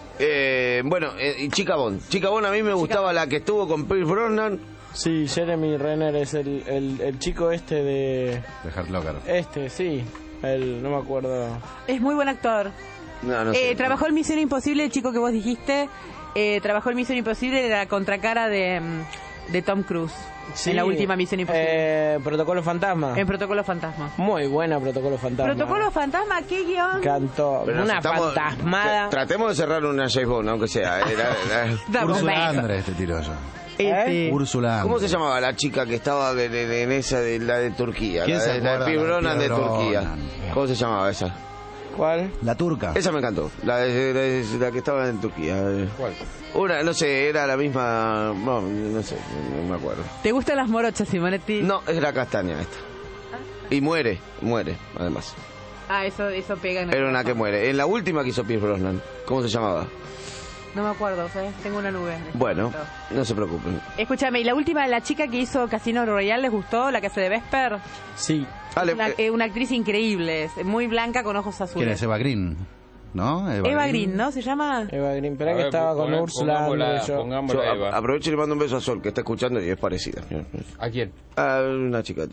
[SPEAKER 4] Bueno, y Chica Bond. Chica Bond a mí me gustaba la que estuvo con Pierce Brosnan.
[SPEAKER 2] Sí, Jeremy Renner es el chico este de...
[SPEAKER 5] De Hurt Locker.
[SPEAKER 2] Sí. No me acuerdo.
[SPEAKER 8] Es muy buen actor.
[SPEAKER 4] No sé.
[SPEAKER 8] Trabajó en Misión Imposible, el chico que vos dijiste. Trabajó en Misión Imposible de la contracara de Tom Cruise.
[SPEAKER 2] Sí,
[SPEAKER 8] en la última Misión Imposible.
[SPEAKER 2] Protocolo Fantasma.
[SPEAKER 8] En Protocolo Fantasma.
[SPEAKER 2] Muy buena Protocolo Fantasma.
[SPEAKER 8] Protocolo Fantasma, ¿qué guión?
[SPEAKER 2] Cantó.
[SPEAKER 4] Pero
[SPEAKER 2] Una fantasmada.
[SPEAKER 4] Tratemos de cerrar una James Bond, aunque sea.
[SPEAKER 5] Úrsula Andrés te tiro yo. Úrsula
[SPEAKER 4] ¿Cómo se
[SPEAKER 5] Andrés.
[SPEAKER 4] llamaba la chica que estaba en esa de la de Turquía?
[SPEAKER 5] ¿Quién se
[SPEAKER 4] La de
[SPEAKER 5] acuerda?
[SPEAKER 4] Pierce Brosnan de
[SPEAKER 5] Pierce
[SPEAKER 4] Turquía.
[SPEAKER 5] Brosnan.
[SPEAKER 4] ¿Cómo se llamaba esa?
[SPEAKER 2] ¿Cuál?
[SPEAKER 5] La turca.
[SPEAKER 4] Esa me encantó. La que estaba en Turquía.
[SPEAKER 3] ¿Cuál?
[SPEAKER 4] Una, no sé, era la misma. No sé, no me acuerdo.
[SPEAKER 8] ¿Te gustan las morochas, Simonetti?
[SPEAKER 4] No, es la castaña esta. Y muere, además.
[SPEAKER 8] Ah, eso pega en el
[SPEAKER 4] Era una que
[SPEAKER 8] corazón.
[SPEAKER 4] muere. En la última que hizo Pierce Brosnan, ¿cómo se llamaba?
[SPEAKER 8] No me acuerdo, ¿sabes? Tengo una nube.
[SPEAKER 4] Bueno, no se preocupen.
[SPEAKER 8] Escúchame, ¿y la última, la chica que hizo Casino Royale, les gustó? ¿La que hace de Vesper?
[SPEAKER 2] Sí.
[SPEAKER 8] Una actriz increíble, es muy blanca con ojos azules.
[SPEAKER 5] ¿Quién es Eva Green? ¿No?
[SPEAKER 8] Eva Green, ¿no? ¿Se llama?
[SPEAKER 2] Eva Green, pero que estaba con Úrsula Andrés.
[SPEAKER 4] Yo aprovecho y le mando un beso a Sol, que está escuchando y es parecida.
[SPEAKER 3] ¿A quién?
[SPEAKER 4] A una chica.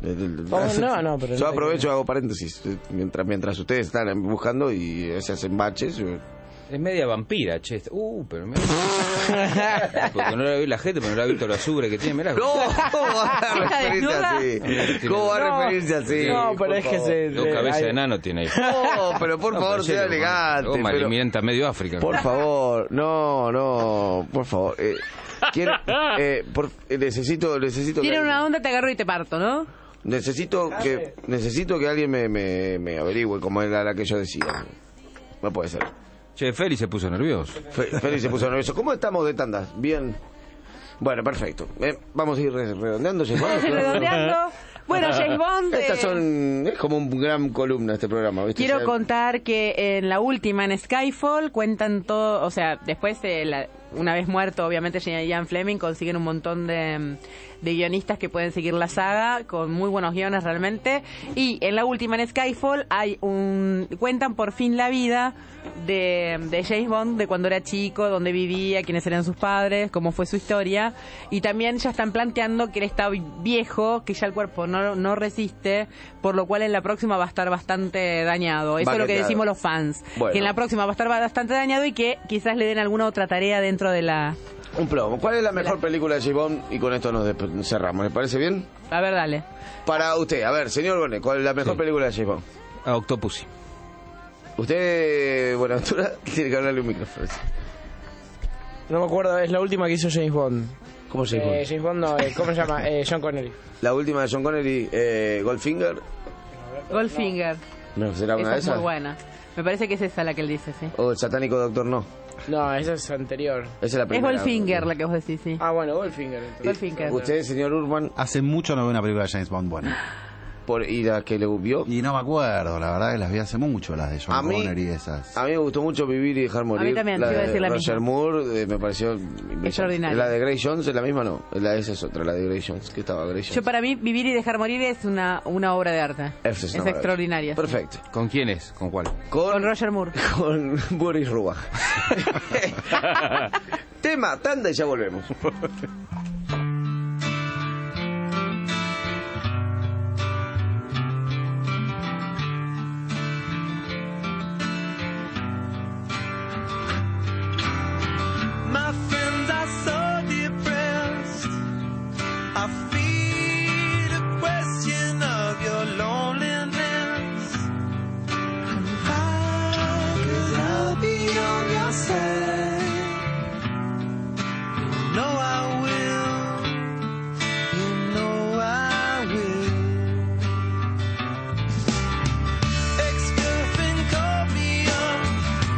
[SPEAKER 2] No, pero
[SPEAKER 4] Yo
[SPEAKER 2] no
[SPEAKER 4] aprovecho y hago paréntesis. Mientras ustedes están buscando y se hacen baches.
[SPEAKER 3] Es media vampira, che. Pero me... Porque no la vi la gente, pero no la he visto la sugre que tiene. Mirá.
[SPEAKER 4] No, ¿cómo va a referirse así? ¿Cómo va a referirse así?
[SPEAKER 2] No, pero es que
[SPEAKER 3] Dos cabezas de enano tiene ahí.
[SPEAKER 4] No, pero por favor, sea elegante.
[SPEAKER 3] Oh, malimienta medio África.
[SPEAKER 4] Por favor, no, por favor. Necesito
[SPEAKER 8] Tiene una onda, te agarro y te parto, ¿no?
[SPEAKER 4] Necesito que alguien me averigüe cómo era la que yo decía. No puede ser.
[SPEAKER 3] Che, Feli se puso nervioso.
[SPEAKER 4] Feli se puso nervioso. ¿Cómo estamos de tandas? Bien. Bueno, perfecto. Vamos a ir redondeando.
[SPEAKER 8] Redondeando Bueno, James Bond...
[SPEAKER 4] Estas son... Es como un gran columna este programa, ¿viste?
[SPEAKER 8] Quiero
[SPEAKER 4] O sea,
[SPEAKER 8] contar que en la última, en Skyfall, cuentan todo... O sea, después, una vez muerto, obviamente, Ian Fleming, consiguen un montón de guionistas que pueden seguir la saga, con muy buenos guiones realmente. Y en la última, en Skyfall, cuentan por fin la vida de James Bond, de cuando era chico, dónde vivía, quiénes eran sus padres, cómo fue su historia. Y también ya están planteando que él está viejo, que ya el cuerpo no resiste, por lo cual en la próxima va a estar bastante dañado. Eso es lo que decimos los fans.
[SPEAKER 4] Bueno.
[SPEAKER 8] Que en la próxima va a estar bastante dañado y que quizás le den alguna otra tarea dentro de la...
[SPEAKER 4] Un plomo. ¿Cuál es la mejor película de James Bond? Y con esto nos cerramos. ¿Le parece bien?
[SPEAKER 8] A ver, dale.
[SPEAKER 4] Para usted, a ver, señor Bonet, ¿cuál es la mejor película de James Bond?
[SPEAKER 3] Octopussy.
[SPEAKER 4] Usted, Buenaventura, tiene que hablarle un micrófono.
[SPEAKER 2] No me acuerdo, es la última que hizo James Bond.
[SPEAKER 4] ¿Cómo James Bond?
[SPEAKER 2] James Bond no, ¿cómo se llama? John Connery.
[SPEAKER 4] La última de John Connery, Goldfinger.
[SPEAKER 8] Goldfinger.
[SPEAKER 4] No, ¿será una
[SPEAKER 8] Esa
[SPEAKER 4] de
[SPEAKER 8] es
[SPEAKER 4] esas?
[SPEAKER 8] muy buena. Me parece que es esa la que él dice, sí.
[SPEAKER 4] O el satánico Doctor No.
[SPEAKER 2] No, esa es anterior.
[SPEAKER 4] Esa es la primera.
[SPEAKER 8] Es Goldfinger la que vos decís, sí.
[SPEAKER 2] Ah, bueno, Goldfinger. Entonces.
[SPEAKER 8] Goldfinger.
[SPEAKER 4] ¿Usted, señor Urban?
[SPEAKER 5] Hace mucho no veo una película de James Bond buena.
[SPEAKER 4] ¿Y la que le vio?
[SPEAKER 5] Y no me acuerdo, la verdad que las vi hace mucho, las de
[SPEAKER 4] A
[SPEAKER 5] John
[SPEAKER 4] mí-
[SPEAKER 5] Connery, esas.
[SPEAKER 4] A mí me gustó mucho Vivir y Dejar Morir.
[SPEAKER 8] A mí también,
[SPEAKER 4] la
[SPEAKER 8] te iba a
[SPEAKER 4] de
[SPEAKER 8] decir la
[SPEAKER 4] Roger
[SPEAKER 8] misma.
[SPEAKER 4] Moore, me pareció brillante.
[SPEAKER 8] Extraordinaria.
[SPEAKER 4] La de Grace Jones es la misma, no. Esa es otra, la de Grace Jones, que estaba Grace Jones.
[SPEAKER 8] Yo para mí, Vivir y Dejar Morir es una obra de arte.
[SPEAKER 4] Esa
[SPEAKER 8] Es
[SPEAKER 4] una maravilla.
[SPEAKER 8] extraordinaria. sí.
[SPEAKER 4] Perfecto.
[SPEAKER 3] ¿Con quién es? ¿Con cuál?
[SPEAKER 8] Con Roger Moore.
[SPEAKER 4] Con Boris Rubach. Tema, tanda y ya volvemos.
[SPEAKER 16] My friends are so depressed. I feed a question of your loneliness. And I'll be on your side. You know I will. You know I will. Ex-girlfriend called me up.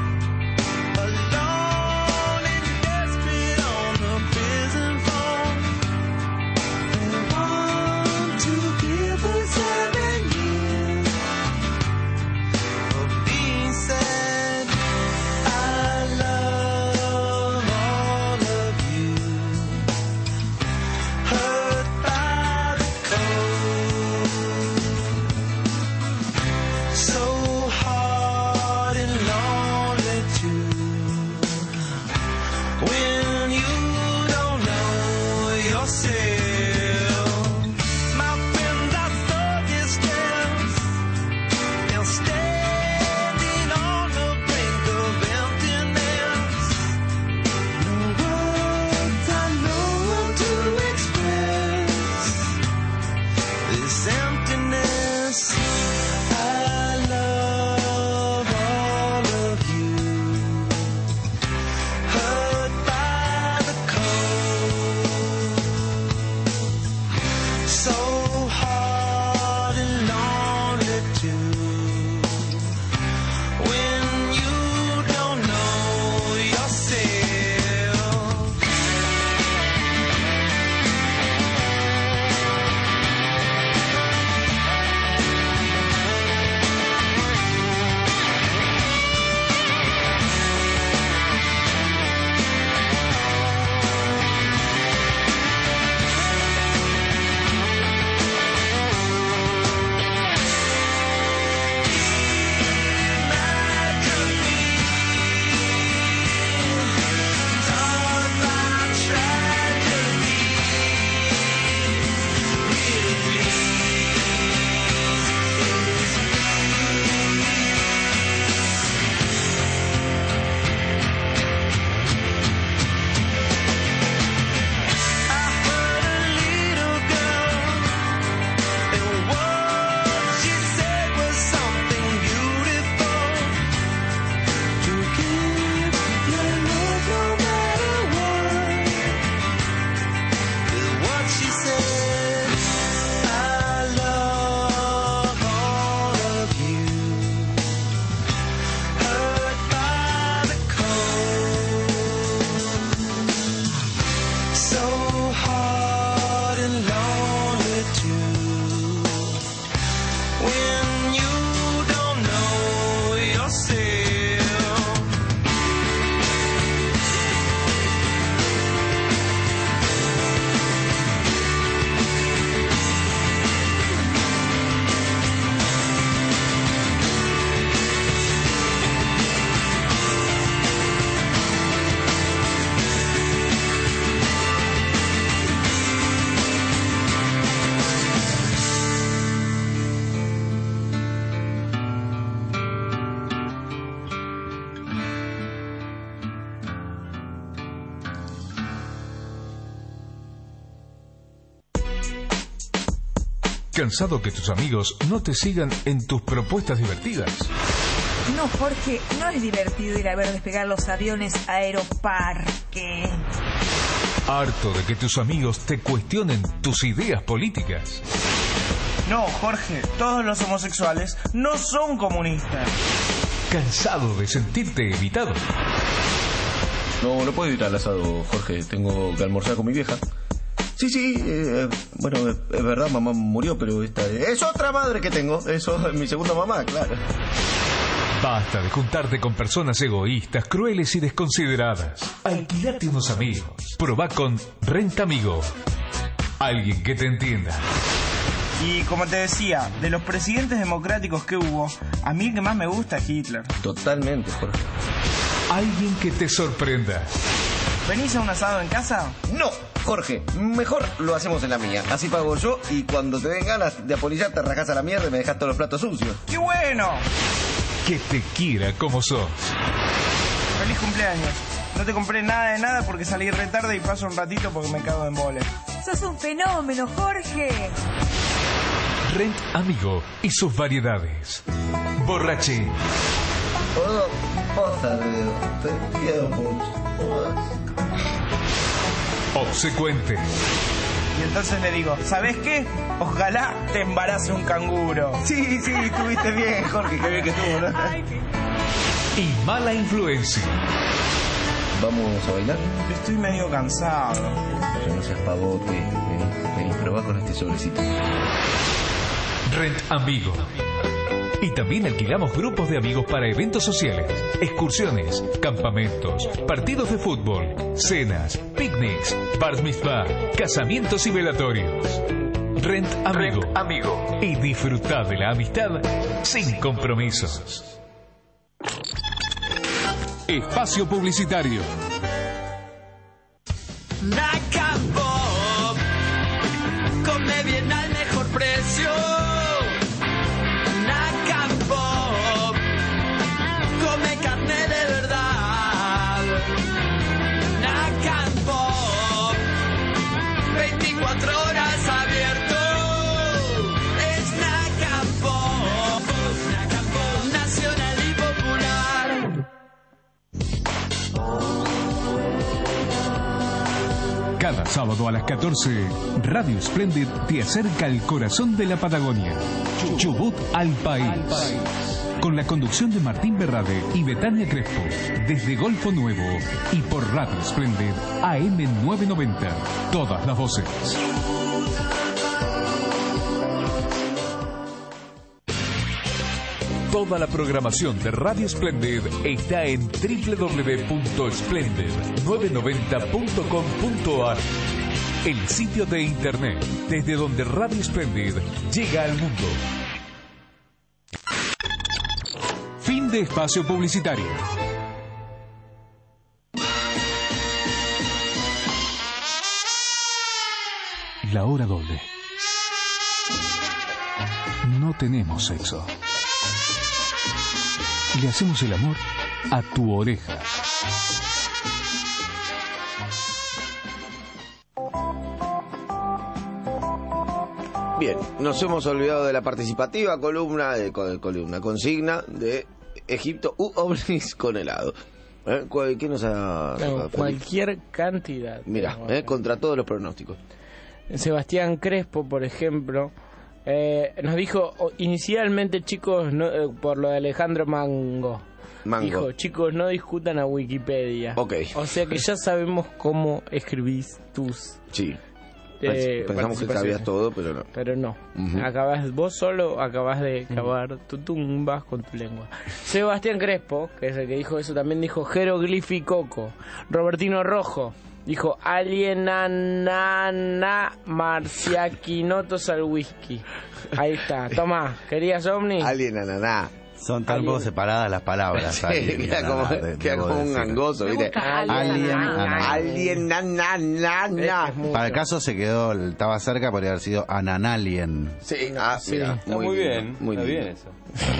[SPEAKER 16] Alone and desperate on the prison phone. They want to give us 7 years of being sad. I love
[SPEAKER 1] ¿Cansado que tus amigos no te sigan en tus propuestas divertidas?
[SPEAKER 10] No, Jorge, no es divertido ir a ver despegar los aviones a Aeroparque.
[SPEAKER 1] ¿Harto de que tus amigos te cuestionen tus ideas políticas?
[SPEAKER 15] No, Jorge, todos los homosexuales no son comunistas.
[SPEAKER 1] ¿Cansado de sentirte evitado?
[SPEAKER 19] No puedo ir al asado, Jorge. Tengo que almorzar con mi vieja. Sí, bueno, es verdad, mamá murió, pero esta es otra madre que tengo. Eso es mi segunda mamá, claro.
[SPEAKER 1] Basta de juntarte con personas egoístas, crueles y desconsideradas. Alquilate unos amigos. Probá con Rent Amigo. Alguien que te entienda.
[SPEAKER 15] Y como te decía, de los presidentes democráticos que hubo, a mí el que más me gusta es Hitler.
[SPEAKER 19] Totalmente, Jorge.
[SPEAKER 1] Alguien que te sorprenda.
[SPEAKER 15] ¿Venís a un asado en casa?
[SPEAKER 19] No, Jorge, mejor lo hacemos en la mía. Así pago yo y cuando te den ganas de apolillar te rajás a la mierda y me dejas todos los platos sucios.
[SPEAKER 15] ¡Qué bueno!
[SPEAKER 1] Que te quiera como sos.
[SPEAKER 15] ¡Feliz cumpleaños! No te compré nada de nada porque salí re tarde y paso un ratito porque me cago en embole.
[SPEAKER 10] ¡Sos un fenómeno, Jorge!
[SPEAKER 1] Rent Amigo y sus variedades. Borrache.
[SPEAKER 19] Te quiero mucho.
[SPEAKER 1] Obsecuente.
[SPEAKER 15] Y entonces le digo, ¿sabes qué? Ojalá te embarace un canguro. Sí, estuviste bien, Jorge, qué bien que estuvo, ¿no?
[SPEAKER 1] Y mala influencia.
[SPEAKER 19] ¿Vamos a bailar?
[SPEAKER 15] Estoy medio cansado.
[SPEAKER 19] Pero no seas pavote. Vení, probá con este sobrecito.
[SPEAKER 1] Rent Amigo. Y también alquilamos grupos de amigos para eventos sociales, excursiones, campamentos, partidos de fútbol, cenas, picnics, bar mitzvah, casamientos y velatorios. Rent Amigo. Y disfruta de la amistad sin compromisos. Espacio publicitario.
[SPEAKER 16] Nacapop, come bien al mejor precio. Nacapop, come carne de verdad. Nacapop, 24 horas abierto. Es Nacapop, nacional y popular.
[SPEAKER 1] Cada sábado a las 14, Radio Splendid te acerca al corazón de la Patagonia, Chubut al país. Con la conducción de Martín Berrade y Betania Crespo, desde Golfo Nuevo y por Radio Splendid AM 990. Todas las voces. Toda la programación de Radio Splendid está en www.splendid990.com.ar, el sitio de internet desde donde Radio Splendid llega al mundo. Fin de espacio publicitario. La hora doble. No tenemos sexo. Le hacemos el amor a tu oreja.
[SPEAKER 4] Bien, nos hemos olvidado de la participativa consigna de Egipto u ovnis con helado. ¿Qué nos ha...?
[SPEAKER 2] Cualquier cantidad.
[SPEAKER 4] Mira, contra todos los pronósticos.
[SPEAKER 2] Sebastián Crespo, por ejemplo, nos dijo inicialmente, chicos, por lo de Alejandro Mango. Dijo, chicos, no discutan a Wikipedia.
[SPEAKER 4] Okay.
[SPEAKER 2] O sea que ya sabemos cómo escribís tus...
[SPEAKER 4] Sí. Pensamos que sabías todo, pero no.
[SPEAKER 2] Pero no. Vos solo acabás de cavar tu tumbas con tu lengua. Sebastián Crespo, que es el que dijo eso, también dijo jeroglífico. Robertino Rojo dijo alienanana marciaquinotos al whisky. Ahí está. Toma, ¿querías ovni?
[SPEAKER 4] Alienanana.
[SPEAKER 5] Son tan poco separadas las palabras.
[SPEAKER 4] Sí, queda como un gangoso, ¿viste?
[SPEAKER 5] Para el caso se quedó, estaba cerca, podría haber sido ananalien.
[SPEAKER 4] Sí,
[SPEAKER 3] mira, muy bien. Muy bien eso.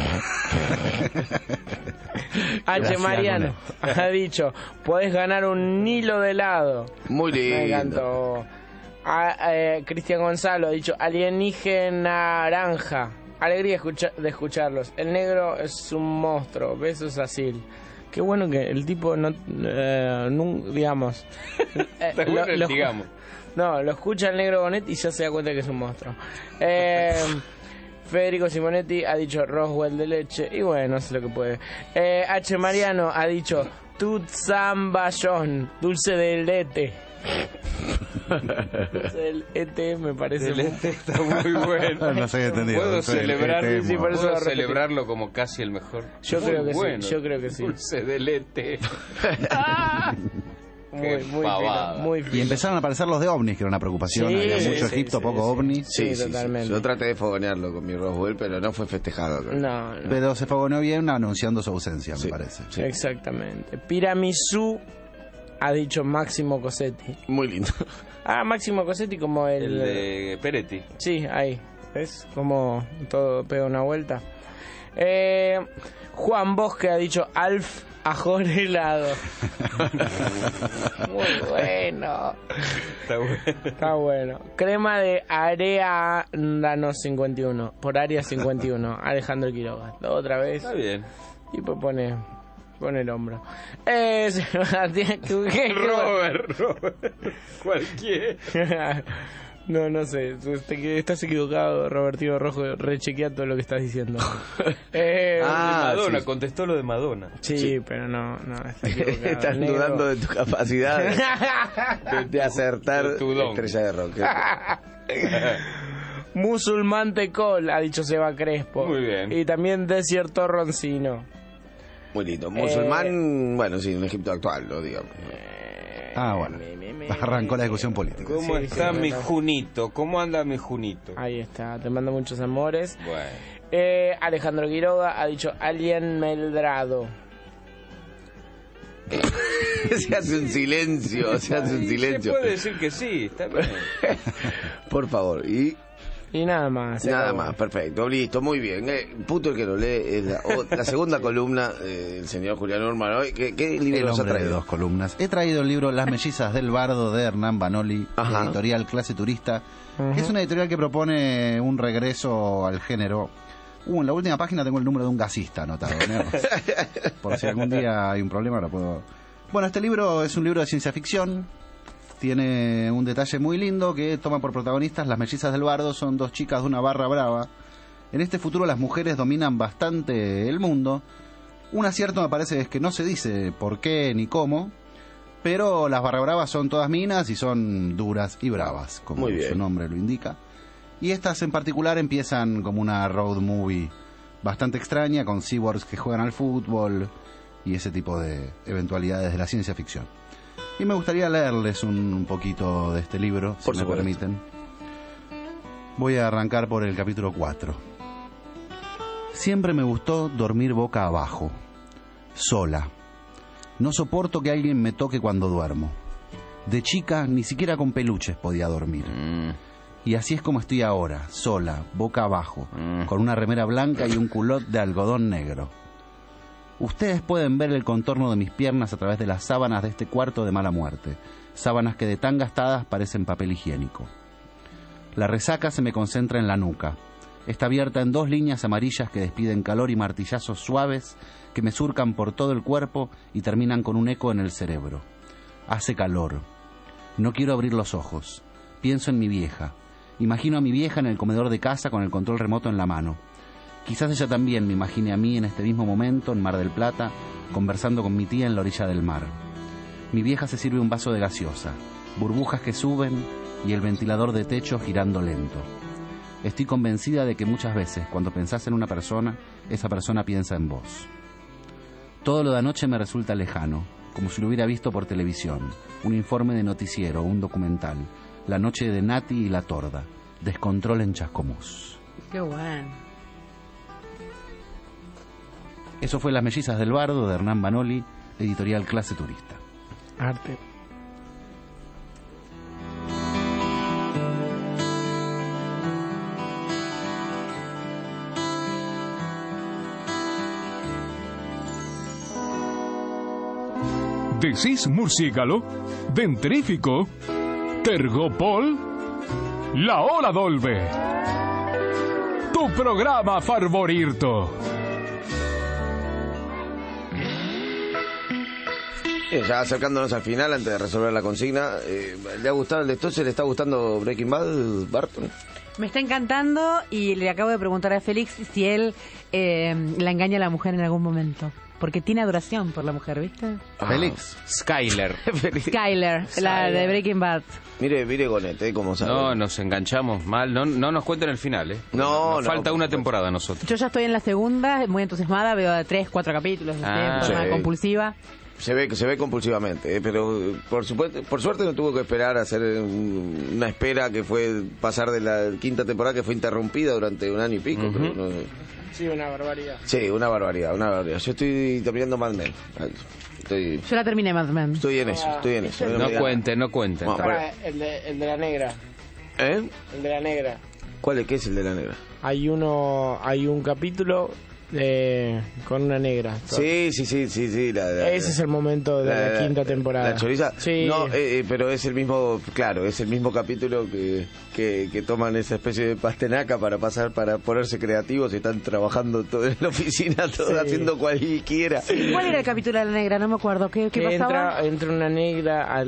[SPEAKER 2] H. Mariano ha dicho, podés ganar un hilo de helado.
[SPEAKER 4] Muy lindo.
[SPEAKER 2] Me encantó. Cristian Gonzalo ha dicho alienígena naranja. Alegría de escucharlos. El negro es un monstruo. Besos a Sil. Qué bueno que el tipo no digamos.
[SPEAKER 3] Digamos.
[SPEAKER 2] No, lo escucha el negro Bonet y ya se da cuenta que es un monstruo. Federico Simonetti ha dicho Roswell de leche. Y bueno, no sé lo que puede. H. Mariano ha dicho Tutzamballón, dulce de lete. El ET me parece
[SPEAKER 3] el ET está muy bueno.
[SPEAKER 5] No sé, entendido.
[SPEAKER 3] Puedo
[SPEAKER 2] ¿Puedo
[SPEAKER 3] celebrarlo como casi el mejor.
[SPEAKER 2] Yo creo que sí. Yo creo que sí.
[SPEAKER 3] Dulce del ET.
[SPEAKER 2] Muy fino.
[SPEAKER 5] Y empezaron a aparecer los de ovnis, que era una preocupación. Había mucho Egipto, poco ovni.
[SPEAKER 2] Sí, totalmente.
[SPEAKER 4] Yo traté de fogonearlo con mi Roswell, pero no fue festejado.
[SPEAKER 2] No.
[SPEAKER 5] Pero se fogoneó bien anunciando su ausencia, me parece.
[SPEAKER 2] Sí. Exactamente. Piramisú ha dicho Máximo Cosetti.
[SPEAKER 4] Muy lindo.
[SPEAKER 2] Máximo Cosetti como
[SPEAKER 3] el de Peretti.
[SPEAKER 2] Sí, ahí. ¿Ves? Como todo pega una vuelta. Juan Bosque ha dicho Alf Ajor helado. Muy bueno. Está bueno. Crema de Areano 51. Por Área 51. Alejandro Quiroga. Otra vez.
[SPEAKER 3] Está bien.
[SPEAKER 2] Y pues pone el hombro.
[SPEAKER 3] Robert. Cualquiera.
[SPEAKER 2] No sé, estás equivocado, Robertino Rojo, rechequea todo lo que estás diciendo.
[SPEAKER 3] Madonna, contestó lo de Madonna.
[SPEAKER 2] Sí, pero no, está equivocado.
[SPEAKER 4] Estás dudando de tu capacidad de acertar
[SPEAKER 3] tu don.
[SPEAKER 4] Estrella de rock.
[SPEAKER 2] Musulmán Tecol, ha dicho Seba Crespo.
[SPEAKER 3] Muy bien.
[SPEAKER 2] Y también Desierto Roncino.
[SPEAKER 4] Muy lindo. Musulmán, bueno, sí, en Egipto actual, lo digamos.
[SPEAKER 5] Bueno. Arrancó la discusión política.
[SPEAKER 3] ¿Cómo está mi Junito? ¿Cómo anda mi Junito?
[SPEAKER 2] Ahí está, te mando muchos amores.
[SPEAKER 3] Bueno.
[SPEAKER 2] Alejandro Quiroga ha dicho Alien Meldrado.
[SPEAKER 4] Se hace un silencio.
[SPEAKER 3] Se puede decir que sí, está bien.
[SPEAKER 4] Por favor,
[SPEAKER 2] y nada más.
[SPEAKER 4] Nada más, perfecto, listo, muy bien. Puto el que lo lee es la segunda columna del señor Julián Urman hoy. ¿Qué libro nos ha traído?
[SPEAKER 5] De 2 columnas. He traído el libro Las mellizas del bardo de Hernán Banoli, editorial Clase Turista. Es una editorial que propone un regreso al género. En la última página tengo el número de un gasista anotado, ¿no? Por si algún día hay un problema lo puedo... Bueno, este libro es un libro de ciencia ficción. Tiene un detalle muy lindo que toma por protagonistas las mellizas del bardo. Son 2 chicas de una barra brava. En este futuro las mujeres dominan bastante el mundo. Un acierto me parece es que no se dice por qué ni cómo, pero las barra bravas son todas minas y son duras y bravas, como su nombre lo indica. Y estas en particular empiezan como una road movie bastante extraña, con cyborgs que juegan al fútbol y ese tipo de eventualidades de la ciencia ficción. Y me gustaría leerles un poquito de este libro, si me permiten. Voy a arrancar por el capítulo 4. Siempre me gustó dormir boca abajo, sola. No soporto que alguien me toque cuando duermo. De chica, ni siquiera con peluches podía dormir. Y así es como estoy ahora, sola, boca abajo, con una remera blanca y un culot de algodón negro. Ustedes pueden ver el contorno de mis piernas a través de las sábanas de este cuarto de mala muerte, sábanas que de tan gastadas parecen papel higiénico. La resaca se me concentra en la nuca. Está abierta en 2 líneas amarillas que despiden calor y martillazos suaves que me surcan por todo el cuerpo y terminan con un eco en el cerebro. Hace calor. No quiero abrir los ojos. Pienso en mi vieja. Imagino a mi vieja en el comedor de casa con el control remoto en la mano. Quizás ella también me imagine a mí en este mismo momento en Mar del Plata, conversando con mi tía en la orilla del mar. Mi vieja se sirve un vaso de gaseosa, burbujas que suben y el ventilador de techo girando lento. Estoy convencida de que muchas veces, cuando pensás en una persona, esa persona piensa en vos. Todo lo de anoche me resulta lejano, como si lo hubiera visto por televisión, un informe de noticiero o un documental, la noche de Nati y la Torda, descontrol en Chascomús.
[SPEAKER 8] Qué bueno.
[SPEAKER 5] Eso fue Las mellizas del bardo de Hernán Banoli, editorial Clase Turista.
[SPEAKER 2] Arte.
[SPEAKER 1] ¿Decís murciélago? ¿Dentrífico? ¿Tergopol? La Hora Dolbe. Tu programa favorito.
[SPEAKER 4] Ya acercándonos al final, antes de resolver la consigna, ¿le ha gustado el de esto? ¿Se le está gustando Breaking Bad, Barton?
[SPEAKER 8] Me está encantando y le acabo de preguntar a Félix si él la engaña a la mujer en algún momento. Porque tiene adoración por la mujer, ¿viste?
[SPEAKER 3] Félix. Skyler.
[SPEAKER 8] Skyler, la de Breaking Bad.
[SPEAKER 4] Mire Gonet, cómo sabe.
[SPEAKER 3] No, nos enganchamos mal. No nos cuenten el final, ¿eh?
[SPEAKER 4] No,
[SPEAKER 3] nos falta una temporada a nosotros.
[SPEAKER 8] Yo ya estoy en la segunda, muy entusiasmada, veo 3, 4 capítulos, de forma compulsiva.
[SPEAKER 4] Se ve compulsivamente, pero por suerte no tuvo que esperar a hacer una espera que fue pasar de la quinta temporada, que fue interrumpida durante un año y pico. Creo, no sé.
[SPEAKER 2] Sí, una barbaridad.
[SPEAKER 4] Sí, una barbaridad. Yo estoy terminando Mad Men.
[SPEAKER 8] Yo la terminé Mad Men.
[SPEAKER 4] Estoy en eso.
[SPEAKER 3] No cuenten.
[SPEAKER 2] El de la negra.
[SPEAKER 4] ¿Eh?
[SPEAKER 2] El de la negra.
[SPEAKER 4] ¿Qué es el de la negra?
[SPEAKER 2] Hay un capítulo con una negra.
[SPEAKER 4] Sí.
[SPEAKER 2] Ese es el momento de la quinta temporada.
[SPEAKER 4] ¿La choriza?
[SPEAKER 2] Sí.
[SPEAKER 4] No, pero es el mismo capítulo que toman esa especie de pastenaca para ponerse creativos y están trabajando todo en la oficina, haciendo cualquiera.
[SPEAKER 8] ¿Cuál era el capítulo de la negra? No me acuerdo. ¿Qué pasaba?
[SPEAKER 2] Entra una negra a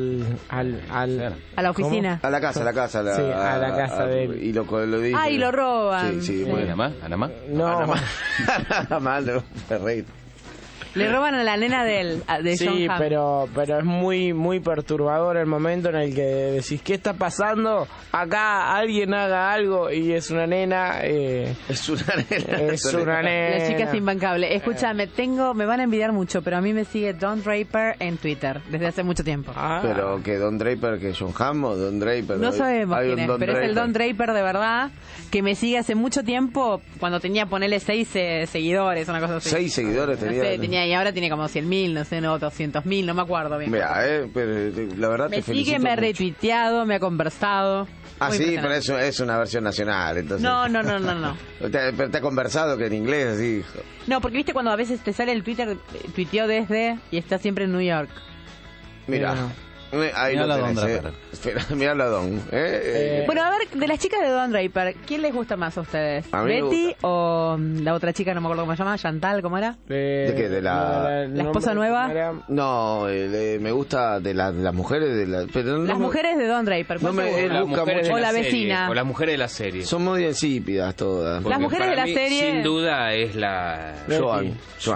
[SPEAKER 8] la oficina.
[SPEAKER 4] ¿Cómo? A la casa.
[SPEAKER 2] Sí, a la casa de él.
[SPEAKER 4] Y lo dice.
[SPEAKER 8] Y lo roban.
[SPEAKER 4] Sí.
[SPEAKER 3] ¿Ana más?
[SPEAKER 2] No.
[SPEAKER 4] Mal, reír.
[SPEAKER 8] Le roban a la nena de
[SPEAKER 2] sí,
[SPEAKER 8] John Hamm.
[SPEAKER 2] pero es muy muy perturbador el momento en el que decís, ¿qué está pasando? Acá alguien haga algo y es una nena.
[SPEAKER 4] Es una nena.
[SPEAKER 8] La chica es imbancable. Escúchame, me van a envidiar mucho, pero a mí me sigue Don Draper en Twitter desde hace mucho tiempo.
[SPEAKER 4] Pero que Don Draper, que John Hamm o Don Draper.
[SPEAKER 8] No sabemos quién es, pero es el Don Draper de verdad, que me sigue hace mucho tiempo, cuando tenía, ponele 6 seguidores, una cosa así.
[SPEAKER 4] 6 seguidores tenía.
[SPEAKER 8] Y ahora tiene como 100.000, no sé, 200.000, no me acuerdo bien.
[SPEAKER 4] Mira, pero la verdad
[SPEAKER 8] me sigue, me ha retuiteado, me ha conversado.
[SPEAKER 4] Sí, pero eso es una versión nacional, entonces.
[SPEAKER 8] No.
[SPEAKER 4] Pero te ha conversado que en inglés, así.
[SPEAKER 8] No, porque viste cuando a veces te sale el Twitter, tuiteó desde y está siempre en New York.
[SPEAKER 4] Mira. Ahí lo tenés, Espera, me habla Don.
[SPEAKER 8] Bueno, a ver, de las chicas de Don Draper, ¿quién les gusta más a ustedes?
[SPEAKER 4] A mí
[SPEAKER 8] ¿Betty o la otra chica, no me acuerdo cómo se llama, Chantal, ¿cómo era?
[SPEAKER 4] ¿De qué? ¿De la
[SPEAKER 8] esposa nueva?
[SPEAKER 4] No, me gusta de las mujeres
[SPEAKER 8] las mujeres de Don Draper.
[SPEAKER 4] No me busca mucho.
[SPEAKER 8] O la vecina.
[SPEAKER 3] O las mujeres de la serie.
[SPEAKER 4] Son muy insípidas todas.
[SPEAKER 8] Las mujeres de la serie.
[SPEAKER 3] Sin duda es la
[SPEAKER 4] Joan,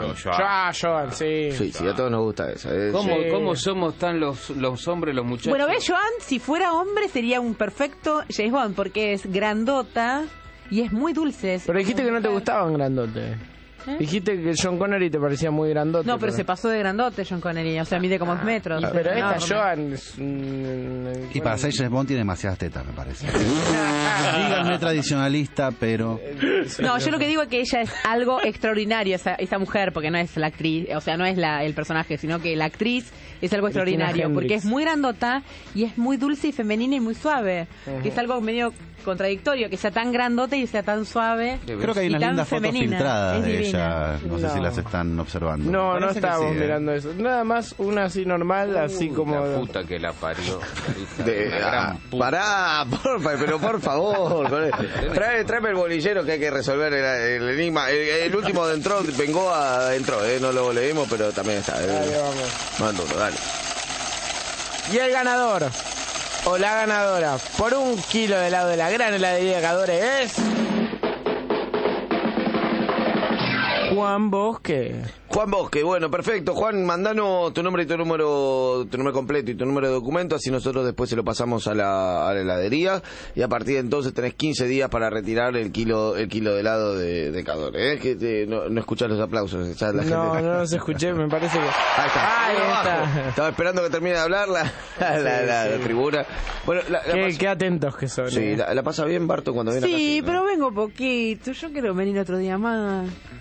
[SPEAKER 2] sí.
[SPEAKER 4] Sí, a todos nos gusta esa.
[SPEAKER 3] ¿Cómo somos tan los hombres, los muchachos?
[SPEAKER 8] Bueno, ves, Joan, si fuera hombre sería un perfecto James Bond, porque es grandota y es muy dulce.
[SPEAKER 2] Pero dijiste que no te gustaban grandotes. Dijiste que John Connery te parecía muy grandote.
[SPEAKER 8] No, pero se pasó de grandote John Connery, o sea, mide como metros.
[SPEAKER 2] Pero esta Joan
[SPEAKER 5] y para ser James Bond tiene demasiadas tetas, me parece. Díganme tradicionalista, pero...
[SPEAKER 8] No, yo lo que digo es que ella es algo extraordinario, esa mujer, porque no es la actriz, o sea, no es el personaje, sino que la actriz es algo extraordinario, porque es muy grandota y es muy dulce y femenina y muy suave, que es algo medio contradictorio, que sea tan grandote y sea tan suave.
[SPEAKER 5] Creo que hay unas lindas fotos filtradas de ella, no sé si las están observando.
[SPEAKER 2] No estábamos mirando eso. Nada más una así normal, así como...
[SPEAKER 3] La puta que la parió.
[SPEAKER 4] Pará, pero por favor. Tráeme el bolillero que hay que resolver el enigma. El último de entró, Bengoa entró, no lo leímos, pero también está.
[SPEAKER 2] Dale, vamos.
[SPEAKER 4] Mándalo, dale.
[SPEAKER 2] Y el ganador, o la ganadora, por 1 kilo de helado de la gran heladería Cadore es... Juan Bosque.
[SPEAKER 4] Bueno, perfecto. Juan, mandanos tu nombre y tu número completo y tu número de documento, así nosotros después se lo pasamos a la heladería y a partir de entonces tenés 15 días para retirar el kilo de helado de Cadore. Que no escuchás los aplausos.
[SPEAKER 2] No los escuché, me parece que...
[SPEAKER 4] Ahí está. Estaba esperando que termine de hablar la tribuna. Bueno,
[SPEAKER 2] qué atentos que son.
[SPEAKER 4] Sí, la pasa bien Barto cuando viene a casa.
[SPEAKER 8] Sí, pero vengo poquito. Yo quiero venir otro día más.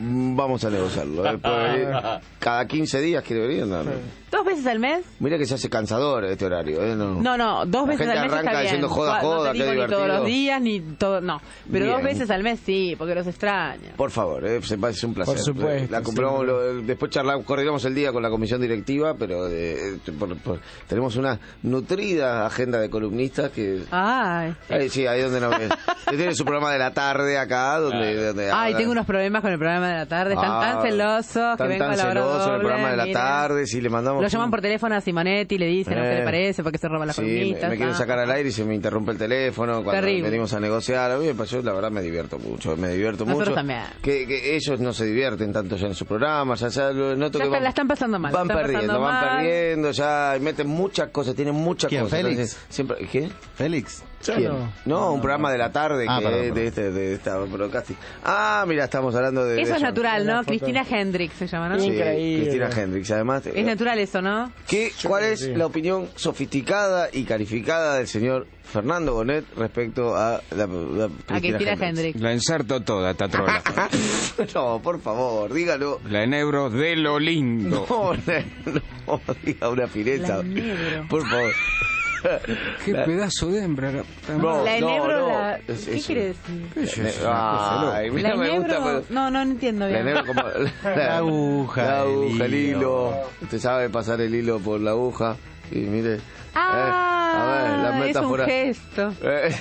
[SPEAKER 4] vamos a negociarlo. Cada 15 días quiere venir. No.
[SPEAKER 8] 2 veces al mes.
[SPEAKER 4] Mira que se hace cansador este horario.
[SPEAKER 8] No, 2 veces al mes
[SPEAKER 4] arranca
[SPEAKER 8] está bien.
[SPEAKER 4] diciendo joda,
[SPEAKER 8] no te
[SPEAKER 4] qué
[SPEAKER 8] digo ni
[SPEAKER 4] divertido.
[SPEAKER 8] todos los días, ni todo, no. Pero
[SPEAKER 4] Bien.
[SPEAKER 8] 2 veces al mes sí, porque los extraño.
[SPEAKER 4] Por favor, es un placer.
[SPEAKER 2] Por supuesto,
[SPEAKER 4] La compramos, después coordinamos el día con la comisión directiva, pero tenemos una nutrida agenda de columnistas que...
[SPEAKER 8] Ay.
[SPEAKER 4] Sí, ahí donde nos ven. Usted tiene su programa de la tarde acá, donde
[SPEAKER 8] Ay, tengo unos problemas con el programa de la tarde. Están tan celosos que vengo a la hora
[SPEAKER 4] celoso
[SPEAKER 8] doble.
[SPEAKER 4] el programa de la tarde, si le mandamos...
[SPEAKER 8] Lo llaman por teléfono a Simonetti y le dicen, no sé qué le parece, porque se roba las columnistas.
[SPEAKER 4] me quieren sacar al aire y se me interrumpe el teléfono cuando
[SPEAKER 8] Terrible.
[SPEAKER 4] venimos a negociar. A mí, yo la verdad me divierto mucho.
[SPEAKER 8] Nosotros también.
[SPEAKER 4] Que ellos no se divierten tanto ya en su programa, ya noto
[SPEAKER 8] Ya
[SPEAKER 4] que
[SPEAKER 8] la están pasando mal.
[SPEAKER 4] van perdiendo, ya meten muchas cosas, tienen muchas
[SPEAKER 5] ¿Quién,
[SPEAKER 4] cosas.
[SPEAKER 5] Félix?
[SPEAKER 4] Entonces, siempre, ¿qué?
[SPEAKER 5] ¿Félix?
[SPEAKER 4] ¿Quién? No, un programa de la tarde
[SPEAKER 5] perdón.
[SPEAKER 4] de esta broadcasting. Mira, estamos hablando de...
[SPEAKER 8] Eso es
[SPEAKER 4] ella.
[SPEAKER 8] natural, ¿no? Cristina Hendricks se llama, ¿no?
[SPEAKER 4] Sí,
[SPEAKER 2] Increíble.
[SPEAKER 4] Cristina Hendricks, además.
[SPEAKER 8] Es natural eso, ¿no?
[SPEAKER 4] ¿Cuál es la opinión sofisticada y calificada del señor Fernando Bonet respecto a la
[SPEAKER 8] Cristina Hendricks?
[SPEAKER 3] La inserto toda, esta trola.
[SPEAKER 4] No, por favor, dígalo.
[SPEAKER 3] La enebro de lo lindo.
[SPEAKER 4] No, diga una fireta. Por favor.
[SPEAKER 3] Qué pedazo de hembra.
[SPEAKER 8] La enebro, ¿qué quiere decir?
[SPEAKER 4] Ay, mira,
[SPEAKER 8] La
[SPEAKER 4] me gusta.
[SPEAKER 8] enebro, no entiendo bien.
[SPEAKER 4] La enebro como
[SPEAKER 5] La aguja,
[SPEAKER 4] el hilo. Usted sabe pasar el hilo por la aguja. Y mire.
[SPEAKER 8] A
[SPEAKER 4] ver, la metáfora.
[SPEAKER 8] Es un gesto.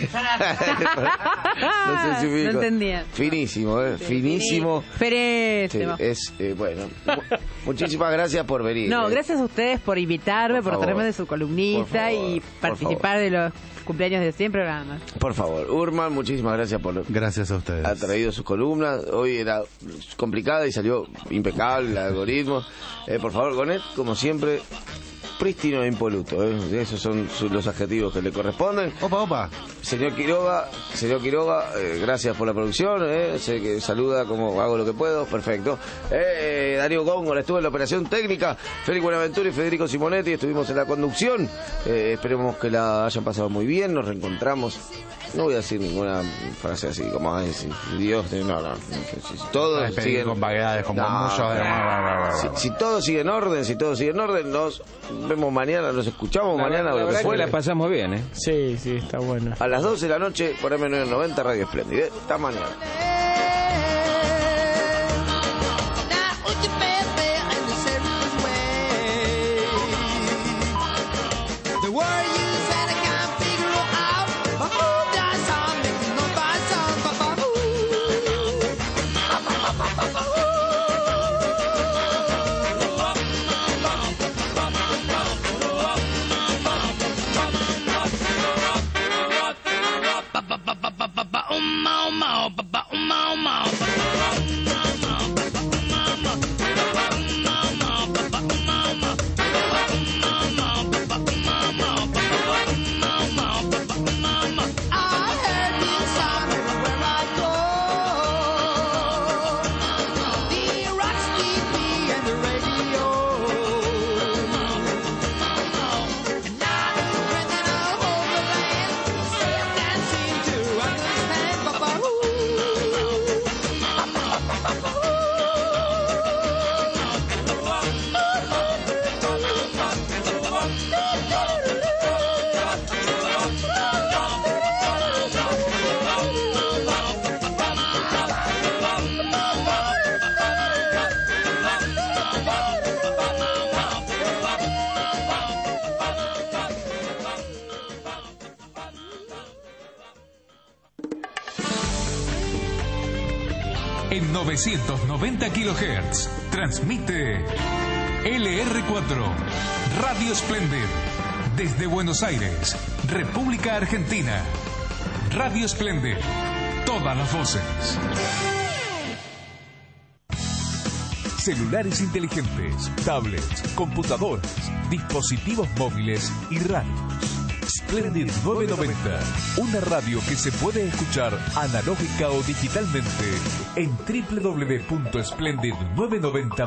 [SPEAKER 4] No sé si ubico.
[SPEAKER 8] No entendía.
[SPEAKER 4] Finísimo, finísimo.
[SPEAKER 8] Ferísimo.
[SPEAKER 4] Sí, bueno. Muchísimas gracias por venir.
[SPEAKER 8] No, gracias a ustedes por invitarme, por traerme de su columnista y participar de los cumpleaños de 100 programas.
[SPEAKER 4] Por favor, Urman, muchísimas gracias por...
[SPEAKER 5] Gracias a ustedes.
[SPEAKER 4] Ha traído sus columnas. Hoy era complicada y salió impecable el algoritmo. Por favor, Gonet, como siempre... prístino e impoluto, esos son los adjetivos que le corresponden.
[SPEAKER 5] Opa.
[SPEAKER 4] Señor Quiroga, gracias por la producción, sé que saluda como hago lo que puedo, perfecto. Darío Góngora estuvo en la operación técnica, Félix Buenaventura y Federico Simonetti estuvimos en la conducción. Esperemos que la hayan pasado muy bien, nos reencontramos. No voy a decir ninguna frase así como Dios, no. Si todo sigue
[SPEAKER 5] con vaguedades, como
[SPEAKER 4] si todo sigue en orden, nos vemos mañana, nos escuchamos mañana.
[SPEAKER 3] La verdad que la pasamos bien, ¿eh?
[SPEAKER 2] Sí, está bueno.
[SPEAKER 4] A las 12 de la noche por M990 Radio Espléndida. Hasta mañana.
[SPEAKER 1] En 990 kHz transmite LR4 Radio Splendid desde Buenos Aires, República Argentina. Radio Splendid, todas las voces. Celulares inteligentes, tablets, computadoras, dispositivos móviles y radios. Splendid 990, una radio que se puede escuchar analógica o digitalmente en www.splendid990.com.